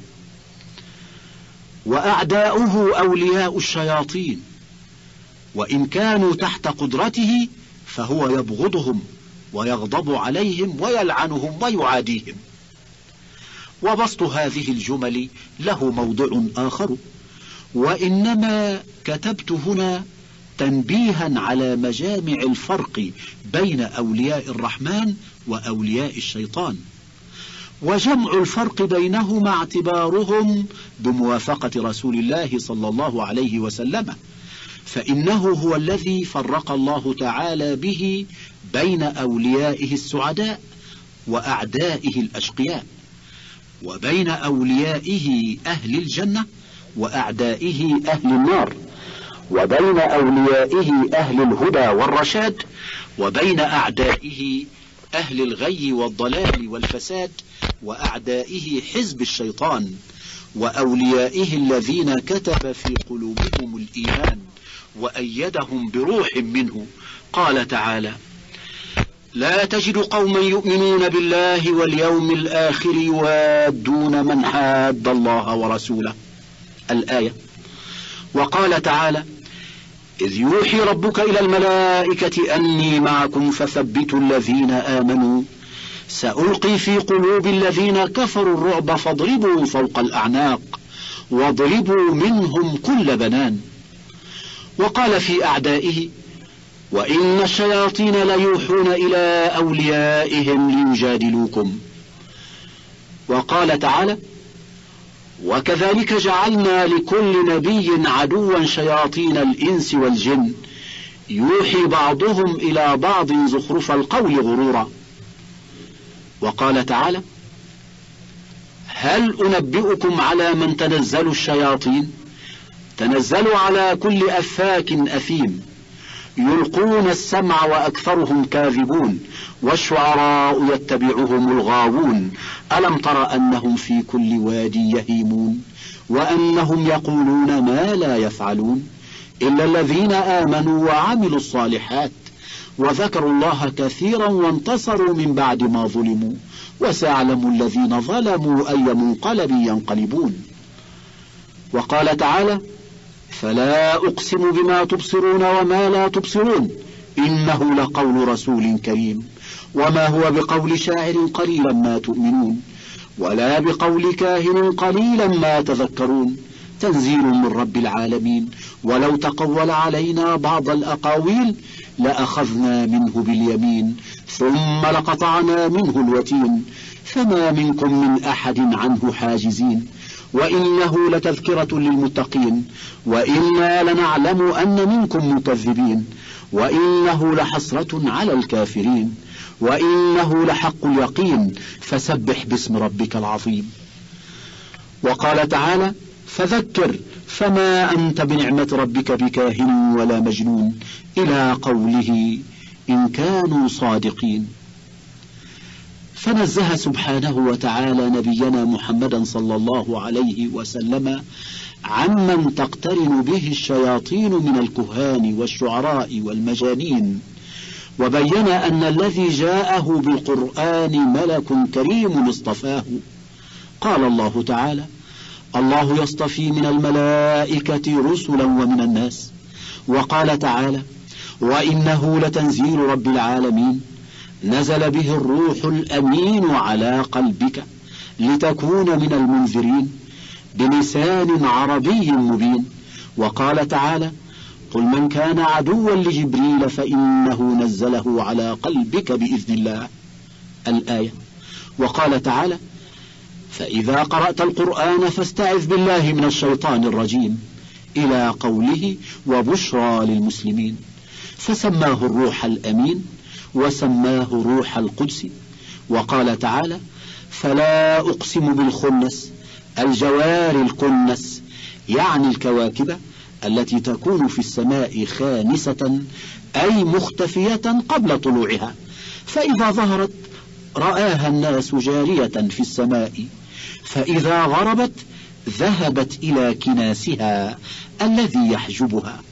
وأعداؤه أولياء الشياطين، وإن كانوا تحت قدرته فهو يبغضهم ويغضب عليهم ويلعنهم ويعاديهم. وبسط هذه الجمل له موضع آخر، وإنما كتبت هنا تنبيها على مجامع الفرق بين أولياء الرحمن وأولياء الشيطان، وجمع الفرق بينهما اعتبارهم بموافقة رسول الله صلى الله عليه وسلم، فإنه هو الذي فرق الله تعالى به بين أوليائه السعداء وأعدائه الأشقياء، وبين أوليائه أهل الجنة وأعدائه أهل النار، وبين أوليائه أهل الهدى والرشاد، وبين أعدائه أهل الغي والضلال والفساد، وأعدائه حزب الشيطان، وأوليائه الذين كتب في قلوبهم الإيمان وأيدهم بروح منه. قال تعالى: لا تجد قوما يؤمنون بالله واليوم الآخر يوادون من حاد الله ورسوله. الآية. وقال تعالى: إذ يوحي ربك إلى الملائكة أني معكم فثبتوا الذين آمنوا سألقي في قلوب الذين كفروا الرعب فاضربوا فوق الأعناق واضربوا منهم كل بنان. وقال في أعدائه: وإن الشياطين ليوحون إلى أوليائهم ليجادلوكم. وقال تعالى: وكذلك جعلنا لكل نبي عدوا شياطين الإنس والجن يوحي بعضهم إلى بعض زخرف القول غرورا. وقال تعالى: هل أنبئكم على من تنزل الشياطين؟ تنزل على كل أفاك أثيم يلقون السمع وأكثرهم كاذبون والشعراء يتبعهم الغاوون ألم تر أنهم في كل وادي يهيمون وأنهم يقولون ما لا يفعلون إلا الذين آمنوا وعملوا الصالحات وذكروا الله كثيرا وانتصروا من بعد ما ظلموا وسيعلم الذين ظلموا أي منقلب ينقلبون. وقال تعالى: فلا أقسم بما تبصرون وما لا تبصرون إنه لقول رسول كريم وما هو بقول شاعر قليلا ما تؤمنون ولا بقول كاهن قليلا ما تذكرون تنزيل من رب العالمين ولو تقول علينا بعض الأقاويل لأخذنا منه باليمين ثم لقطعنا منه الوتين فما منكم من أحد عنه حاجزين وإنه لتذكرة للمتقين وإنا لنعلم أن منكم مكذبين وإنه لحسرة على الكافرين وإنه لحق اليقين فسبح باسم ربك العظيم. وقال تعالى: فذكر فما أنت بنعمة ربك بكاهن ولا مجنون إلى قوله إن كانوا صادقين. فنزه سبحانه وتعالى نبينا محمدا صلى الله عليه وسلم عمن تقترن به الشياطين من الكهان والشعراء والمجانين وبين أن الذي جاءه بالقرآن ملك كريم اصطفاه. قال الله تعالى: الله يصطفي من الملائكة رسلا ومن الناس. وقال تعالى: وإنه لتنزيل رب العالمين نزل به الروح الأمين على قلبك لتكون من المنذرين بلسان عربي مبين. وقال تعالى: قل من كان عدوا لجبريل فإنه نزله على قلبك بإذن الله. الآية. وقال تعالى: فإذا قرأت القرآن فاستعذ بالله من الشيطان الرجيم إلى قوله وبشرى للمسلمين فسماه الروح الأمين وسماه روح القدس. وقال تعالى: فلا أقسم بالخنس الجوار الكنس يعني الكواكب التي تكون في السماء خانسة أي مختفية قبل طلوعها فإذا ظهرت رآها الناس جارية في السماء فإذا غربت ذهبت إلى كناسها الذي يحجبها.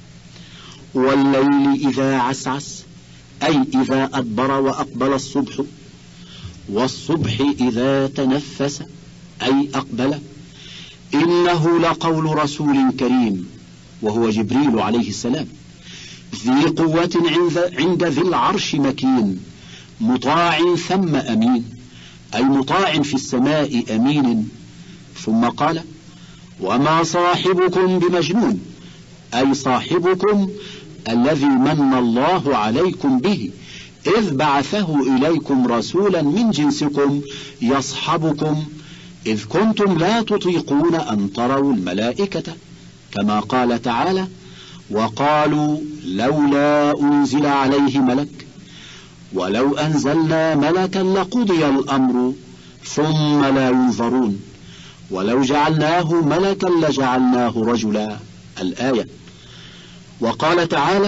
والليل إذا عسعس أي إذا أدبر وأقبل الصبح والصبح إذا تنفس أي أقبل إنه لقول رسول كريم وهو جبريل عليه السلام ذي قوة عند ذي العرش مكين مطاع ثم أمين أي مطاع في السماء أمين. ثم قال: وما صاحبكم بمجنون أي صاحبكم الذي من الله عليكم به إذ بعثه إليكم رسولا من جنسكم يصحبكم إذ كنتم لا تطيقون أن تروا الملائكة كما قال تعالى: وقالوا لولا أنزل عليه ملك ولو أنزلنا ملكا لقضي الأمر ثم لا ينظرون ولو جعلناه ملكا لجعلناه رجلا. الآية. وقال تعالى: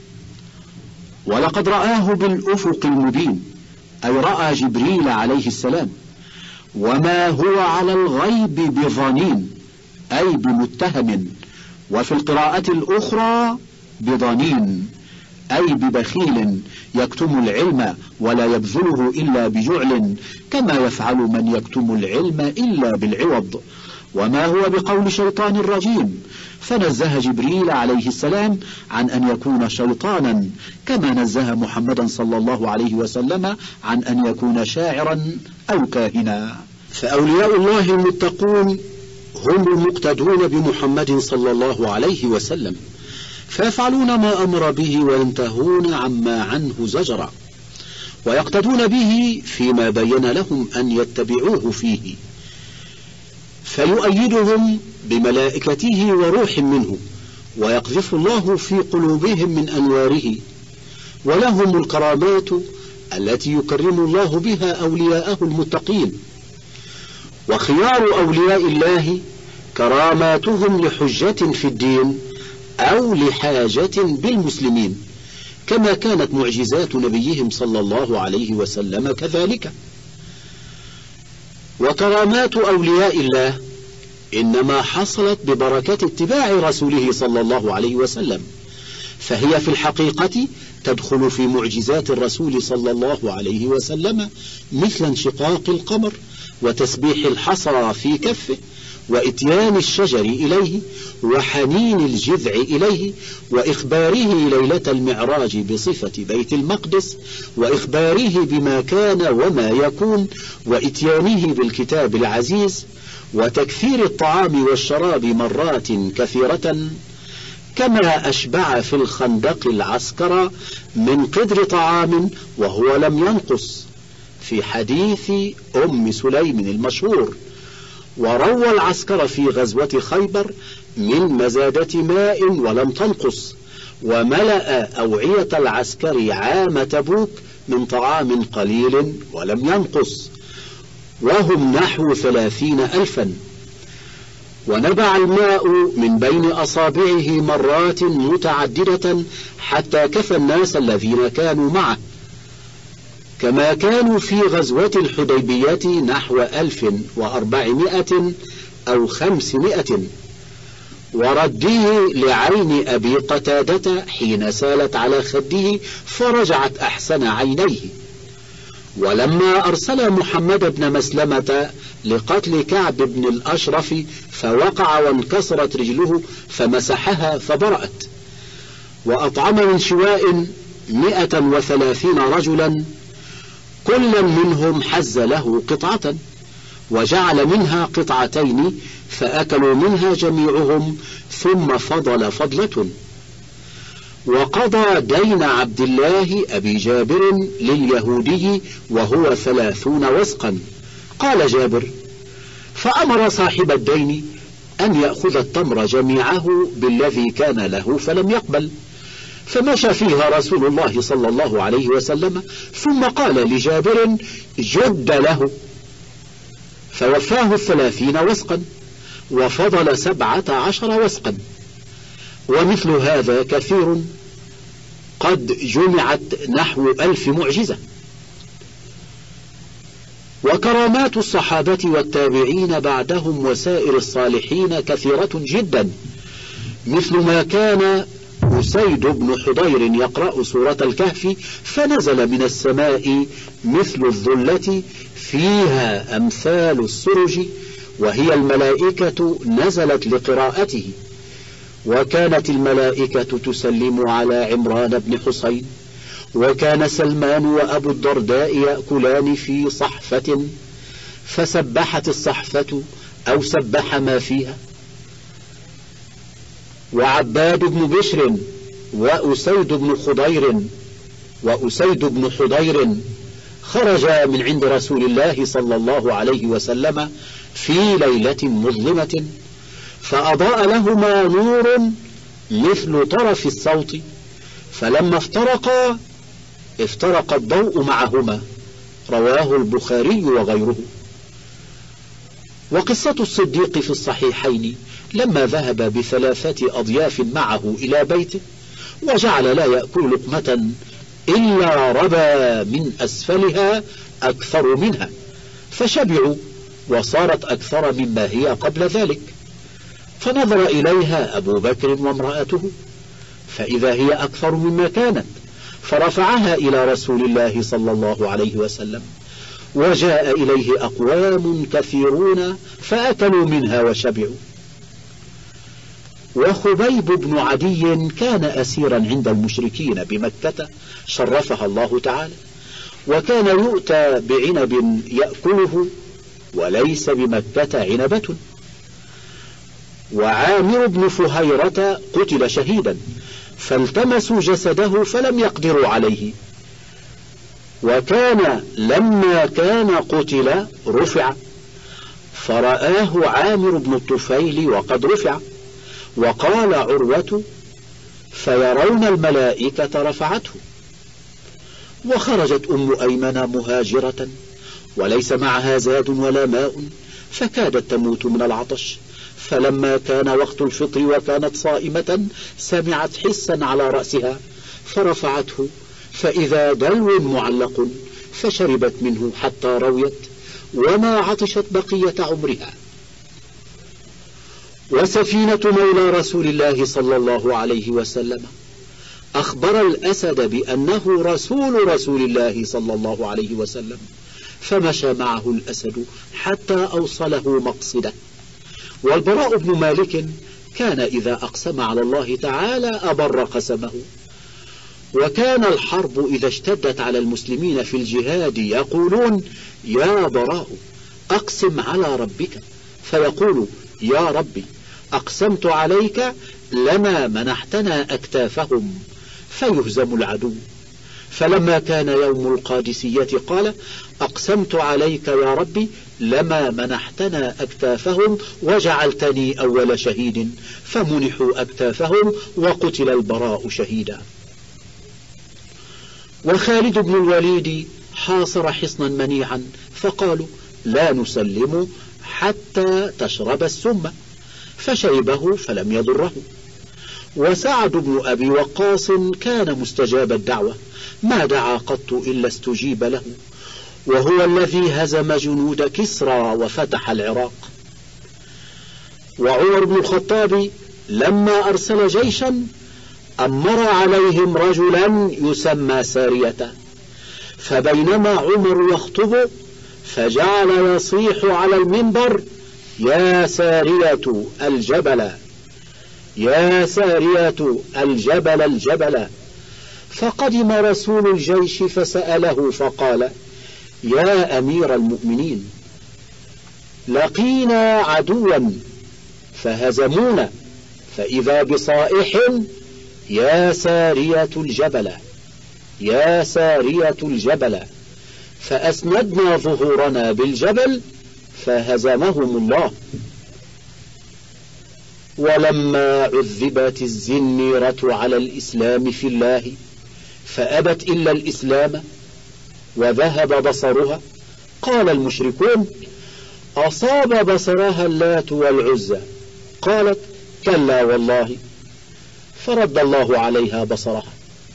ولقد رآه بالأفق المبين أي رأى جبريل عليه السلام وما هو على الغيب بظنين أي بمتهم. وفي القراءة الأخرى بضنين أي ببخيل يكتم العلم ولا يبذله إلا بجعل كما يفعل من يكتم العلم إلا بالعوض. وما هو بقول شيطان رجيم فنزه جبريل عليه السلام عن أن يكون شيطانا كما نزه محمدا صلى الله عليه وسلم عن أن يكون شاعرا أو كاهنا. فأولياء الله المتقون هم المقتدون بمحمد صلى الله عليه وسلم فيفعلون ما أمر به وينتهون عما عنه زجرا، ويقتدون به فيما بين لهم أن يتبعوه فيه، فيؤيدهم بملائكته وروح منه، ويقذف الله في قلوبهم من أنواره، ولهم الكرامات التي يكرم الله بها أولياءه المتقين. وخيار أولياء الله كراماتهم لحجة في الدين أو لحاجة بالمسلمين، كما كانت معجزات نبيهم صلى الله عليه وسلم كذلك. وكرامات أولياء الله إنما حصلت ببركة اتباع رسوله صلى الله عليه وسلم، فهي في الحقيقة تدخل في معجزات الرسول صلى الله عليه وسلم، مثل انشقاق القمر، وتسبيح الحصى في كفه، وإتيان الشجر إليه، وحنين الجذع إليه، وإخباره ليلة المعراج بصفة بيت المقدس، وإخباره بما كان وما يكون، وإتيانه بالكتاب العزيز، وتكثير الطعام والشراب مرات كثيرة، كما أشبع في الخندق العسكر من قدر طعام وهو لم ينقص، في حديث أم سليم المشهور: وروى العسكر في غزوة خيبر من مزادة ماء ولم تنقص، وملأ أوعية العسكر عام تبوك من طعام قليل ولم ينقص، وهم نحو ثلاثين ألفا. ونبع الماء من بين أصابعه مرات متعددة حتى كفى الناس الذين كانوا معه، كما كانوا في غزوة الحديبية نحو ألف وأربعمائة أو خمسمائة. ورده لعين أبي قتادة حين سالت على خده فرجعت أحسن عينيه. ولما أرسل محمد بن مسلمة لقتل كعب بن الأشرف فوقع وانكسرت رجله فمسحها فبرأت. وأطعم من شواء مئة وثلاثين رجلا، كل منهم حز له قطعة، وجعل منها قطعتين فأكلوا منها جميعهم، ثم فضل فضلة. وقضى دين عبد الله أبي جابر لليهودي وهو ثلاثون وسقا. قال جابر: فأمر صاحب الدين أن يأخذ التمر جميعه بالذي كان له فلم يقبل، فمشى فيها رسول الله صلى الله عليه وسلم، ثم قال لجابر: جد له، فوفاه الثلاثين وسقا، وفضل سبعة عشر وسقا. ومثل هذا كثير، قد جمعت نحو ألف معجزة. وكرامات الصحابة والتابعين بعدهم وسائر الصالحين كثيرة جدا، مثل ما كان أسيد بن حضير يقرأ سورة الكهف فنزل من السماء مثل الظلة فيها أمثال السرج، وهي الملائكة نزلت لقراءته. وكانت الملائكة تسلم على عمران بن حسين، وكان سلمان وأبو الدرداء يأكلان في صحفة، فسبحت الصحفة أو سبح ما فيها. وعباد بن بشر وأسيد بن خضير وأسيد بن حضير خرجا من عند رسول الله صلى الله عليه وسلم في ليلة مظلمة، فأضاء لهما نور مثل طرف الصوت، فلما افترقا افترق الضوء معهما. رواه البخاري وغيره. وقصة الصديق في الصحيحين لما ذهب بثلاثة أضياف معه إلى بيته، وجعل لا يأكل لقمة إلا ربى من أسفلها أكثر منها، فشبعوا وصارت أكثر مما هي قبل ذلك. فنظر إليها أبو بكر وامرأته فإذا هي أكثر مما كانت، فرفعها إلى رسول الله صلى الله عليه وسلم، وجاء إليه أقوام كثيرون فأكلوا منها وشبعوا. وخبيب بن عدي كان أسيرا عند المشركين بمكة شرفها الله تعالى، وكان يؤتى بعنب يأكله وليس بمكة عنبة. وعامر بن فهيرة قتل شهيدا، فالتمسوا جسده فلم يقدروا عليه، وكان لما كان قتل رفع، فرآه عامر بن الطفيل وقد رفع، وقال عروة: فيرون الملائكة رفعته. وخرجت أم أيمن مهاجرة وليس معها زاد ولا ماء، فكادت تموت من العطش، فلما كان وقت الفطر وكانت صائمة سمعت حسا على رأسها فرفعته، فإذا دلو معلق، فشربت منه حتى رويت وما عطشت بقية عمرها. وسفينة مولى رسول الله صلى الله عليه وسلم أخبر الأسد بأنه رسول رسول الله صلى الله عليه وسلم، فمشى معه الأسد حتى أوصله مقصده. والبراء بن مالك كان إذا أقسم على الله تعالى أبر قسمه. وكان الحرب إذا اشتدت على المسلمين في الجهاد يقولون: يا براء أقسم على ربك، فيقول: يا ربي أقسمت عليك لما منحتنا أكتافهم، فيهزم العدو. فلما كان يوم القادسية قال: أقسمت عليك يا ربي لما منحتنا أكتافهم وجعلتني أول شهيد، فمنحوا أكتافهم وقتل البراء شهيدا. وخالد بن الوليد حاصر حصنا منيعا، فقالوا: لا نسلم حتى تشرب السم، فشربه فلم يضره. وسعد بن أبي وقاص كان مستجاب الدعوة، ما دعا قط إلا استجيب له، وهو الذي هزم جنود كسرى وفتح العراق. وعمر بن الخطاب لما أرسل جيشا أمر عليهم رجلا يسمى سارية، فبينما عمر يخطب فجعل يصيح على المنبر: يا سارية الجبل، يا سارية الجبل الجبل. فقدم رسول الجيش فسأله فقال: يا أمير المؤمنين، لقينا عدوا فهزمونا، فإذا بصائح: يا سارية الجبل، يا سارية الجبل، فأسندنا ظهورنا بالجبل فهزمهم الله. ولما عذبت الزنيرة على الإسلام في الله فأبت إلا الإسلام وذهب بصرها، قال المشركون: أصاب بصرها اللات والعزى. قالت: كلا والله، فرد الله عليها بصرها.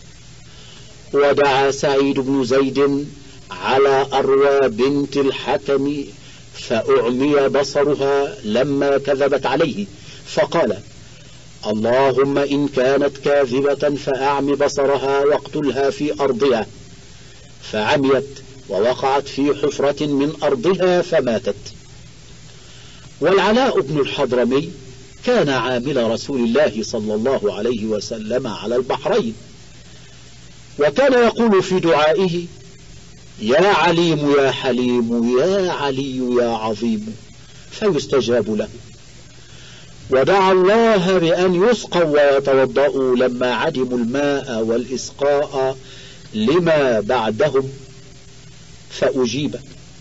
ودعا سعيد بن زيد على أروى بنت الحكم فأعمي بصرها لما كذبت عليه، فقال: اللهم إن كانت كاذبة فأعم بصرها واقتلها في أرضها. فعميت ووقعت في حفرة من أرضها فماتت. والعلاء بن الحضرمي كان عامل رسول الله صلى الله عليه وسلم على البحرين، وكان يقول في دعائه: يا عليم يا حليم يا علي يا عظيم، فيستجاب له. ودعا الله بأن يسقوا ويتوضأوا لما عدموا الماء والإسقاء لما بعدهم فأجيب.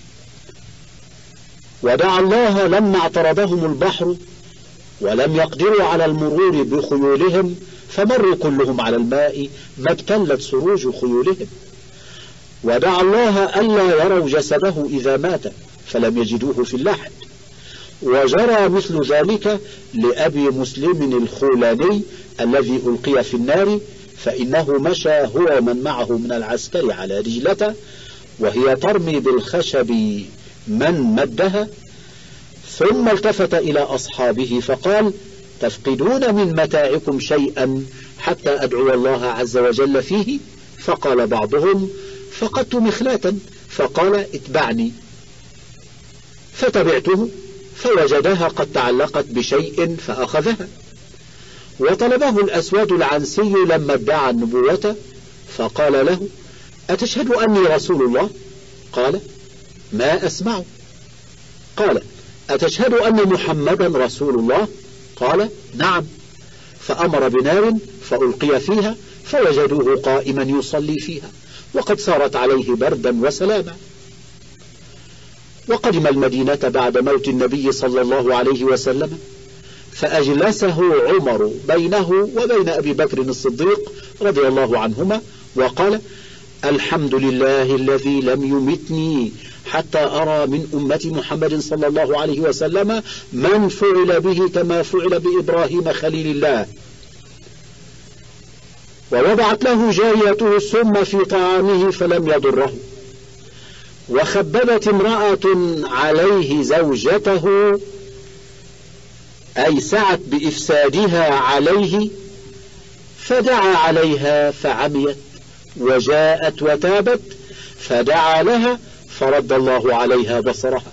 ودعا الله لما اعترضهم البحر ولم يقدروا على المرور بخيولهم فمروا كلهم على الماء ما ابتلت سروج خيولهم. ودعا الله ألا يروا جسده إذا مات فلم يجدوه في اللحد. وجرى مثل ذلك لأبي مسلم الخولاني الذي ألقي في النار، فإنه مشى هو ومن معه من العسكر على رجلته وهي ترمي بالخشب من مدها، ثم التفت إلى أصحابه فقال: تفقدون من متاعكم شيئا حتى أدعو الله عز وجل فيه؟ فقال بعضهم: فقدت مخلاة. فقال: اتبعني. فتبعته فوجدها قد تعلقت بشيء فأخذها. وطلبه الأسود العنسي لما ادعى النبوة فقال له: أتشهد أني رسول الله؟ قال: ما أسمع. قال: أتشهد أن محمدا رسول الله؟ قال: نعم. فأمر بنار فألقي فيها فوجدوه قائما يصلي فيها وقد صارت عليه بردا وسلاما. وقدم المدينة بعد موت النبي صلى الله عليه وسلم فأجلسه عمر بينه وبين أبي بكر الصديق رضي الله عنهما وقال: الحمد لله الذي لم يمتني حتى أرى من أمة محمد صلى الله عليه وسلم من فعل به كما فعل بإبراهيم خليل الله. ووضعت له جاريته السم في طعامه فلم يضره. وخببت امرأة عليه زوجته أي سعت بإفسادها عليه فدعا عليها فعميت، وجاءت وتابت فدعا لها فرد الله عليها بصرها.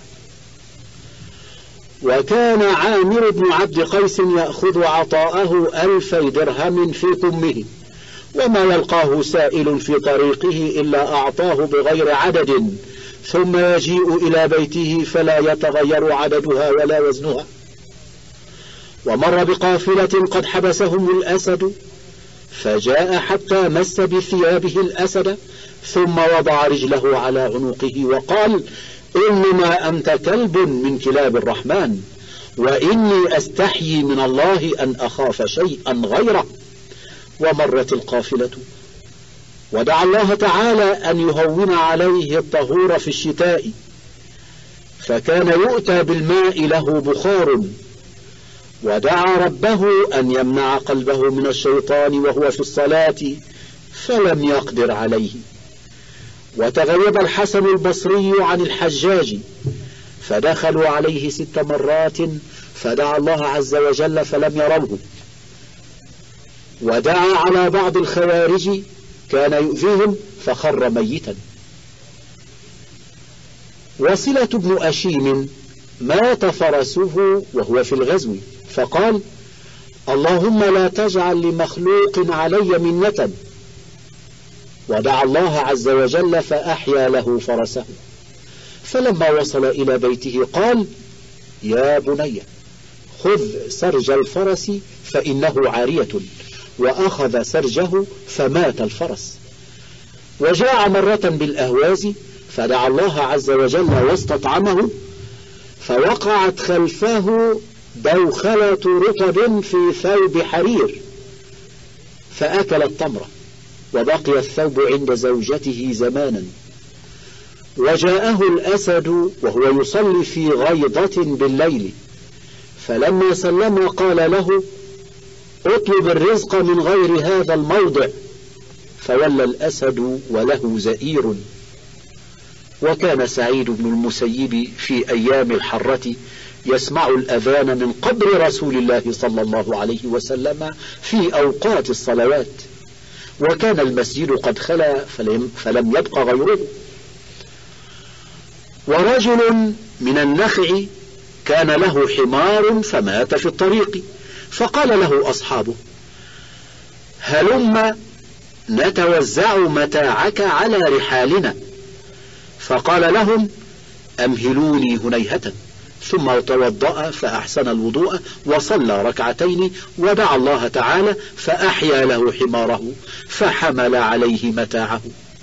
وكان عامر بن عبد قيس يأخذ عطاءه ألفي درهم في كمه، وما يلقاه سائل في طريقه إلا أعطاه بغير عدد، ثم يجيء إلى بيته فلا يتغير عددها ولا وزنها. ومر بقافلة قد حبسهم الأسد فجاء حتى مس بثيابه الأسد ثم وضع رجله على عنقه وقال: إنما أنت كلب من كلاب الرحمن، وإني أستحيي من الله أن أخاف شيئا غيره. ومرت القافلة ودعا الله تعالى أن يهون عليه الطهور في الشتاء، فكان يؤتى بالماء له بخار، ودعا ربه أن يمنع قلبه من الشيطان وهو في الصلاة فلم يقدر عليه. وتغيب الحسن البصري عن الحجاج فدخلوا عليه ست مرات فدعا الله عز وجل فلم يروه. ودعا على بعض الخوارج كان يؤذيهم فخر ميتا. وصلة بن أشيم مات فرسه وهو في الغزو فقال: اللهم لا تجعل لمخلوق علي منة. ودعا الله عز وجل فأحيا له فرسه. فلما وصل إلى بيته قال: يا بني خذ سرج الفرس فإنه عارية، وأخذ سرجه فمات الفرس. وجاء مرة بالأهواز فدعا الله عز وجل واستطعمه، فوقعت خلفه دوخلة رطب في ثوب حرير فأكل التمر، وبقي الثوب عند زوجته زمانا. وجاءه الأسد وهو يصلي في غيضة بالليل، فلما سلم قال له: اطلب الرزق من غير هذا الموضع. فولى الأسد وله زئير. وكان سعيد بن المسيب في أيام الحرة يسمع الأذان من قبر رسول الله صلى الله عليه وسلم في أوقات الصلوات، وكان المسجد قد خلا فلم, فلم يبق غيره. ورجل من النخع كان له حمار فمات في الطريق، فقال له أصحابه: هلم نتوزع متاعك على رحالنا. فقال لهم: أمهلوني هنيهة. ثم توضأ فأحسن الوضوء وصلى ركعتين ودعا الله تعالى فأحيا له حماره فحمل عليه متاعه.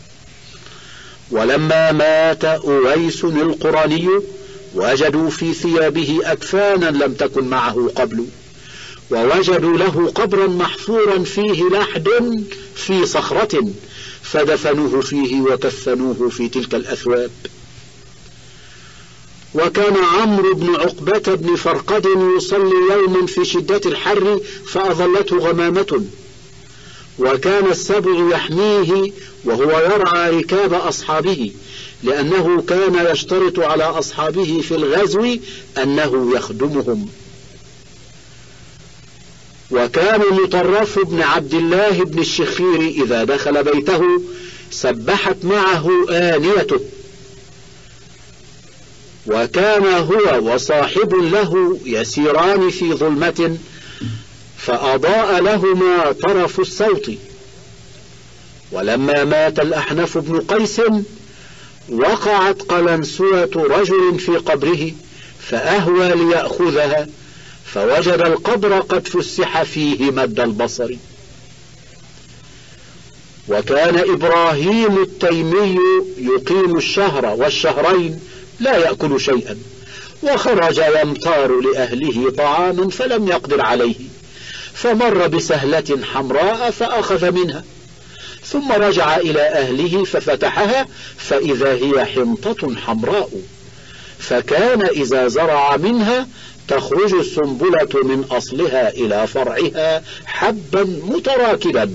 ولما مات أويس القرني وجدوا في ثيابه أكفانا لم تكن معه قبل، ووجدوا له قبرا محفورا فيه لحد في صخرة فدفنوه فيه وكفنوه في تلك الأثواب. وكان عمرو بن عقبة بن فرقد يصلي يوما في شدة الحر فأظلته غمامة، وكان السبع يحميه وهو يرعى ركاب أصحابه، لأنه كان يشترط على أصحابه في الغزو أنه يخدمهم. وكان مطرف بن عبد الله بن الشخير إذا دخل بيته سبحت معه آنيته. وكان هو وصاحب له يسيران في ظلمة فأضاء لهما طرف الصوت. ولما مات الأحنف بن قيس وقعت قلنسوة رجل في قبره فأهوى ليأخذها، فوجد القبر قد فسح فيه مد البصر. وكان إبراهيم التيمي يقيم الشهر والشهرين لا يأكل شيئا، وخرج يمطار لأهله طعاما فلم يقدر عليه، فمر بسهلة حمراء فأخذ منها، ثم رجع إلى أهله ففتحها فإذا هي حنطة حمراء، فكان إذا زرع منها تخرج السنبلة من أصلها إلى فرعها حبا متراكبا.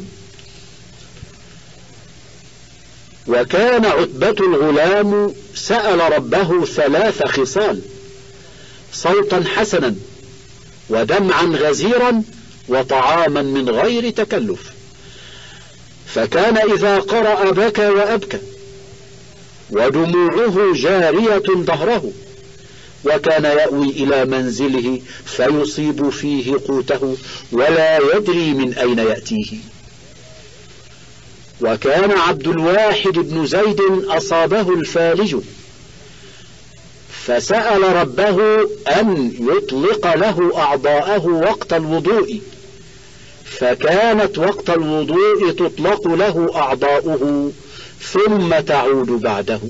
وكان عتبة الغلام سأل ربه ثلاث خصال: صوتا حسنا، ودمعا غزيرا، وطعاما من غير تكلف. فكان إذا قرأ بكى وأبكى، ودموعه جارية ظهره، وكان يأوي إلى منزله فيصيب فيه قوته ولا يدري من أين يأتيه. وكان عبد الواحد بن زيد أصابه الفالج، فسأل ربه أن يطلق له أعضاءه وقت الوضوء، فكانت وقت الوضوء تطلق له أعضاؤه ثم تعود بعده.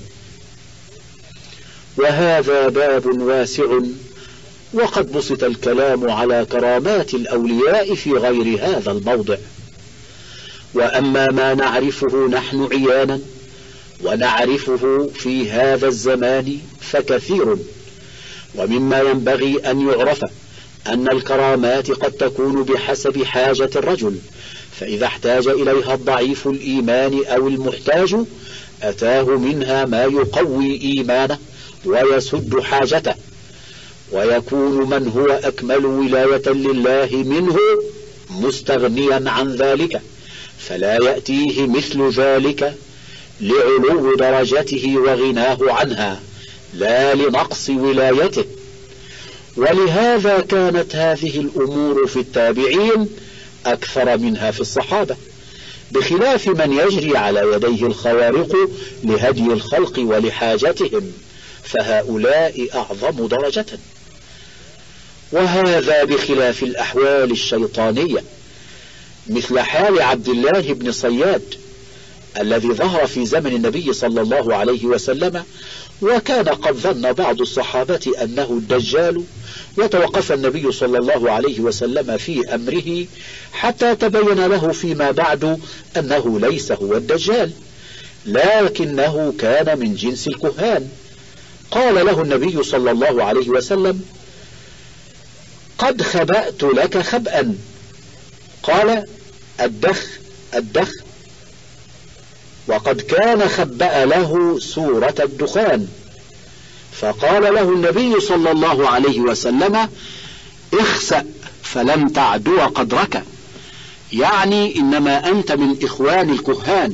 وهذا باب واسع، وقد بسط الكلام على كرامات الأولياء في غير هذا الموضع. وأما ما نعرفه نحن عيانا ونعرفه في هذا الزمان فكثير. ومما ينبغي أن يعرف أن الكرامات قد تكون بحسب حاجة الرجل، فإذا احتاج إليها الضعيف الإيمان أو المحتاج أتاه منها ما يقوي إيمانه ويسد حاجته، ويكون من هو أكمل ولاية لله منه مستغنيا عن ذلك، فلا يأتيه مثل ذلك لعلو درجته وغناه عنها، لا لنقص ولايته. ولهذا كانت هذه الأمور في التابعين أكثر منها في الصحابة، بخلاف من يجري على يديه الخوارق لهدي الخلق ولحاجتهم، فهؤلاء أعظم درجة. وهذا بخلاف الأحوال الشيطانية، مثل حال عبد الله بن صياد الذي ظهر في زمن النبي صلى الله عليه وسلم، وكان قد ظن بعض الصحابة أنه الدجال، وتوقف النبي صلى الله عليه وسلم في أمره حتى تبين له فيما بعد أنه ليس هو الدجال، لكنه كان من جنس الكهان. قال له النبي صلى الله عليه وسلم: قد خبأت لك خبأ. قال: الدخ الدخ. وقد كان خبأ له سورة الدخان، فقال له النبي صلى الله عليه وسلم: اخسأ فلم تعدو قدرك، يعني إنما أنت من إخوان الكهان.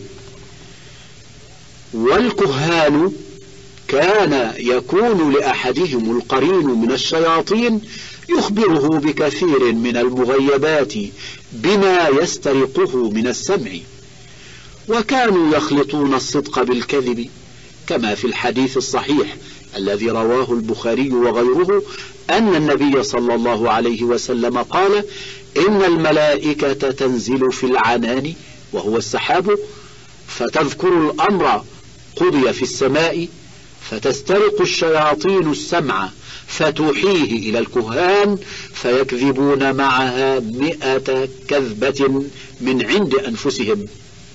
والكهان كان يكون لأحدهم القرين من الشياطين يخبره بكثير من المغيبات بما يسترقه من السمع، وكانوا يخلطون الصدق بالكذب، كما في الحديث الصحيح الذي رواه البخاري وغيره أن النبي صلى الله عليه وسلم قال: إن الملائكة تنزل في العنان وهو السحاب، فتذكر الأمر قضي في السماء، فتسترق الشياطين السمع فتوحيه إلى الكهان، فيكذبون معها مئة كذبة من عند أنفسهم.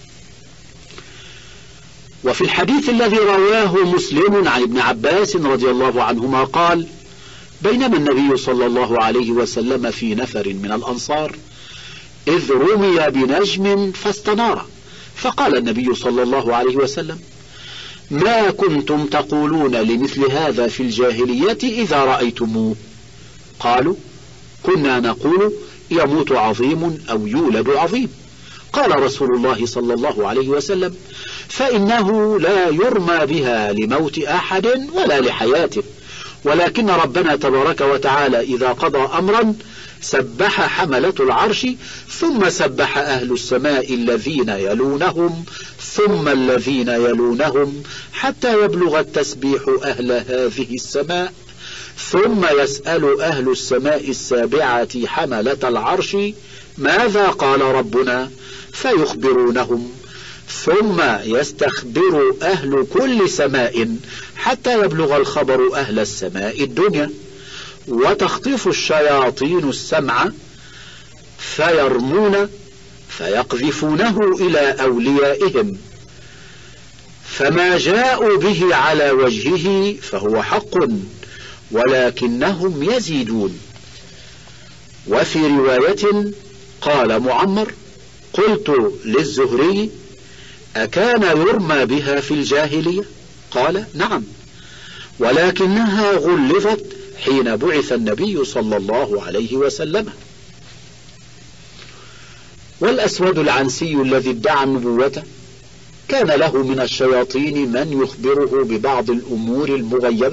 وفي الحديث الذي رواه مسلم عن ابن عباس رضي الله عنهما قال: بينما النبي صلى الله عليه وسلم في نفر من الأنصار إذ رمي بنجم فاستنار، فقال النبي صلى الله عليه وسلم: ما كنتم تقولون لمثل هذا في الجاهلية إذا رأيتموه؟ قالوا: كنا نقول يموت عظيم أو يولد عظيم. قال رسول الله صلى الله عليه وسلم: فإنه لا يرمى بها لموت أحد ولا لحياته، ولكن ربنا تبارك وتعالى إذا قضى أمرا سبح حملة العرش، ثم سبح أهل السماء الذين يلونهم، ثم الذين يلونهم، حتى يبلغ التسبيح أهل هذه السماء، ثم يسأل أهل السماء السابعة حملة العرش ماذا قال ربنا فيخبرونهم، ثم يستخبر أهل كل سماء حتى يبلغ الخبر أهل السماء الدنيا، وتخطف الشياطين السمع فيرمون فيقذفونه إلى أوليائهم، فما جاءوا به على وجهه فهو حق ولكنهم يزيدون. وفي رواية قال معمر: قلت للزهري: أكان يرمى بها في الجاهلية؟ قال: نعم، ولكنها غلظت حين بعث النبي صلى الله عليه وسلم. والأسود العنسي الذي ادعى النبوة كان له من الشياطين من يخبره ببعض الأمور المغيبة،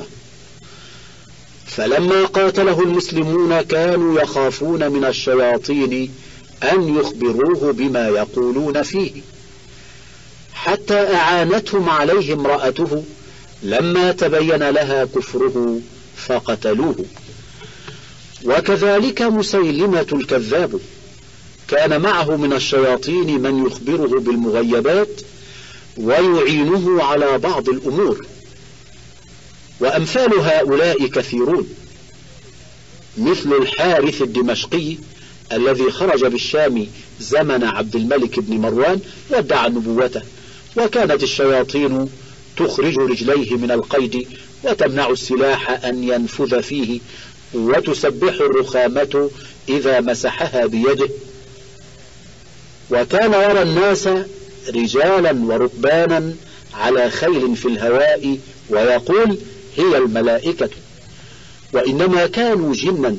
فلما قاتله المسلمون كانوا يخافون من الشياطين أن يخبروه بما يقولون فيه، حتى أعانتهم عليه امرأته لما تبين لها كفره فقتلوه. وكذلك مسيلمة الكذاب كان معه من الشياطين من يخبره بالمغيبات ويعينه على بعض الأمور، وأمثال هؤلاء كثيرون، مثل الحارث الدمشقي الذي خرج بالشام زمن عبد الملك بن مروان وادعى النبوة، وكانت الشياطين تخرج رجليه من القيد وتمنع السلاح أن ينفذ فيه، وتسبح الرخامة إذا مسحها بيده، وكان يرى الناس رجالا وركبانا على خيل في الهواء ويقول: هي الملائكة، وإنما كانوا جنا.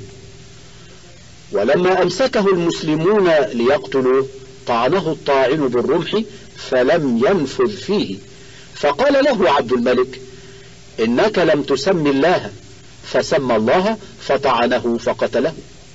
ولما أمسكه المسلمون ليقتلوه طعنه الطاعن بالرمح فلم ينفذ فيه، فقال له عبد الملك: إنك لم تسم الله، فسمى الله فطعنه فقتله.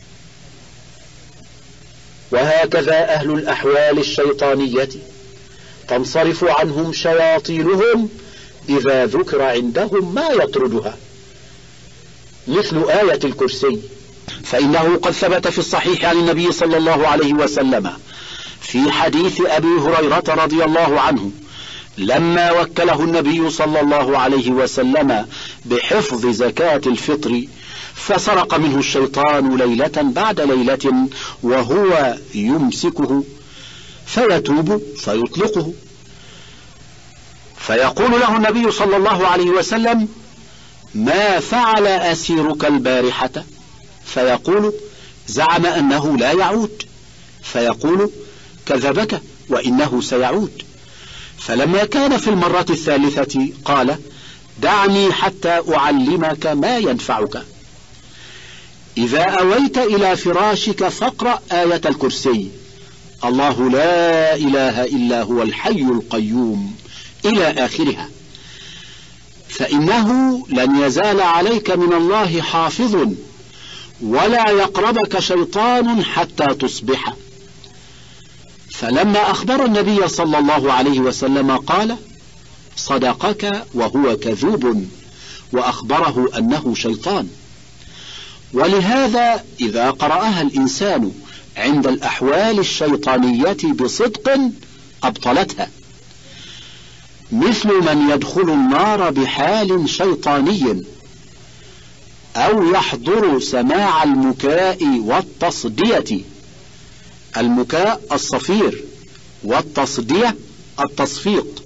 وهكذا أهل الأحوال الشيطانية تنصرف عنهم شياطينهم إذا ذكر عندهم ما يطردها، مثل آية الكرسي، فإنه قد ثبت في الصحيح عن النبي صلى الله عليه وسلم في حديث أبي هريرة رضي الله عنه لما وكله النبي صلى الله عليه وسلم بحفظ زكاة الفطر، فسرق منه الشيطان ليلة بعد ليلة وهو يمسكه، فيتوب فيطلقه، فيقول له النبي صلى الله عليه وسلم: ما فعل أسيرك البارحة؟ فيقول: زعم أنه لا يعود. فيقول: كذبك وإنه سيعود. فلما كان في المرة الثالثة قال: دعني حتى أعلمك ما ينفعك، إذا أويت إلى فراشك فاقرأ آية الكرسي: الله لا إله إلا هو الحي القيوم إلى آخرها، فإنه لن يزال عليك من الله حافظ ولا يقربك شيطان حتى تصبح. فلما أخبر النبي صلى الله عليه وسلم قال: صدقك وهو كذوب، وأخبره أنه شيطان. ولهذا إذا قرأها الإنسان عند الأحوال الشيطانية بصدق أبطلتها، مثل من يدخل النار بحال شيطاني، أو يحضر سماع المكاء والتصدية. المكاء الصفير، والتصدية التصفيق.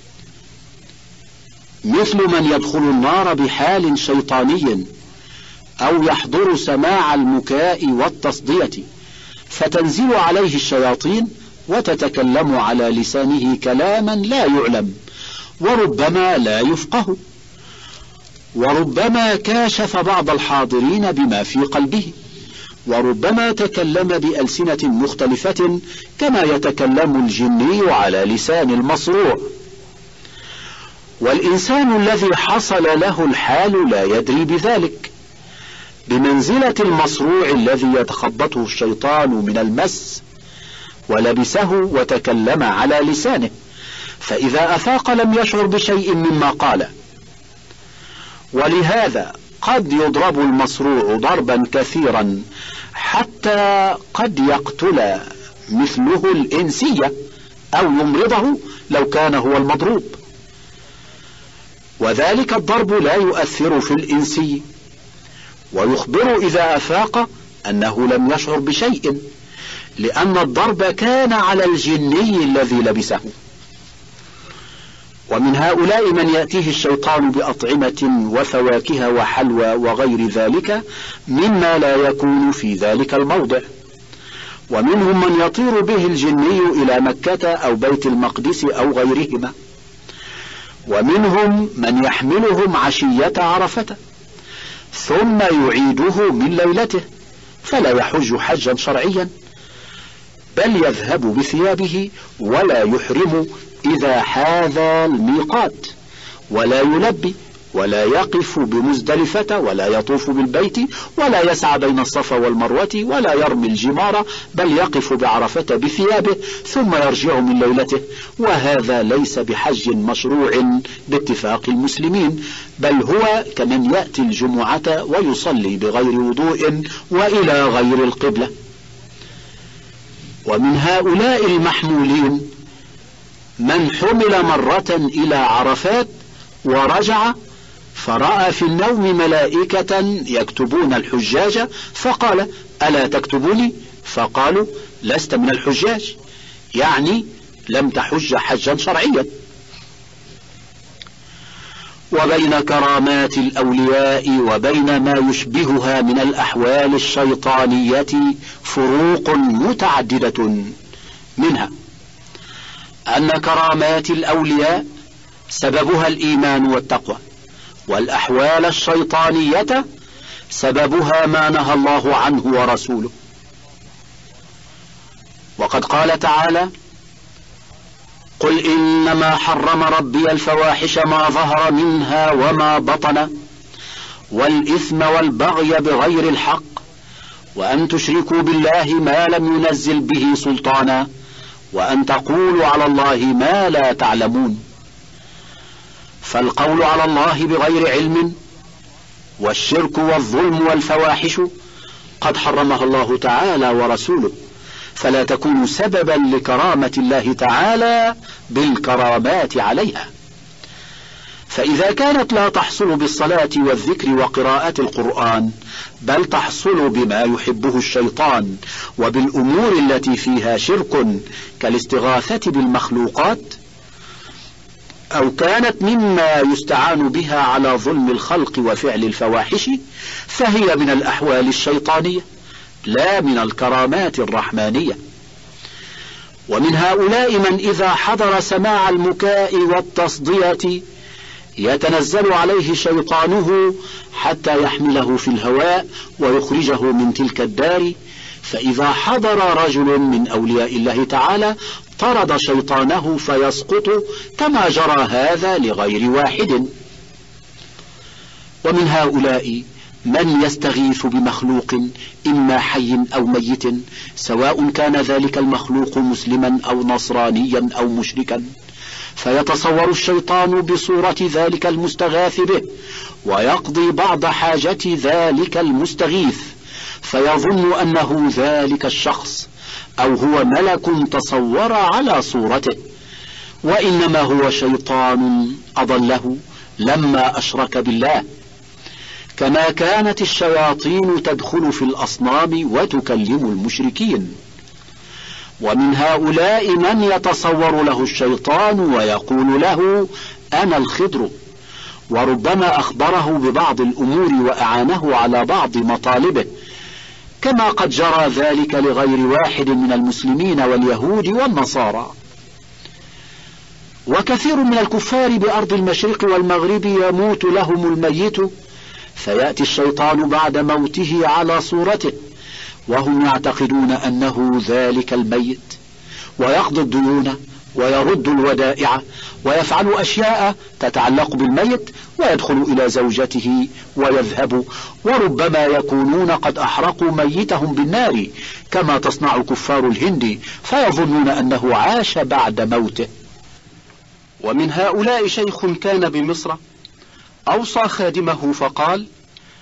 مثل من يدخل النار بحال شيطاني أو يحضر سماع المكاء والتصدية، فتنزل عليه الشياطين وتتكلم على لسانه كلاما لا يعلم، وربما لا يفقه، وربما كاشف بعض الحاضرين بما في قلبه، وربما تكلم بألسنة مختلفة كما يتكلم الجني على لسان المصروع. والإنسان الذي حصل له الحال لا يدري بذلك، بمنزلة المصروع الذي يتخبطه الشيطان من المس ولبسه وتكلم على لسانه، فإذا أفاق لم يشعر بشيء مما قال. ولهذا قد يضرب المصروع ضربا كثيرا حتى قد يقتل مثله الإنسية أو يمرضه لو كان هو المضروب، وذلك الضرب لا يؤثر في الإنسي، ويخبر إذا أفاق أنه لم يشعر بشيء، لأن الضرب كان على الجني الذي لبسه. ومن هؤلاء من يأتيه الشيطان بأطعمة وفواكه وحلوى وغير ذلك مما لا يكون في ذلك الموضع، ومنهم من يطير به الجني إلى مكة أو بيت المقدس أو غيرهما، ومنهم من يحملهم عشية عرفة ثم يعيده من ليلته فلا يحج حجا شرعيا، بل يذهب بثيابه ولا يحرم إذا حاذى الميقات، ولا يلبي ولا يقف بمزدلفة ولا يطوف بالبيت ولا يسعى بين الصفا والمروة ولا يرمي الجمار، بل يقف بعرفة بثيابه ثم يرجع من ليلته، وهذا ليس بحج مشروع باتفاق المسلمين، بل هو كمن يأتي الجمعة ويصلي بغير وضوء وإلى غير القبلة. ومن هؤلاء المحمولين من حمل مرة إلى عرفات ورجع فرأى في النوم ملائكة يكتبون الحجاج فقال: ألا تكتبوني؟ فقالوا: لست من الحجاج، يعني لم تحج حجا شرعيا. وبين كرامات الأولياء وبين ما يشبهها من الأحوال الشيطانية فروق متعددة، منها أن كرامات الأولياء سببها الإيمان والتقوى، والأحوال الشيطانية سببها ما نهى الله عنه ورسوله. وقد قال تعالى: قل إنما حرم ربي الفواحش ما ظهر منها وما بطن والإثم والبغي بغير الحق وأن تشركوا بالله ما لم ينزل به سلطانا وأن تقولوا على الله ما لا تعلمون. فالقول على الله بغير علم والشرك والظلم والفواحش قد حرمها الله تعالى ورسوله، فلا تكون سببا لكرامة الله تعالى بالكرامات عليها. فإذا كانت لا تحصل بالصلاة والذكر وقراءة القرآن، بل تحصل بما يحبه الشيطان وبالأمور التي فيها شرك كالاستغاثة بالمخلوقات، أو كانت مما يستعان بها على ظلم الخلق وفعل الفواحش، فهي من الأحوال الشيطانية لا من الكرامات الرحمانية. ومن هؤلاء من إذا حضر سماع المكاء والتصدية يتنزل عليه شيطانه حتى يحمله في الهواء ويخرجه من تلك الدار، فإذا حضر رجل من أولياء الله تعالى طرد شيطانه فيسقط، كما جرى هذا لغير واحد. ومن هؤلاء من يستغيث بمخلوق إما حي أو ميت، سواء كان ذلك المخلوق مسلما أو نصرانيا أو مشركا، فيتصور الشيطان بصورة ذلك المستغاث به ويقضي بعض حاجة ذلك المستغيث، فيظن أنه ذلك الشخص أو هو ملك تصور على صورته، وإنما هو شيطان أضله لما أشرك بالله، كما كانت الشياطين تدخل في الأصنام وتكلم المشركين. ومن هؤلاء من يتصور له الشيطان ويقول له: أنا الخضر، وربما أخبره ببعض الأمور وأعانه على بعض مطالبه، كما قد جرى ذلك لغير واحد من المسلمين واليهود والنصارى. وكثير من الكفار بأرض المشرق والمغرب يموت لهم الميت، فيأتي الشيطان بعد موته على صورته وهم يعتقدون أنه ذلك الميت، ويقضي الديون ويرد الودائع ويفعل أشياء تتعلق بالميت، ويدخل إلى زوجته ويذهب، وربما يكونون قد أحرقوا ميتهم بالنار كما تصنع كفار الهند، فيظنون أنه عاش بعد موته. ومن هؤلاء شيخ كان بمصر أوصى خادمه فقال: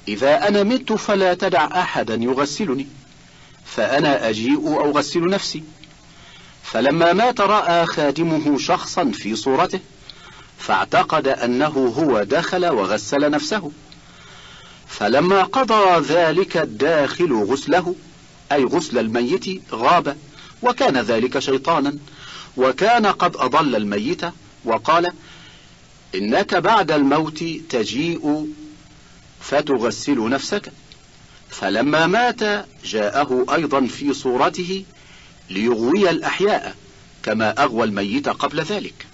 إذا أنا مت فلا تدع أحدا يغسلني، فأنا أجيء أغسل نفسي. فلما مات رأى خادمه شخصا في صورته، فاعتقد أنه هو دخل وغسل نفسه. فلما قضى ذلك الداخل غسله، أي غسل الميت، غاب، وكان ذلك شيطانا، وكان قد أضل الميت، وقال: إنك بعد الموت تجيء فتغسل نفسك. فلما مات جاءه أيضا في صورته ليغوي الأحياء كما أغوى الميت قبل ذلك.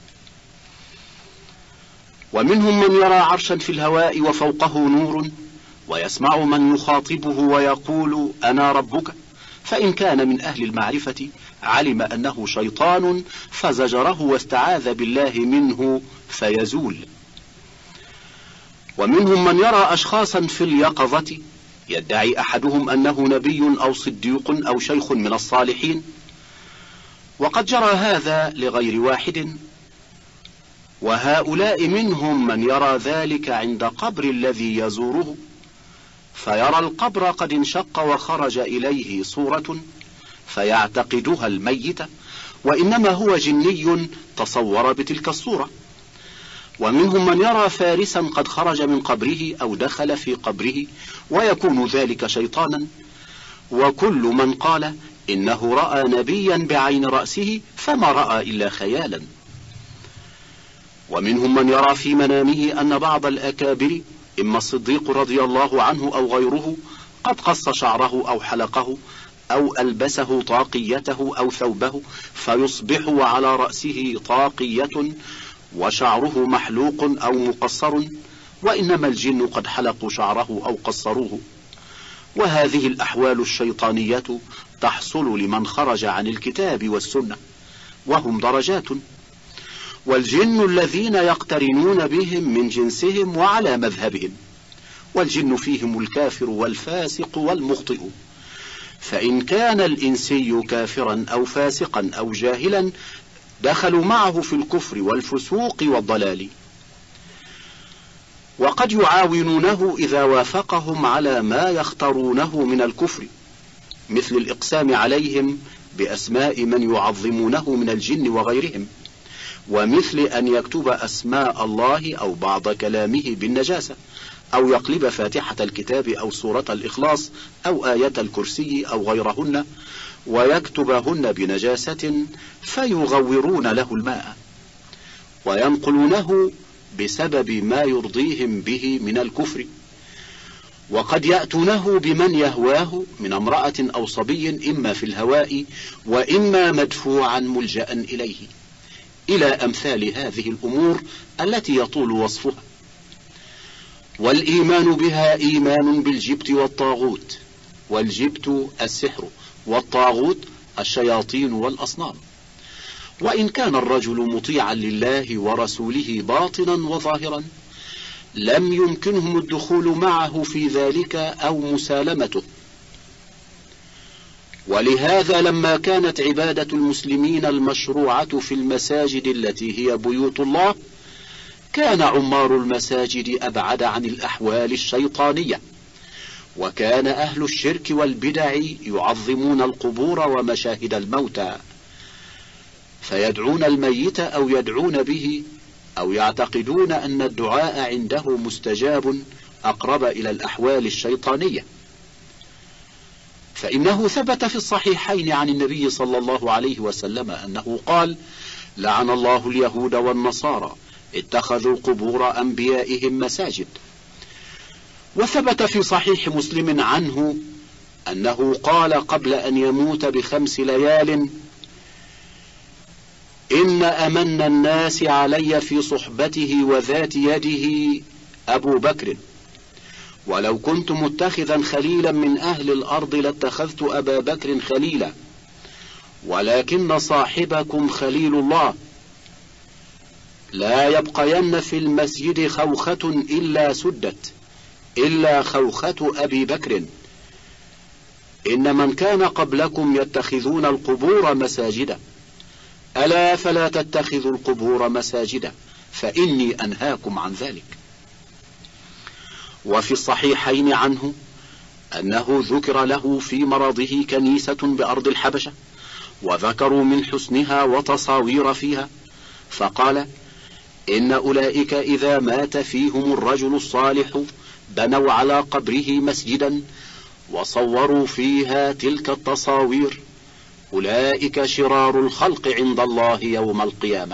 ومنهم من يرى عرشا في الهواء وفوقه نور، ويسمع من يخاطبه ويقول: أنا ربك. فإن كان من أهل المعرفة علم أنه شيطان فزجره واستعاذ بالله منه فيزول. ومنهم من يرى أشخاصا في اليقظة، يدعي أحدهم أنه نبي أو صديق أو شيخ من الصالحين، وقد جرى هذا لغير واحد. وهؤلاء منهم من يرى ذلك عند قبر الذي يزوره، فيرى القبر قد انشق وخرج إليه صورة فيعتقدها الميت، وإنما هو جني تصور بتلك الصورة. ومنهم من يرى فارسا قد خرج من قبره أو دخل في قبره، ويكون ذلك شيطانا. وكل من قال إنه رأى نبيا بعين رأسه فما رأى إلا خيالا. ومنهم من يرى في منامه أن بعض الأكابر، إما الصديق رضي الله عنه أو غيره، قد قص شعره أو حلقه أو ألبسه طاقيته أو ثوبه، فيصبح وعلى رأسه طاقية وشعره محلوق أو مقصر، وإنما الجن قد حلقوا شعره أو قصروه. وهذه الأحوال الشيطانية تحصل لمن خرج عن الكتاب والسنة، وهم درجات. والجن الذين يقترنون بهم من جنسهم وعلى مذهبهم، والجن فيهم الكافر والفاسق والمخطئ. فإن كان الإنسي كافرا أو فاسقا أو جاهلا دخلوا معه في الكفر والفسوق والضلال، وقد يعاونونه إذا وافقهم على ما يختارونه من الكفر، مثل الإقسام عليهم بأسماء من يعظمونه من الجن وغيرهم، ومثل أن يكتب أسماء الله أو بعض كلامه بالنجاسة، أو يقلب فاتحة الكتاب أو سورة الإخلاص أو آية الكرسي أو غيرهن ويكتبهن بنجاسة فيغورون له الماء وينقلونه بسبب ما يرضيهم به من الكفر. وقد يأتونه بمن يهواه من امرأة أو صبي، إما في الهواء وإما مدفوعا ملجأ إليه، إلى أمثال هذه الأمور التي يطول وصفها. والإيمان بها إيمان بالجبت والطاغوت، والجبت السحر، والطاغوت الشياطين والأصنام. وإن كان الرجل مطيعا لله ورسوله باطنا وظاهرا لم يمكنهم الدخول معه في ذلك أو مسالمته. ولهذا لما كانت عبادة المسلمين المشروعة في المساجد التي هي بيوت الله، كان عمار المساجد أبعد عن الأحوال الشيطانية، وكان أهل الشرك والبدع يعظمون القبور ومشاهد الموتى، فيدعون الميت أو يدعون به أو يعتقدون أن الدعاء عنده مستجاب أقرب إلى الأحوال الشيطانية. فإنه ثبت في الصحيحين عن النبي صلى الله عليه وسلم أنه قال: لعن الله اليهود والنصارى اتخذوا قبور أنبيائهم مساجد. وثبت في صحيح مسلم عنه أنه قال قبل أن يموت بخمس ليال: إن أمن الناس علي في صحبته وذات يده أبو بكر، ولو كنت متخذا خليلا من أهل الأرض لاتخذت أبا بكر خليلا، ولكن صاحبكم خليل الله، لا يبقين في المسجد خوخة إلا سدت إلا خوخة أبي بكر، إن من كان قبلكم يتخذون القبور مساجدا، ألا فلا تتخذوا القبور مساجدا فإني أنهاكم عن ذلك. وفي الصحيحين عنه أنه ذكر له في مرضه كنيسة بأرض الحبشة، وذكروا من حسنها وتصاوير فيها، فقال: إن أولئك إذا مات فيهم الرجل الصالح بنوا على قبره مسجدا وصوروا فيها تلك التصاوير، أولئك شرار الخلق عند الله يوم القيامة.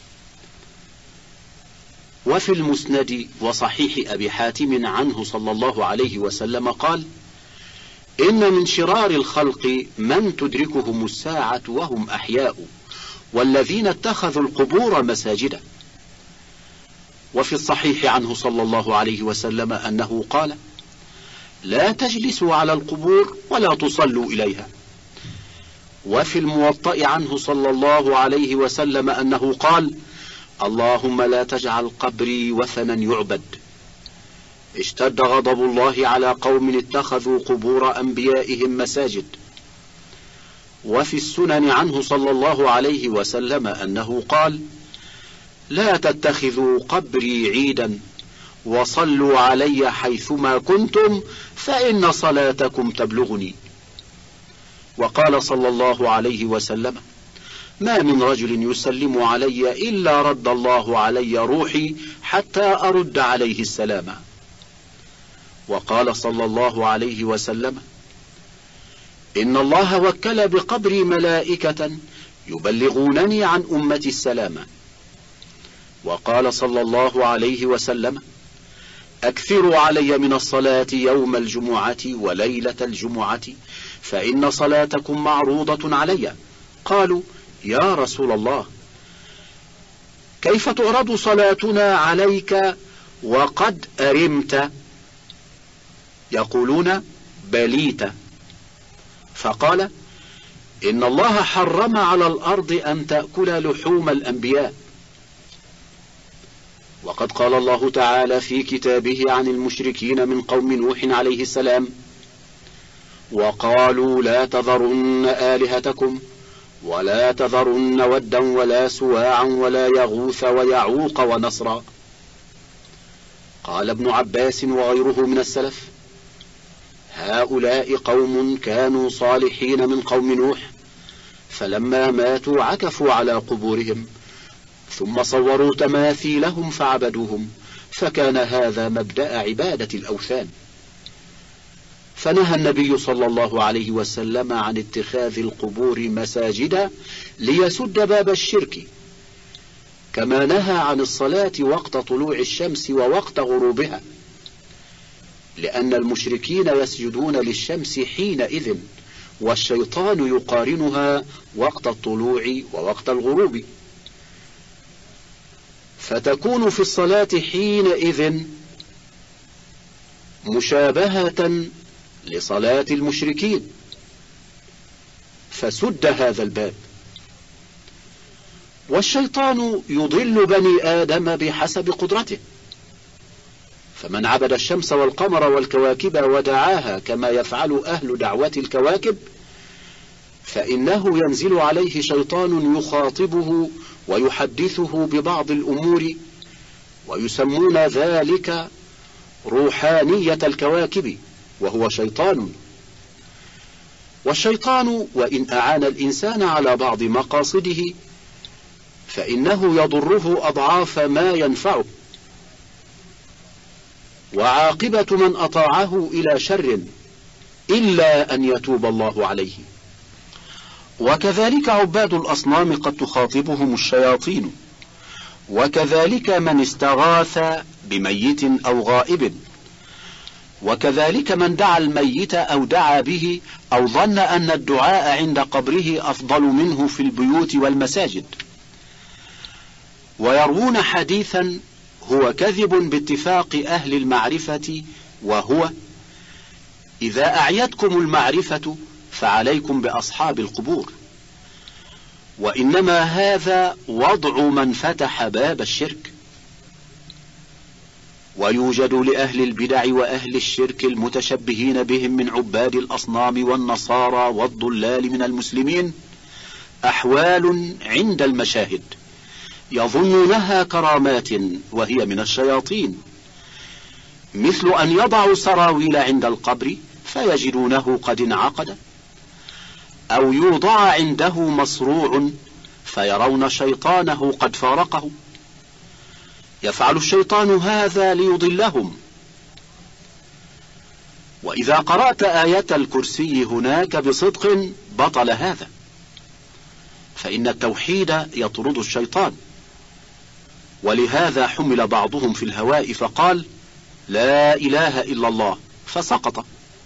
وفي المسند وصحيح أبي حاتم عنه صلى الله عليه وسلم قال: إن من شرار الخلق من تدركهم الساعة وهم أحياء، والذين اتخذوا القبور مساجدا. وفي الصحيح عنه صلى الله عليه وسلم أنه قال: لا تجلسوا على القبور ولا تصلوا إليها. وفي الموطأ عنه صلى الله عليه وسلم أنه قال: اللهم لا تجعل قبري وثنا يعبد. اشتد غضب الله على قوم اتخذوا قبور أنبيائهم مساجد. وفي السنن عنه صلى الله عليه وسلم أنه قال: لا تتخذوا قبري عيدا، وصلوا علي حيثما كنتم فإن صلاتكم تبلغني. وقال صلى الله عليه وسلم: ما من رجل يسلم علي إلا رد الله علي روحي حتى أرد عليه السلام. وقال صلى الله عليه وسلم: إن الله وكل بقبري ملائكة يبلغونني عن أمتي السلام. وقال صلى الله عليه وسلم: أكثروا علي من الصلاة يوم الجمعة وليلة الجمعة، فإن صلاتكم معروضة علي. قالوا: يا رسول الله، كيف تعرض صلاتنا عليك وقد أرمت؟ يقولون: بليت. فقال: إن الله حرم على الأرض أن تأكل لحوم الأنبياء. وقد قال الله تعالى في كتابه عن المشركين من قوم نوح عليه السلام: وقالوا لا تذرن آلهتكم ولا تذرن ودا ولا سواعا ولا يغوث ويعوق ونصرا. قال ابن عباس وغيره من السلف: هؤلاء قوم كانوا صالحين من قوم نوح، فلما ماتوا عكفوا على قبورهم ثم صوروا تماثيلهم فعبدوهم، فكان هذا مبدأ عبادة الأوثان. فنهى النبي صلى الله عليه وسلم عن اتخاذ القبور مساجدا ليسد باب الشرك، كما نهى عن الصلاة وقت طلوع الشمس ووقت غروبها، لأن المشركين يسجدون للشمس حينئذ، والشيطان يقارنها وقت الطلوع ووقت الغروب، فتكون في الصلاة حينئذ مشابهة لصلاة المشركين، فسد هذا الباب. والشيطان يضل بني آدم بحسب قدرته، فمن عبد الشمس والقمر والكواكب ودعاها كما يفعل أهل دعوة الكواكب، فإنه ينزل عليه شيطان يخاطبه ويحدثه ببعض الأمور، ويسمون ذلك روحانية الكواكب، وهو شيطان. والشيطان وإن أعان الإنسان على بعض مقاصده فإنه يضره أضعاف ما ينفعه، وعاقبة من أطاعه إلى شر إلا أن يتوب الله عليه. وكذلك عباد الأصنام قد تخاطبهم الشياطين، وكذلك من استغاث بميت أو غائب، وكذلك من دعا الميت أو دعا به أو ظن أن الدعاء عند قبره أفضل منه في البيوت والمساجد. ويروون حديثا هو كذب باتفاق أهل المعرفة، وهو: إذا أعيتكم المعرفة فعليكم بأصحاب القبور. وإنما هذا وضع من فتح باب الشرك. ويوجد لأهل البدع وأهل الشرك المتشبهين بهم من عباد الأصنام والنصارى والضلال من المسلمين أحوال عند المشاهد يظنونها كرامات وهي من الشياطين، مثل أن يضعوا سراويل عند القبر فيجدونه قد انعقد، أو يوضع عنده مصروع فيرون شيطانه قد فارقه. يفعل الشيطان هذا ليضلهم. وإذا قرأت آية الكرسي هناك بصدق بطل هذا، فإن التوحيد يطرد الشيطان. ولهذا حمل بعضهم في الهواء فقال لا إله إلا الله فسقط.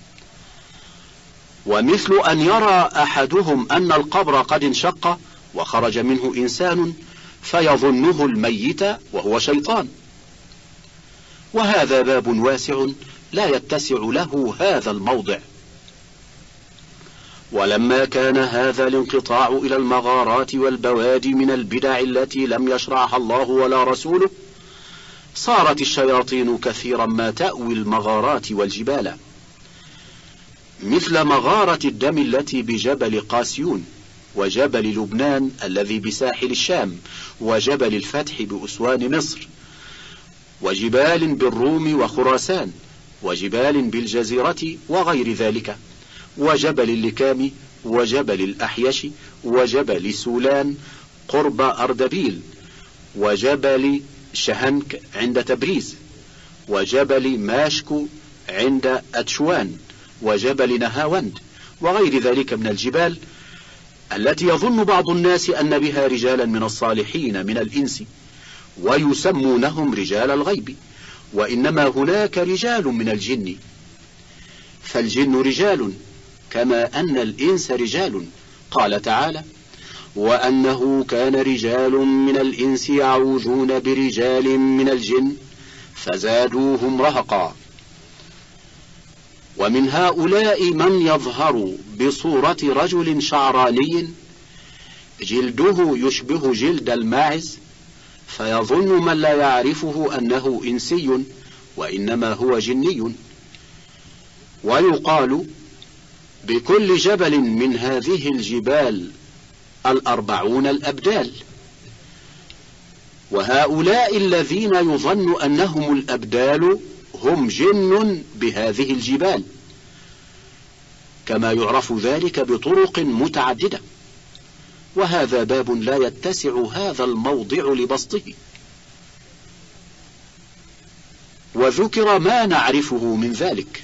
ومثل أن يرى أحدهم أن القبر قد انشق وخرج منه إنسان فيظنه الميت وهو شيطان. وهذا باب واسع لا يتسع له هذا الموضع. ولما كان هذا الانقطاع إلى المغارات والبوادي من البدع التي لم يشرعها الله ولا رسوله، صارت الشياطين كثيرا ما تأوي المغارات والجبال، مثل مغارة الدم التي بجبل قاسيون، وجبل لبنان الذي بساحل الشام، وجبل الفتح بأسوان مصر، وجبال بالروم وخراسان، وجبال بالجزيرة وغير ذلك، وجبل اللكام، وجبل الأحيش، وجبل سولان قرب أردبيل، وجبل شهنك عند تبريز، وجبل ماشكو عند أتشوان، وجبل نهاوند، وغير ذلك من الجبال التي يظن بعض الناس أن بها رجالا من الصالحين من الإنس ويسمونهم رجال الغيب، وإنما هناك رجال من الجن. فالجن رجال كما أن الإنس رجال. قال تعالى وأنه كان رجال من الإنس يعوذون برجال من الجن فزادوهم رهقا. ومن هؤلاء من يظهر بصورة رجل شعراني جلده يشبه جلد الماعز، فيظن من لا يعرفه أنه إنسي وإنما هو جني. ويقال بكل جبل من هذه الجبال الأربعون الأبدال. وهؤلاء الذين يظن أنهم الأبدال هم جن بهذه الجبال، كما يعرف ذلك بطرق متعددة. وهذا باب لا يتسع هذا الموضع لبسطه. وذكر ما نعرفه من ذلك،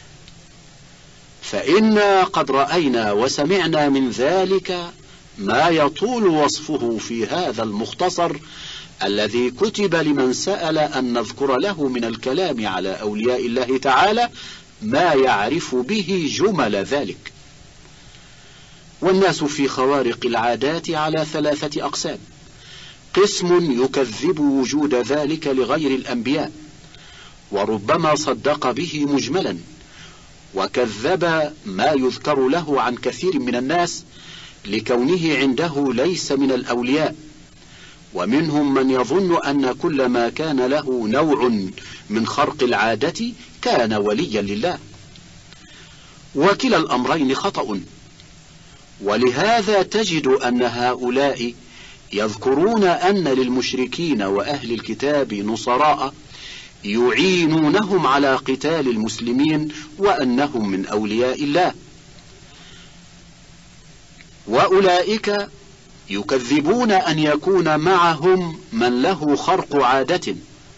فإنا قد رأينا وسمعنا من ذلك ما يطول وصفه في هذا المختصر الذي كتب لمن سأل أن نذكر له من الكلام على أولياء الله تعالى ما يعرف به جمل ذلك. والناس في خوارق العادات على ثلاثة أقسام: قسم يكذب وجود ذلك لغير الأنبياء وربما صدق به مجملا وكذب ما يذكر له عن كثير من الناس لكونه عنده ليس من الأولياء. ومنهم من يظن أن كل ما كان له نوع من خرق العادة كان وليا لله، وكلا الأمرين خطأ. ولهذا تجد أن هؤلاء يذكرون أن للمشركين وأهل الكتاب نصراء يعينونهم على قتال المسلمين وأنهم من أولياء الله، وأولئك يكذبون أن يكون معهم من له خرق عادة.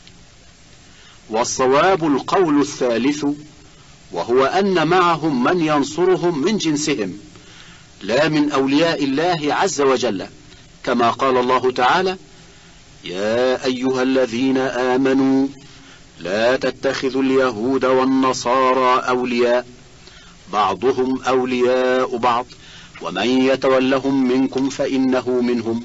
والصواب القول الثالث، وهو أن معهم من ينصرهم من جنسهم لا من أولياء الله عز وجل، كما قال الله تعالى: يا أيها الذين آمنوا لا تتخذوا اليهود والنصارى أولياء بعضهم أولياء بعض ومن يتولهم منكم فإنه منهم.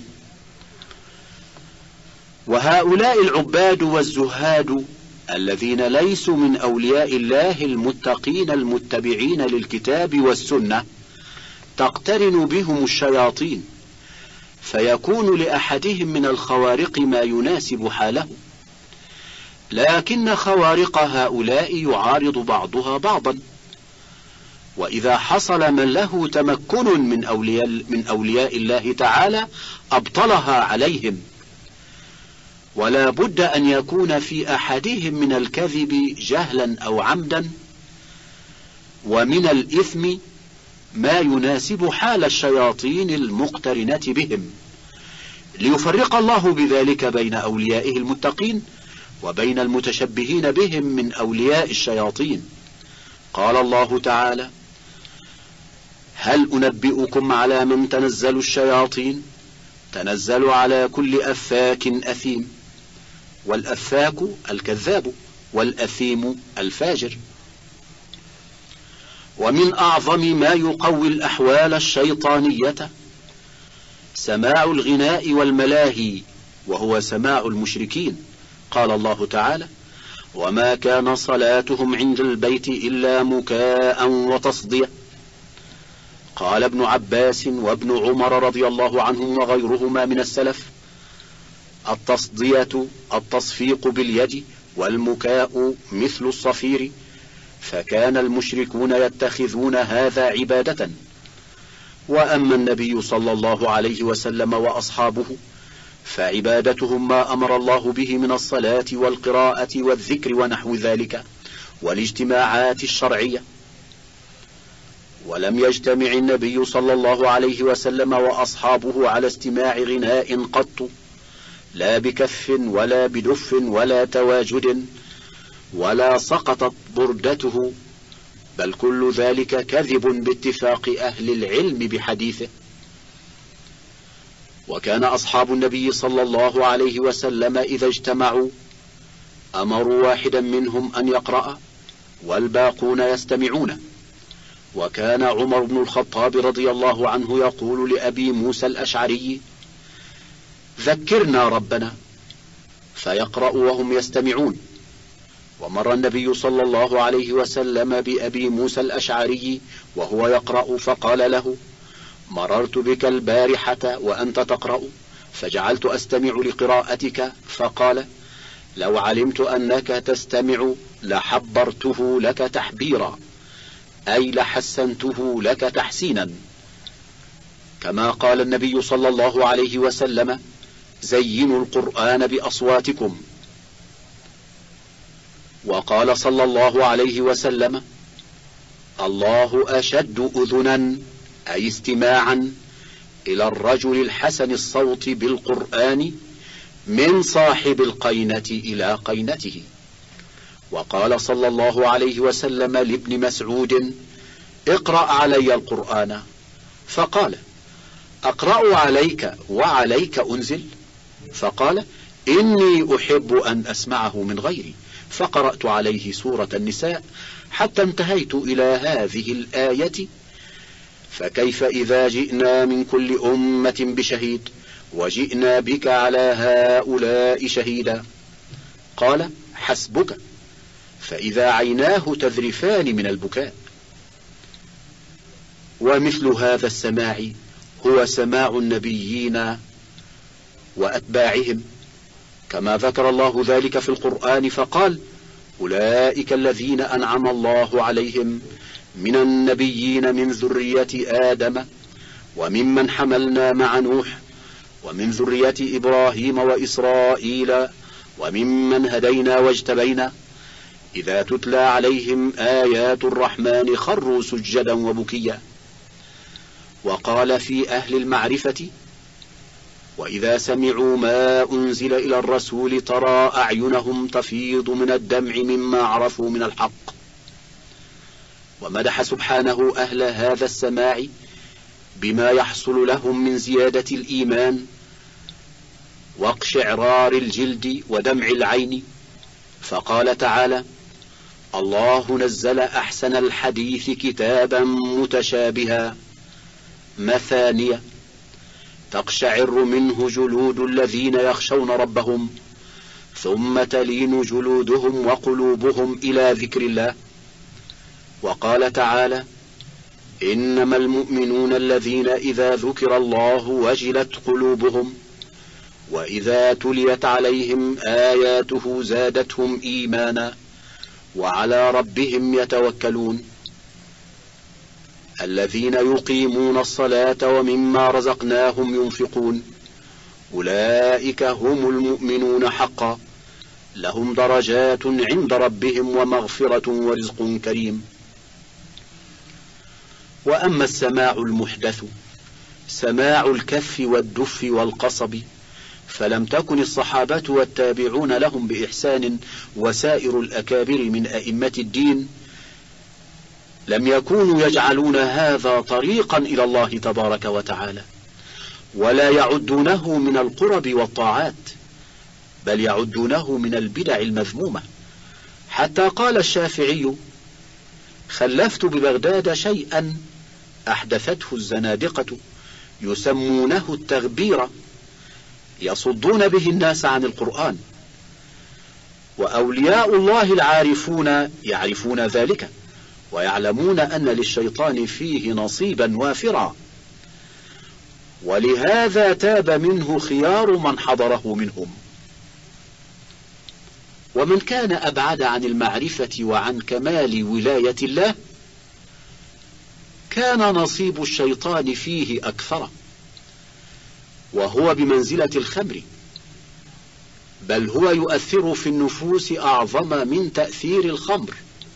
وهؤلاء العباد والزهاد الذين ليسوا من أولياء الله المتقين المتبعين للكتاب والسنة تقترن بهم الشياطين، فيكون لأحدهم من الخوارق ما يناسب حاله، لكن خوارق هؤلاء يعارض بعضها بعضا. وإذا حصل من له تمكن من أولياء, من أولياء الله تعالى أبطلها عليهم. ولا بد أن يكون في أحدهم من الكذب جهلا أو عمدا، ومن الإثم ما يناسب حال الشياطين المقترنة بهم، ليفرق الله بذلك بين أوليائه المتقين وبين المتشبهين بهم من أولياء الشياطين. قال الله تعالى: هل أنبئكم على من تنزل الشياطين؟ تنزل على كل أفاك أثيم. والأفاك الكذاب، والأثيم الفاجر. ومن أعظم ما يقوي الأحوال الشيطانية سماع الغناء والملاهي، وهو سماع المشركين. قال الله تعالى: وما كان صلاتهم عند البيت إلا مكاء وتصدية. قال ابن عباس وابن عمر رضي الله عنهم وغيرهما من السلف: التصدية التصفيق باليد، والمكاء مثل الصفير، فكان المشركون يتخذون هذا عبادة. وأما النبي صلى الله عليه وسلم وأصحابه فعبادتهم ما أمر الله به من الصلاة والقراءة والذكر ونحو ذلك والاجتماعات الشرعية. ولم يجتمع النبي صلى الله عليه وسلم وأصحابه على استماع غناء قط، لا بكف ولا بدف ولا تواجد، ولا سقطت بردته، بل كل ذلك كذب باتفاق أهل العلم بحديثه. وكان أصحاب النبي صلى الله عليه وسلم إذا اجتمعوا أمروا واحدا منهم أن يقرأ والباقون يستمعون. وكان عمر بن الخطاب رضي الله عنه يقول لأبي موسى الأشعري: ذكرنا ربنا، فيقرأ وهم يستمعون. ومر النبي صلى الله عليه وسلم بأبي موسى الأشعري وهو يقرأ فقال له: مررت بك البارحة وأنت تقرأ، فجعلت أستمع لقراءتك، فقال: لو علمت أنك تستمع لحبرته لك تحبيرا، أي لحسنته لك تحسينا. كما قال النبي صلى الله عليه وسلم: زينوا القرآن بأصواتكم. وقال صلى الله عليه وسلم: الله أشد أذنا، أي استماعا، إلى الرجل الحسن الصوت بالقرآن من صاحب القينة إلى قينته. وقال صلى الله عليه وسلم لابن مسعود: اقرأ علي القرآن، فقال: أقرأ عليك وعليك أنزل؟ فقال: إني أحب أن أسمعه من غيري، فقرأت عليه سورة النساء حتى انتهيت إلى هذه الآية: فكيف إذا جئنا من كل أمة بشهيد وجئنا بك على هؤلاء شهيدا. قال: حسبك. فإذا عيناه تذرفان من البكاء. ومثل هذا السماع هو سماع النبيين وأتباعهم، كما ذكر الله ذلك في القرآن فقال: أولئك الذين أنعم الله عليهم من النبيين من ذرية آدم وممن حملنا مع نوح ومن ذرية إبراهيم وإسرائيل وممن هدينا واجتبينا، إذا تتلى عليهم آيات الرحمن خروا سجدا وبكيا. وقال في أهل المعرفة: وإذا سمعوا ما أنزل إلى الرسول ترى أعينهم تفيض من الدمع مما عرفوا من الحق. ومدح سبحانه أهل هذا السماع بما يحصل لهم من زيادة الإيمان واقشعرار الجلد ودمع العين، فقال تعالى: الله نزل أحسن الحديث كتابا متشابها مثانية تقشعر منه جلود الذين يخشون ربهم ثم تلين جلودهم وقلوبهم إلى ذكر الله. وقال تعالى: إنما المؤمنون الذين إذا ذكر الله وجلت قلوبهم وإذا تليت عليهم آياته زادتهم إيمانا وعلى ربهم يتوكلون. الذين يقيمون الصلاة ومما رزقناهم ينفقون أولئك هم المؤمنون حقا لهم درجات عند ربهم ومغفرة ورزق كريم. وأما السماع المحدث سماع الكف والدف والقصب فلم تكن الصحابة والتابعون لهم بإحسان وسائر الأكابر من أئمة الدين لم يكونوا يجعلون هذا طريقا إلى الله تبارك وتعالى، ولا يعدونه من القرب والطاعات، بل يعدونه من البدع المذمومة. حتى قال الشافعي: خلفت ببغداد شيئا أحدثته الزنادقة يسمونه التغبير، يصدون به الناس عن القرآن، وأولياء الله العارفون يعرفون ذلك ويعلمون أن للشيطان فيه نصيبا وافرا، ولهذا تاب منه خيار من حضره منهم. ومن كان أبعد عن المعرفة وعن كمال ولاية الله كان نصيب الشيطان فيه أكثر، وهو بمنزلة الخمر، بل هو يؤثر في النفوس أعظم من تأثير الخمر.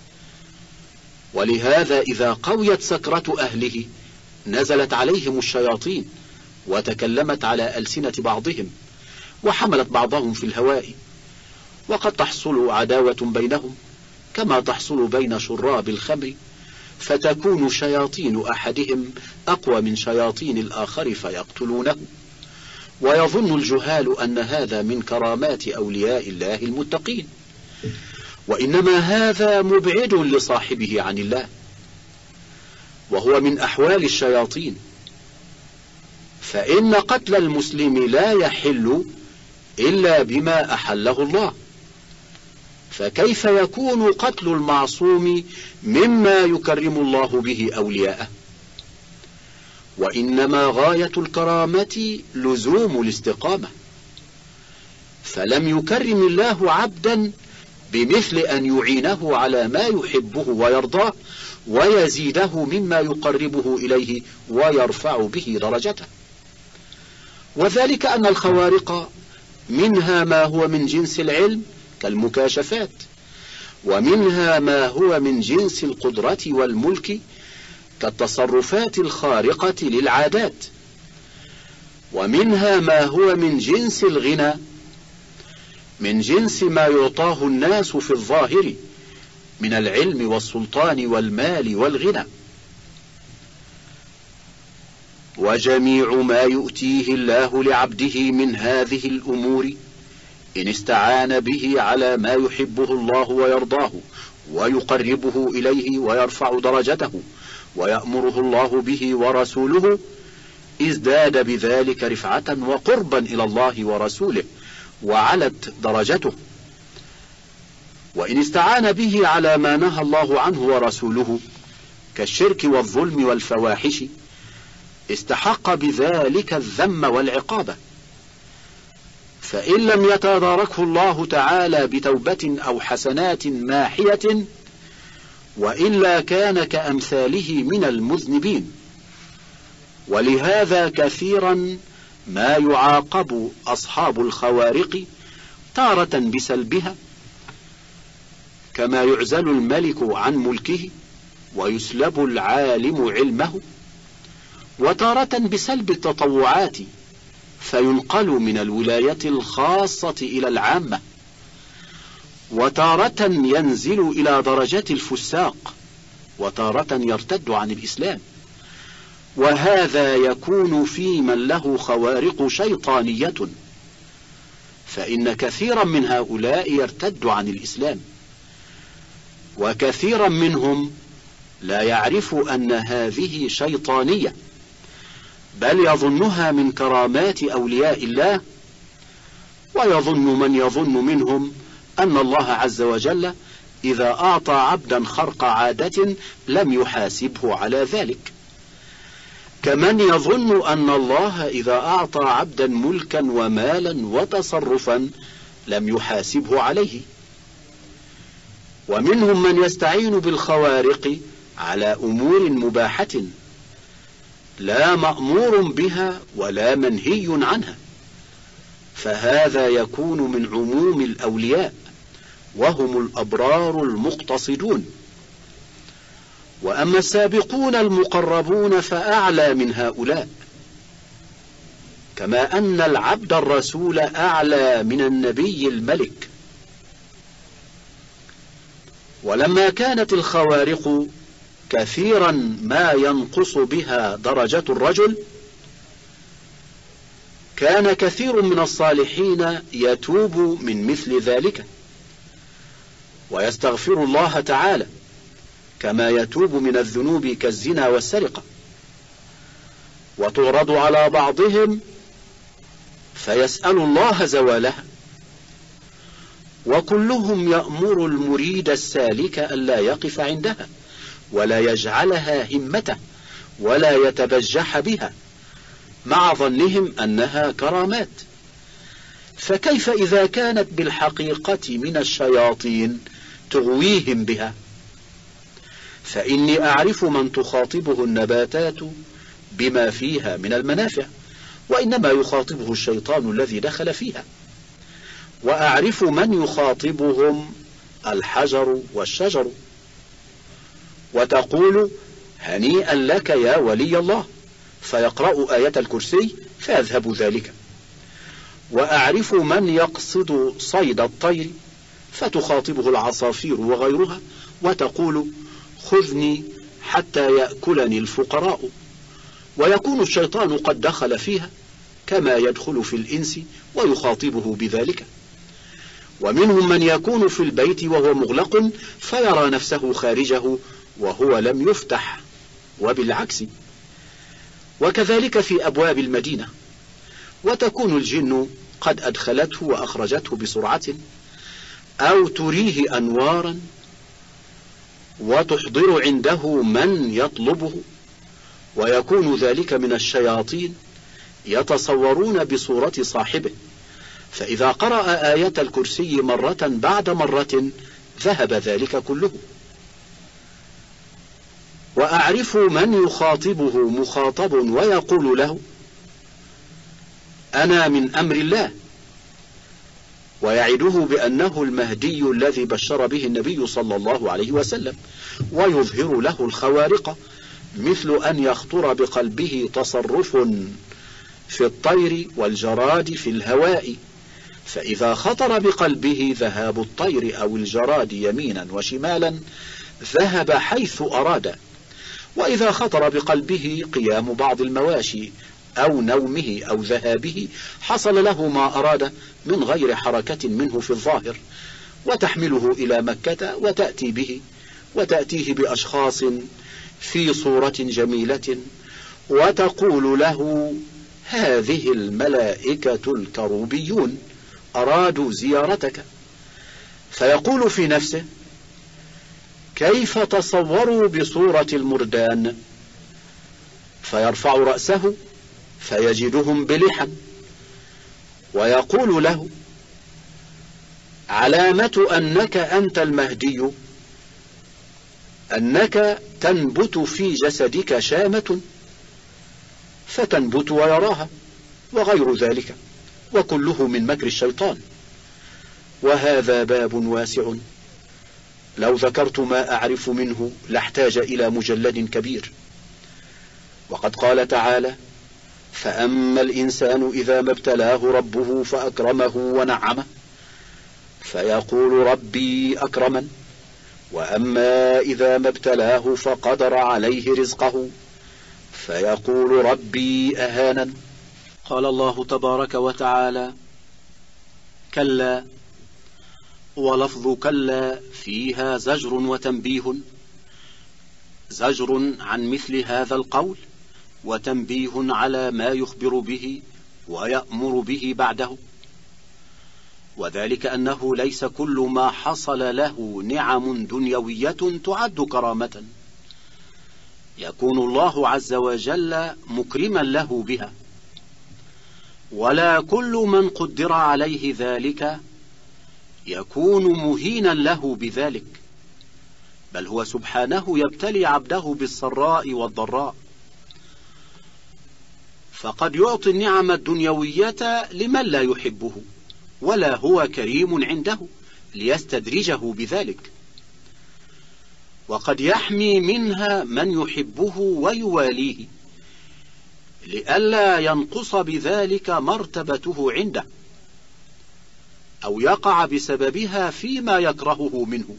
ولهذا إذا قويت سكرة أهله نزلت عليهم الشياطين وتكلمت على ألسنة بعضهم وحملت بعضهم في الهواء، وقد تحصل عداوة بينهم كما تحصل بين شراب الخمر، فتكون شياطين أحدهم أقوى من شياطين الآخر فيقتلونه. ويظن الجهال أن هذا من كرامات أولياء الله المتقين، وإنما هذا مبعد لصاحبه عن الله، وهو من أحوال الشياطين. فإن قتل المسلم لا يحل إلا بما أحله الله، فكيف يكون قتل المعصوم مما يكرم الله به أولياءه؟ وإنما غاية الكرامة لزوم الاستقامة، فلم يكرم الله عبدا بمثل أن يعينه على ما يحبه ويرضاه ويزيده مما يقربه إليه ويرفع به درجته. وذلك أن الخوارق منها ما هو من جنس العلم كالمكاشفات، ومنها ما هو من جنس القدرة والملك كالتصرفات الخارقة للعادات، ومنها ما هو من جنس الغنى من جنس ما يعطاه الناس في الظاهر من العلم والسلطان والمال والغنى. وجميع ما يؤتيه الله لعبده من هذه الأمور إن استعان به على ما يحبه الله ويرضاه ويقربه إليه ويرفع درجته ويأمره الله به ورسوله ازداد بذلك رفعة وقربا إلى الله ورسوله وعلت درجته. وإن استعان به على ما نهى الله عنه ورسوله كالشرك والظلم والفواحش استحق بذلك الذم والعقاب، فإن لم يتداركه الله تعالى بتوبة أو حسنات ماحية وإلا كان كأمثاله من المذنبين. ولهذا كثيرا ما يعاقب أصحاب الخوارق تارة بسلبها كما يعزل الملك عن ملكه ويسلب العالم علمه، وتارة بسلب التطوعات فينقل من الولاية الخاصة إلى العامة، وتارة ينزل إلى درجة الفساق، وتارة يرتد عن الإسلام. وهذا يكون في من له خوارق شيطانية، فإن كثيرا من هؤلاء يرتد عن الإسلام، وكثيرا منهم لا يعرف أن هذه شيطانية، بل يظنها من كرامات أولياء الله، ويظن من يظن منهم أن الله عز وجل إذا أعطى عبدا خرق عادة لم يحاسبه على ذلك، كمن يظن أن الله إذا أعطى عبدا ملكا ومالا وتصرفا لم يحاسبه عليه. ومنهم من يستعين بالخوارق على أمور مباحة لا مأمور بها ولا منهي عنها، فهذا يكون من عموم الأولياء، وهم الأبرار المقتصدون. وأما السابقون المقربون فأعلى من هؤلاء، كما أن العبد الرسول أعلى من النبي الملك. ولما كانت الخوارق كثيرا ما ينقص بها درجة الرجل، كان كثير من الصالحين يتوب من مثل ذلك ويستغفر الله تعالى، كما يتوب من الذنوب كالزنا والسرقة، وتعرض على بعضهم فيسأل الله زوالها. وكلهم يأمر المريد السالك ألا يقف عندها ولا يجعلها همته ولا يتبجح بها، مع ظنهم أنها كرامات. فكيف إذا كانت بالحقيقة من الشياطين تغويهم بها؟ فإني أعرف من تخاطبه النباتات بما فيها من المنافع، وإنما يخاطبه الشيطان الذي دخل فيها. وأعرف من يخاطبهم الحجر والشجر، وتقول هنيئا لك يا ولي الله، فيقرأ آية الكرسي فيذهب ذلك. وأعرف من يقصد صيد الطير فتخاطبه العصافير وغيرها، وتقول خذني حتى يأكلني الفقراء، ويكون الشيطان قد دخل فيها كما يدخل في الإنس ويخاطبه بذلك. ومنهم من يكون في البيت وهو مغلق فيرى نفسه خارجه وهو لم يفتح، وبالعكس. وكذلك في أبواب المدينة، وتكون الجن قد أدخلته وأخرجته بسرعة، أو تريه أنوارا وتحضر عنده من يطلبه، ويكون ذلك من الشياطين يتصورون بصورة صاحبه، فإذا قرأ آية الكرسي مرة بعد مرة ذهب ذلك كله. وأعرف من يخاطبه مخاطب ويقول له أنا من أمر الله، ويعده بأنه المهدي الذي بشر به النبي صلى الله عليه وسلم، ويظهر له الخوارق، مثل أن يخطر بقلبه تصرف في الطير والجراد في الهواء، فإذا خطر بقلبه ذهاب الطير أو الجراد يمينا وشمالا ذهب حيث أراد، وإذا خطر بقلبه قيام بعض المواشي أو نومه أو ذهابه حصل له ما أراد من غير حركة منه في الظاهر، وتحمله إلى مكة وتأتي به، وتأتيه بأشخاص في صورة جميلة، وتقول له هذه الملائكة الكروبيون أرادوا زيارتك، فيقول في نفسه كيف تصوروا بصورة المردان؟ فيرفع رأسه فيجدهم بلحم، ويقول له علامة أنك أنت المهدي أنك تنبت في جسدك شامة، فتنبت ويراها، وغير ذلك، وكله من مكر الشيطان. وهذا باب واسع، لو ذكرت ما أعرف منه لاحتاج إلى مجلد كبير. وقد قال تعالى فأما الإنسان إذا ما ابتلاه ربه فأكرمه ونعمه فيقول ربي أكرمن، وأما إذا ما ابتلاه فقدر عليه رزقه فيقول ربي أهانن. قال الله تبارك وتعالى كلا، ولفظ كلا فيها زجر وتنبيه، زجر عن مثل هذا القول، وتنبيه على ما يخبر به ويأمر به بعده، وذلك أنه ليس كل ما حصل له نعم دنيوية تعد كرامة، يكون الله عز وجل مكرما له بها، ولا كل من قدر عليه ذلك يكون مهينا له بذلك، بل هو سبحانه يبتلي عبده بالسراء والضراء. فقد يعطي النعم الدنيوية لمن لا يحبه ولا هو كريم عنده ليستدرجه بذلك، وقد يحمي منها من يحبه ويواليه لئلا ينقص بذلك مرتبته عنده أو يقع بسببها فيما يكرهه منه.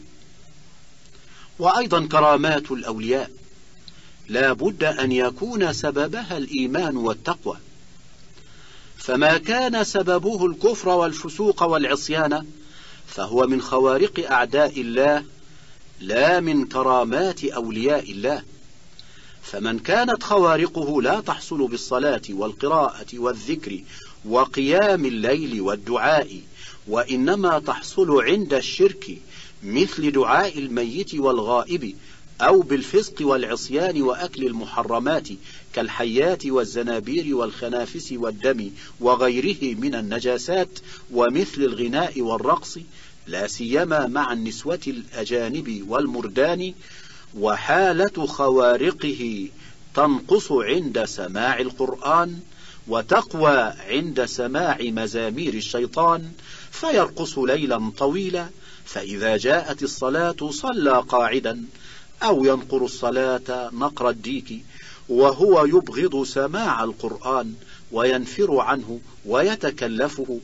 وأيضا كرامات الأولياء لا بد أن يكون سببها الإيمان والتقوى، فما كان سببه الكفر والفسوق والعصيان فهو من خوارق أعداء الله لا من كرامات أولياء الله. فمن كانت خوارقه لا تحصل بالصلاة والقراءة والذكر وقيام الليل والدعاء، وإنما تحصل عند الشرك مثل دعاء الميت والغائب، أو بالفسق والعصيان وأكل المحرمات كالحيات والزنابير والخنافس والدم وغيره من النجاسات، ومثل الغناء والرقص لا سيما مع النسوة الأجانب والمردان، وحالة خوارقه تنقص عند سماع القرآن وتقوى عند سماع مزامير الشيطان، فيرقص ليلا طويلا، فإذا جاءت الصلاة صلى قاعدا، أو ينقر الصلاة نقر الديك وهو يبغض سماع القرآن وينفر عنه ويتكلفه،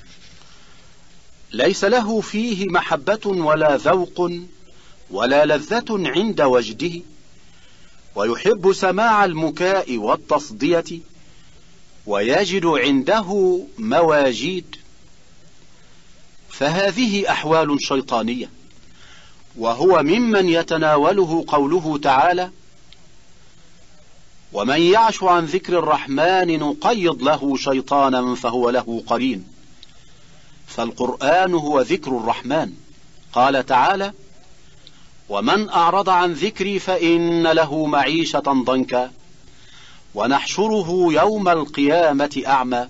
ليس له فيه محبة ولا ذوق ولا لذة عند وجده، ويحب سماع المكاء والتصدية ويجد عنده مواجيد. فهذه أحوال شيطانية، وهو ممن يتناوله قوله تعالى: ومن يعش عن ذكر الرحمن نقيض له شيطانا فهو له قرين. فالقرآن هو ذكر الرحمن. قال تعالى: ومن أعرض عن ذكري فإن له معيشة ضنكا ونحشره يوم القيامة أعمى.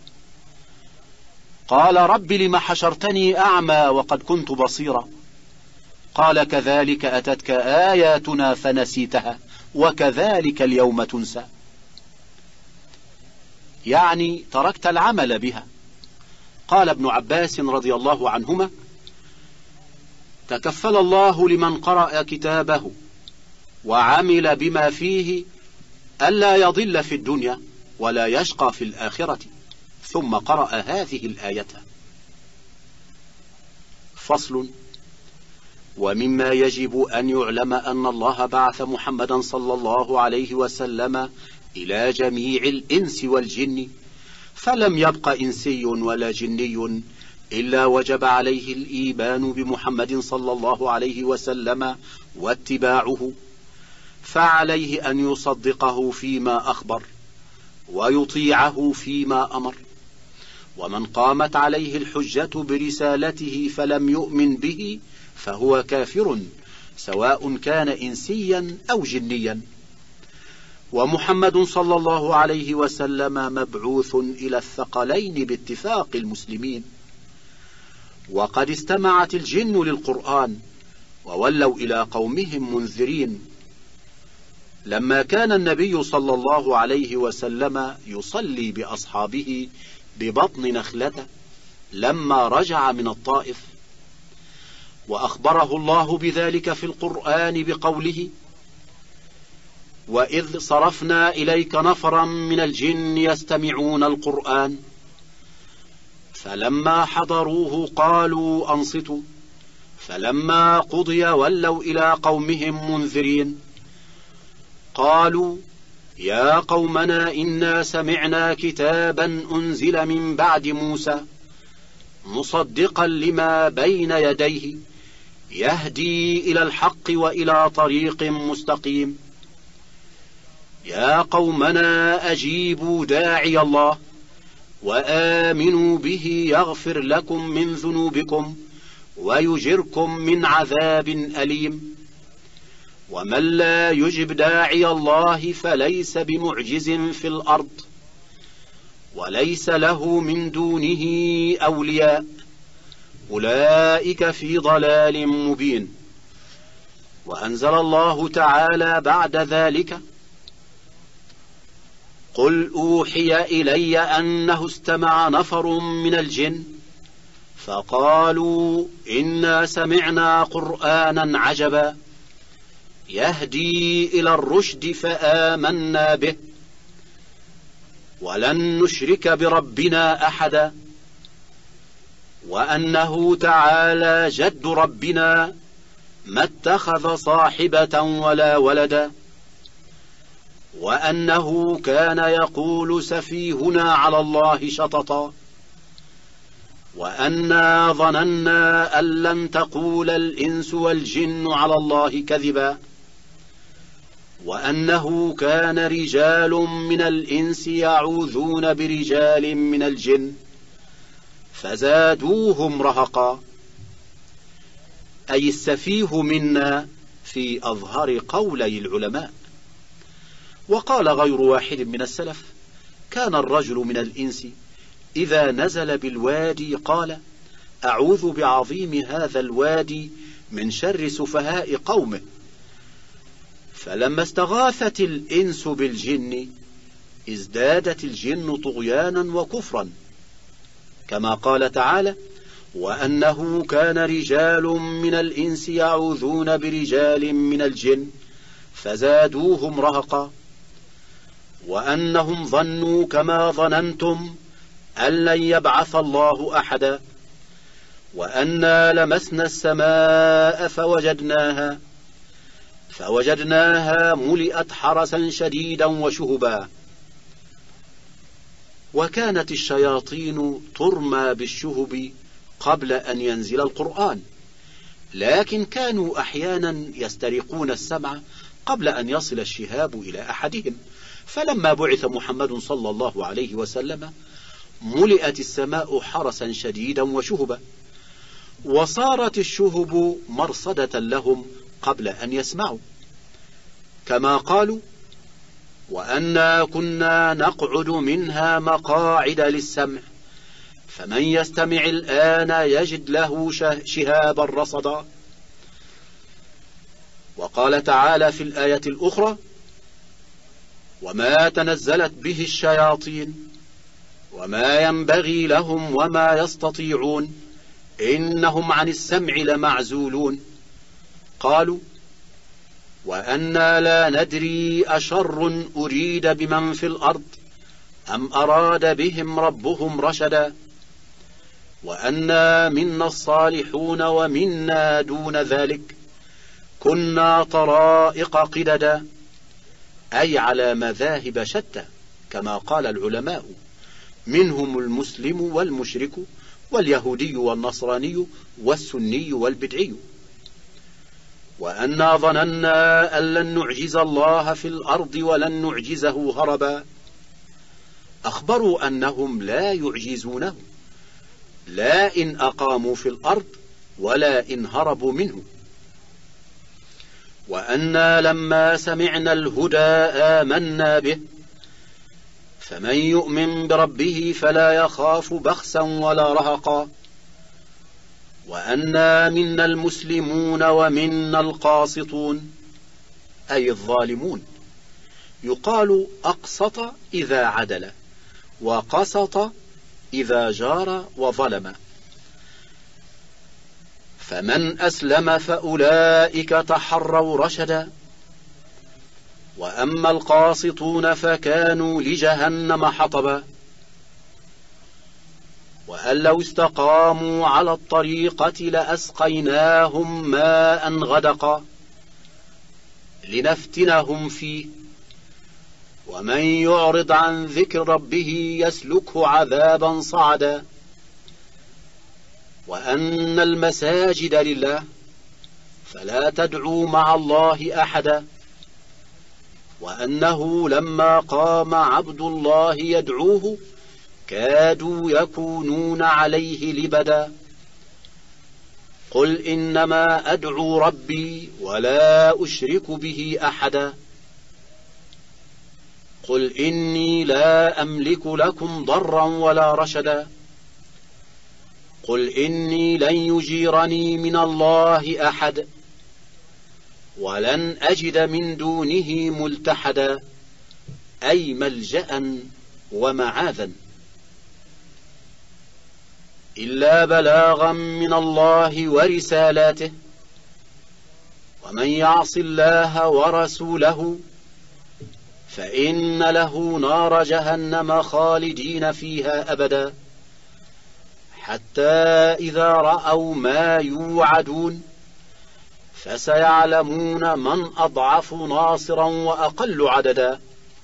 قال: رب لم حشرتني أعمى وقد كنت بصيرا. قال: كذلك أتتك آياتنا فنسيتها وكذلك اليوم تنسى، يعني تركت العمل بها. قال ابن عباس رضي الله عنهما: تكفل الله لمن قرأ كتابه وعمل بما فيه ألا يضل في الدنيا ولا يشقى في الآخرة. ثم قرأ هذه الآية. فصل. ومما يجب أن يعلم أن الله بعث محمدا صلى الله عليه وسلم إلى جميع الإنس والجن، فلم يبق إنسي ولا جني إلا وجب عليه الإيمان بمحمد صلى الله عليه وسلم واتباعه، فعليه أن يصدقه فيما أخبر ويطيعه فيما أمر. ومن قامت عليه الحجة برسالته فلم يؤمن به فهو كافر، سواء كان إنسيا أو جنيا. ومحمد صلى الله عليه وسلم مبعوث إلى الثقلين باتفاق المسلمين، وقد استمعت الجن للقرآن وولوا إلى قومهم منذرين. لما كان النبي صلى الله عليه وسلم يصلي بأصحابه ببطن نخلة لما رجع من الطائف، وأخبره الله بذلك في القرآن بقوله: وإذ صرفنا إليك نفرا من الجن يستمعون القرآن فلما حضروه قالوا أنصتوا فلما قضي ولوا إلى قومهم منذرين. قالوا: يا قومنا إنا سمعنا كتابا أنزل من بعد موسى مصدقا لما بين يديه يهدي إلى الحق وإلى طريق مستقيم. يا قومنا أجيبوا داعي الله وآمنوا به يغفر لكم من ذنوبكم ويجركم من عذاب أليم. ومن لا يجب داعي الله فليس بمعجز في الأرض وليس له من دونه أولياء، أولئك في ضلال مبين. وأنزل الله تعالى بعد ذلك: قل أوحي إلي أنه استمع نفر من الجن فقالوا إنا سمعنا قرآنا عجبا يهدي إلى الرشد فآمنا به ولن نشرك بربنا أحدا وأنه تعالى جد ربنا ما اتخذ صاحبة ولا ولدا وأنه كان يقول سفيهنا على الله شططا وأنا ظننا أن لن تقول الإنس والجن على الله كذبا وأنه كان رجال من الإنس يعوذون برجال من الجن فزادوهم رهقا أي السفيه منا في أظهر قولي العلماء. وقال غير واحد من السلف كان الرجل من الإنس إذا نزل بالوادي قال أعوذ بعظيم هذا الوادي من شر سفهاء قومه فلما استغاثت الإنس بالجن ازدادت الجن طغيانا وكفرا كما قال تعالى وأنه كان رجال من الإنس يعوذون برجال من الجن فزادوهم رهقا وأنهم ظنوا كما ظننتم أن لن يبعث الله أحدا وأنا لمسنا السماء فوجدناها فوجدناها ملئت حرسا شديدا وشهبا. وكانت الشياطين ترمى بالشهب قبل أن ينزل القرآن لكن كانوا أحيانا يسترقون السمع قبل أن يصل الشهاب إلى أحدهم فلما بعث محمد صلى الله عليه وسلم ملئت السماء حرسا شديدا وشهبا وصارت الشهب مرصدة لهم قبل أن يسمعوا كما قالوا وأنا كنا نقعد منها مقاعد للسمع فمن يستمع الآن يجد له شهابا رصدا. وقال تعالى في الآية الأخرى وما تنزلت به الشياطين وما ينبغي لهم وما يستطيعون إنهم عن السمع لمعزولون قالوا وأنا لا ندري أشر أريد بمن في الأرض أم أراد بهم ربهم رشدا وأنا منا الصالحون ومنا دون ذلك كنا طرائق قددا أي على مذاهب شتى كما قال العلماء منهم المسلم والمشرك واليهودي والنصراني والسني والبدعي وأنا ظننا أن لن نعجز الله في الأرض ولن نعجزه هربا أخبروا أنهم لا يعجزونه لا إن أقاموا في الأرض ولا إن هربوا منه. وأنا لما سمعنا الهدى آمنا به فمن يؤمن بربه فلا يخاف بخسا ولا رهقا وأنا منا المسلمون ومنا القاسطون أي الظالمون يقال أقسط إذا عدل وقسط إذا جار وظلم فمن أسلم فأولئك تحروا رشدا وأما القاسطون فكانوا لجهنم حطبا وأن لو استقاموا على الطريقة لأسقيناهم ماء غدقا لنفتنهم فيه ومن يعرض عن ذكر ربه يسلكه عذابا صعدا وأن المساجد لله فلا تدعوا مع الله أحدا وأنه لما قام عبد الله يدعوه كادوا يكونون عليه لبدا قل إنما أدعو ربي ولا أشرك به أحدا قل إني لا أملك لكم ضرا ولا رشدا قل إني لن يجيرني من الله أحد ولن أجد من دونه ملتحدا أي ملجأ ومعاذا، إلا بلاغا من الله ورسالاته، ومن يعص الله ورسوله فإن له نار جهنم خالدين فيها أبدا، حتى إذا رأوا ما يوعدون فسيعلمون من أضعف ناصرا وأقل عددا.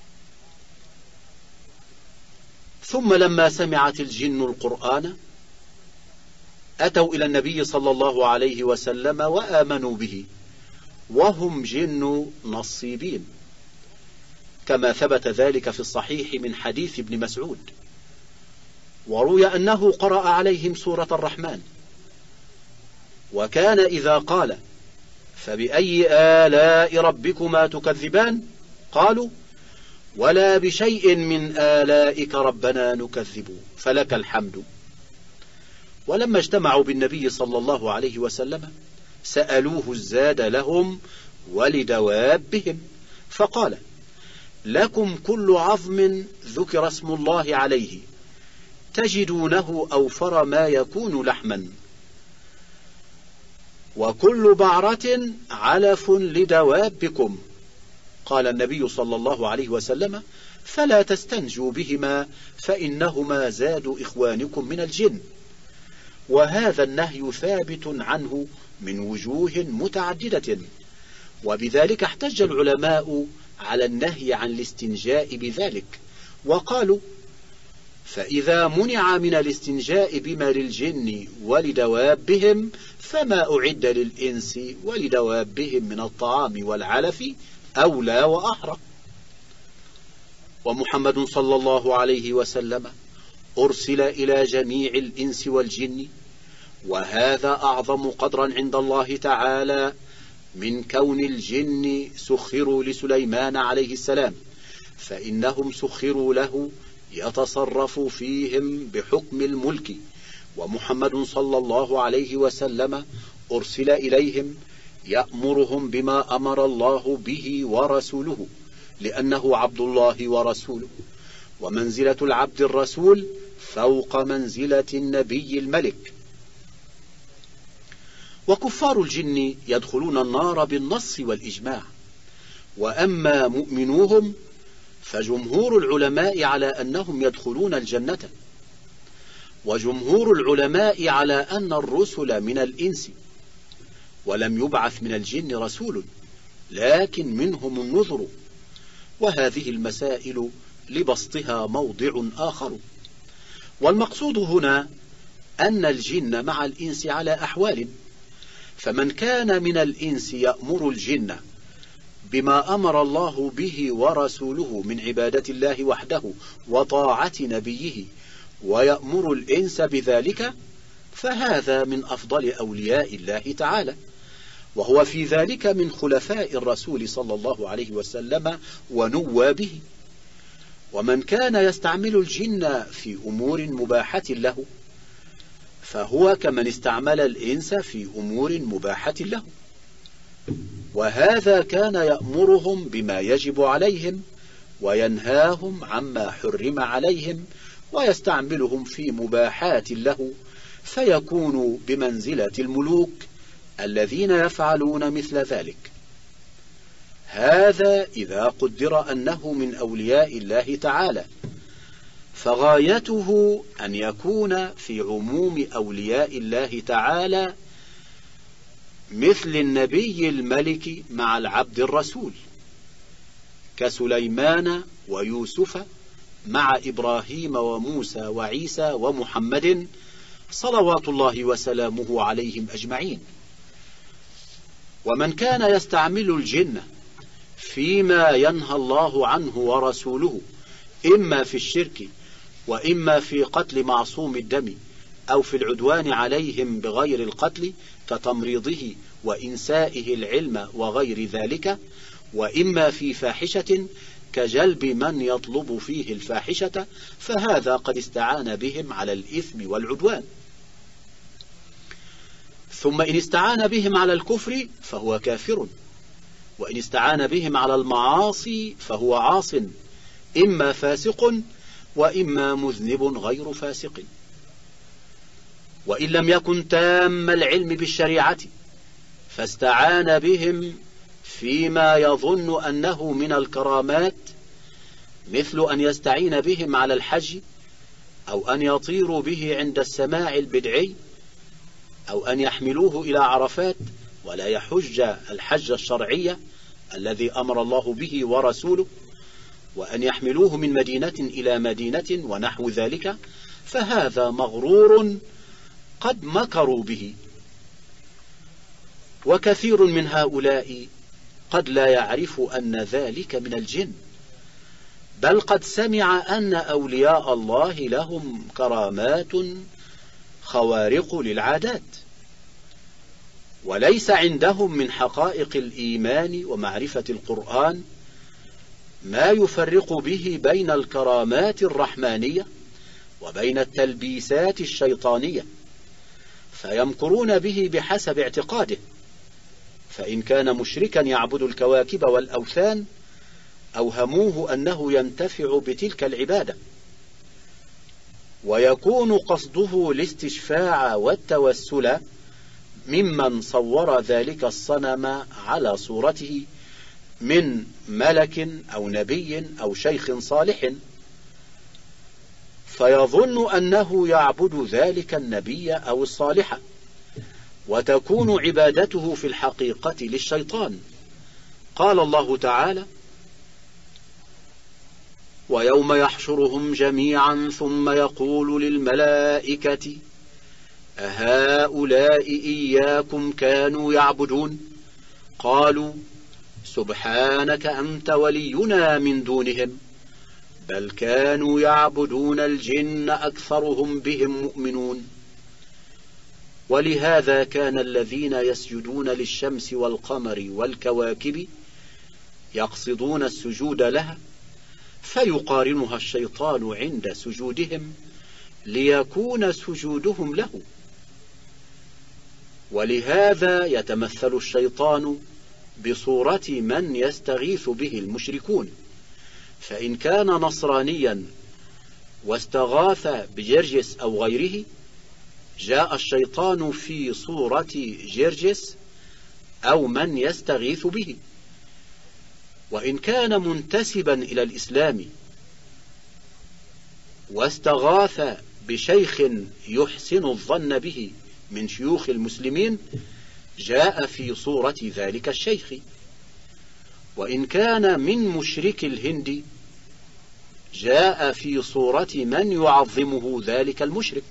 ثم لما سمعت الجن القرآن أتوا إلى النبي صلى الله عليه وسلم وآمنوا به، وهم جن نصيبين، كما ثبت ذلك في الصحيح من حديث ابن مسعود. وروي أنه قرأ عليهم سورة الرحمن، وكان إذا قال فبأي آلاء ربكما تكذبان قالوا ولا بشيء من آلائك ربنا نكذب فلك الحمد. ولما اجتمعوا بالنبي صلى الله عليه وسلم سألوه الزاد لهم ولدوابهم، فقال لكم كل عظم ذكر اسم الله عليه تجدونه أوفر ما يكون لحما، وكل بعرة علف لدوابكم. قال النبي صلى الله عليه وسلم فلا تستنجوا بهما فإنهما زاد إخوانكم من الجن. وهذا النهي ثابت عنه من وجوه متعددة، وبذلك احتج العلماء على النهي عن الاستنجاء بذلك، وقالوا فإذا منع من الاستنجاء بما للجن ولدوابهم فما أعد للإنس ولدوابهم من الطعام والعلف أولى وأحرى. ومحمد صلى الله عليه وسلم أرسل إلى جميع الإنس والجن، وهذا أعظم قدرا عند الله تعالى من كون الجن سخروا لسليمان عليه السلام، فإنهم سخروا له يتصرف فيهم بحكم الملك، ومحمد صلى الله عليه وسلم أرسل إليهم يأمرهم بما أمر الله به ورسوله، لأنه عبد الله ورسوله، ومنزلة العبد الرسول فوق منزلة النبي الملك. وكفار الجن يدخلون النار بالنص والإجماع، وأما مؤمنوهم فجمهور العلماء على أنهم يدخلون الجنة، وجمهور العلماء على أن الرسل من الإنس، ولم يبعث من الجن رسول لكن منهم النذر. وهذه المسائل لبسطها موضع آخر، والمقصود هنا أن الجن مع الإنس على أحوال، فمن كان من الإنس يأمر الجن بما أمر الله به ورسوله من عبادة الله وحده وطاعة نبيه، ويأمر الإنس بذلك، فهذا من أفضل أولياء الله تعالى، وهو في ذلك من خلفاء الرسول صلى الله عليه وسلم ونوابه. ومن كان يستعمل الجن في أمور مباحة له فهو كمن استعمل الإنس في أمور مباحة له، وهذا كان يأمرهم بما يجب عليهم وينهاهم عما حرم عليهم، ويستعملهم في مباحات له، فيكون بمنزلة الملوك الذين يفعلون مثل ذلك. هذا إذا قدر أنه من أولياء الله تعالى، فغايته أن يكون في عموم أولياء الله تعالى مثل النبي الملك مع العبد الرسول، كسليمان ويوسف مع إبراهيم وموسى وعيسى ومحمد صلوات الله وسلامه عليهم أجمعين. ومن كان يستعمل الجن فيما ينهى الله عنه ورسوله، إما في الشرك وإما في قتل معصوم الدم، أو في العدوان عليهم بغير القتل كتمريضه وإنسائه العلم وغير ذلك، وإما في فاحشة كجلب من يطلب فيه الفاحشة، فهذا قد استعان بهم على الإثم والعدوان. ثم إن استعان بهم على الكفر فهو كافر، وإن استعان بهم على المعاصي فهو عاص، إما فاسق وإما مذنب غير فاسق. وإن لم يكن تام العلم بالشريعة فاستعان بهم فيما يظن أنه من الكرامات، مثل أن يستعين بهم على الحج، أو أن يطيروا به عند السماع البدعي، أو أن يحملوه إلى عرفات ولا يحج الحج الشرعي الذي أمر الله به ورسوله، وأن يحملوه من مدينة إلى مدينة ونحو ذلك، فهذا مغرور قد مكروا به. وكثير من هؤلاء قد لا يعرف أن ذلك من الجن، بل قد سمع أن أولياء الله لهم كرامات خوارق للعادات، وليس عندهم من حقائق الإيمان ومعرفة القرآن ما يفرق به بين الكرامات الرحمانية وبين التلبيسات الشيطانية، فيمكرون به بحسب اعتقاده. فإن كان مشركا يعبد الكواكب والأوثان أوهموه أنه ينتفع بتلك العبادة، ويكون قصده الاستشفاع والتوسل ممن صور ذلك الصنم على صورته من ملك أو نبي أو شيخ صالح، فيظن أنه يعبد ذلك النبي أو الصالح، وتكون عبادته في الحقيقة للشيطان. قال الله تعالى: ويوم يحشرهم جميعا ثم يقول للملائكة أهؤلاء إياكم كانوا يعبدون قالوا سبحانك أنت ولينا من دونهم بل كانوا يعبدون الجن أكثرهم بهم مؤمنون. ولهذا كان الذين يسجدون للشمس والقمر والكواكب يقصدون السجود لها، فيقارنها الشيطان عند سجودهم ليكون سجودهم له. ولهذا يتمثل الشيطان بصورة من يستغيث به المشركون، فإن كان نصرانيا واستغاث بجرجس أو غيره جاء الشيطان في صورة جرجس أو من يستغيث به. وإن كان منتسبا إلى الإسلام واستغاث بشيخ يحسن الظن به من شيوخ المسلمين جاء في صورة ذلك الشيخ. وإن كان من مشرك الهند جاء في صورة من يعظمه ذلك المشرك.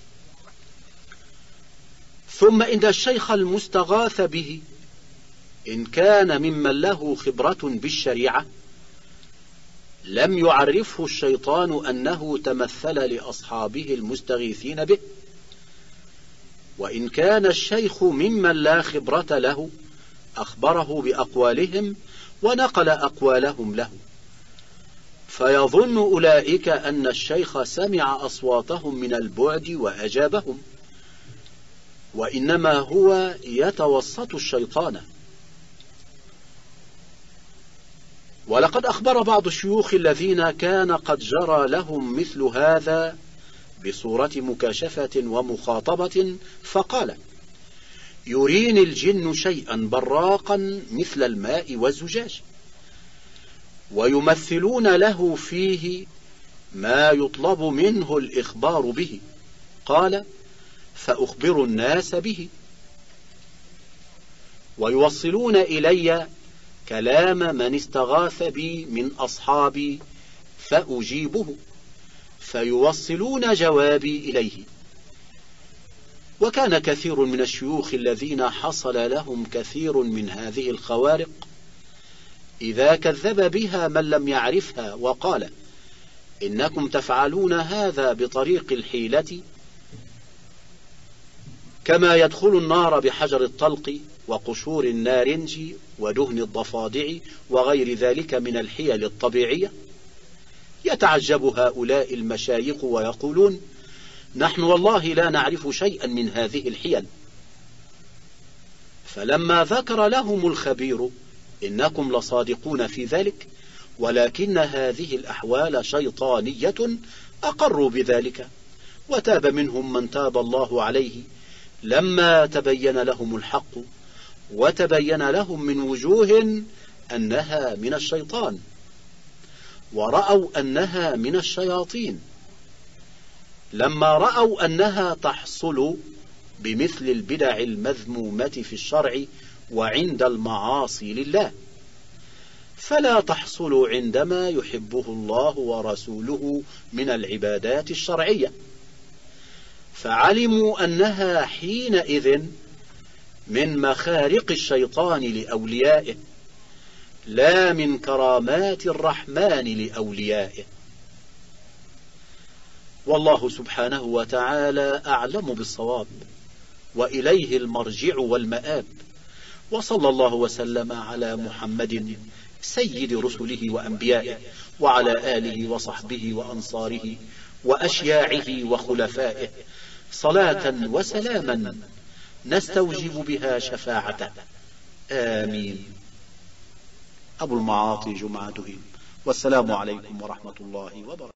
ثم إن الشيخ المستغاث به إن كان ممن له خبرة بالشريعة لم يعرفه الشيطان أنه تمثل لأصحابه المستغيثين به. وإن كان الشيخ ممن لا خبرة له أخبره بأقوالهم ونقل أقوالهم له، فيظن أولئك أن الشيخ سمع أصواتهم من البعد وأجابهم، وإنما هو يتوسط الشيطان. ولقد أخبر بعض الشيوخ الذين كان قد جرى لهم مثل هذا بصورة مكاشفة ومخاطبة فقال: يريني الجن شيئا براقا مثل الماء والزجاج، ويمثلون له فيه ما يطلب منه الإخبار به. قال: فأخبر الناس به، ويوصلون إلي كلام من استغاث بي من أصحابي فأجيبه، فيوصلون جوابي إليه. وكان كثير من الشيوخ الذين حصل لهم كثير من هذه الخوارق إذا كذب بها من لم يعرفها وقال: إنكم تفعلون هذا بطريق الحيلة، كما يدخل النار بحجر الطلق وقشور النارنج ودهن الضفادع وغير ذلك من الحيل الطبيعية، يتعجب هؤلاء المشايخ ويقولون: نحن والله لا نعرف شيئا من هذه الحيل. فلما ذكر لهم الخبير إنكم لصادقون في ذلك ولكن هذه الأحوال شيطانية أقروا بذلك، وتاب منهم من تاب الله عليه لما تبين لهم الحق، وتبين لهم من وجوه أنها من الشيطان، ورأوا أنها من الشياطين، لما رأوا أنها تحصل بمثل البدع المذمومة في الشرع وعند المعاصي لله، فلا تحصل عندما يحبه الله ورسوله من العبادات الشرعية، فعلموا أنها حينئذ من مخارق الشيطان لأوليائه، لا من كرامات الرحمن لأوليائه. والله سبحانه وتعالى أعلم بالصواب، وإليه المرجع والمآب. وصلى الله وسلم على محمد سيد رسله وأنبيائه، وعلى آله وصحبه وأنصاره وأشياعه وخلفائه، صلاة وسلاما نستوجب بها شفاعته، آمين. أبو المعاطي جمعة، والسلام عليكم ورحمة الله وبركاته.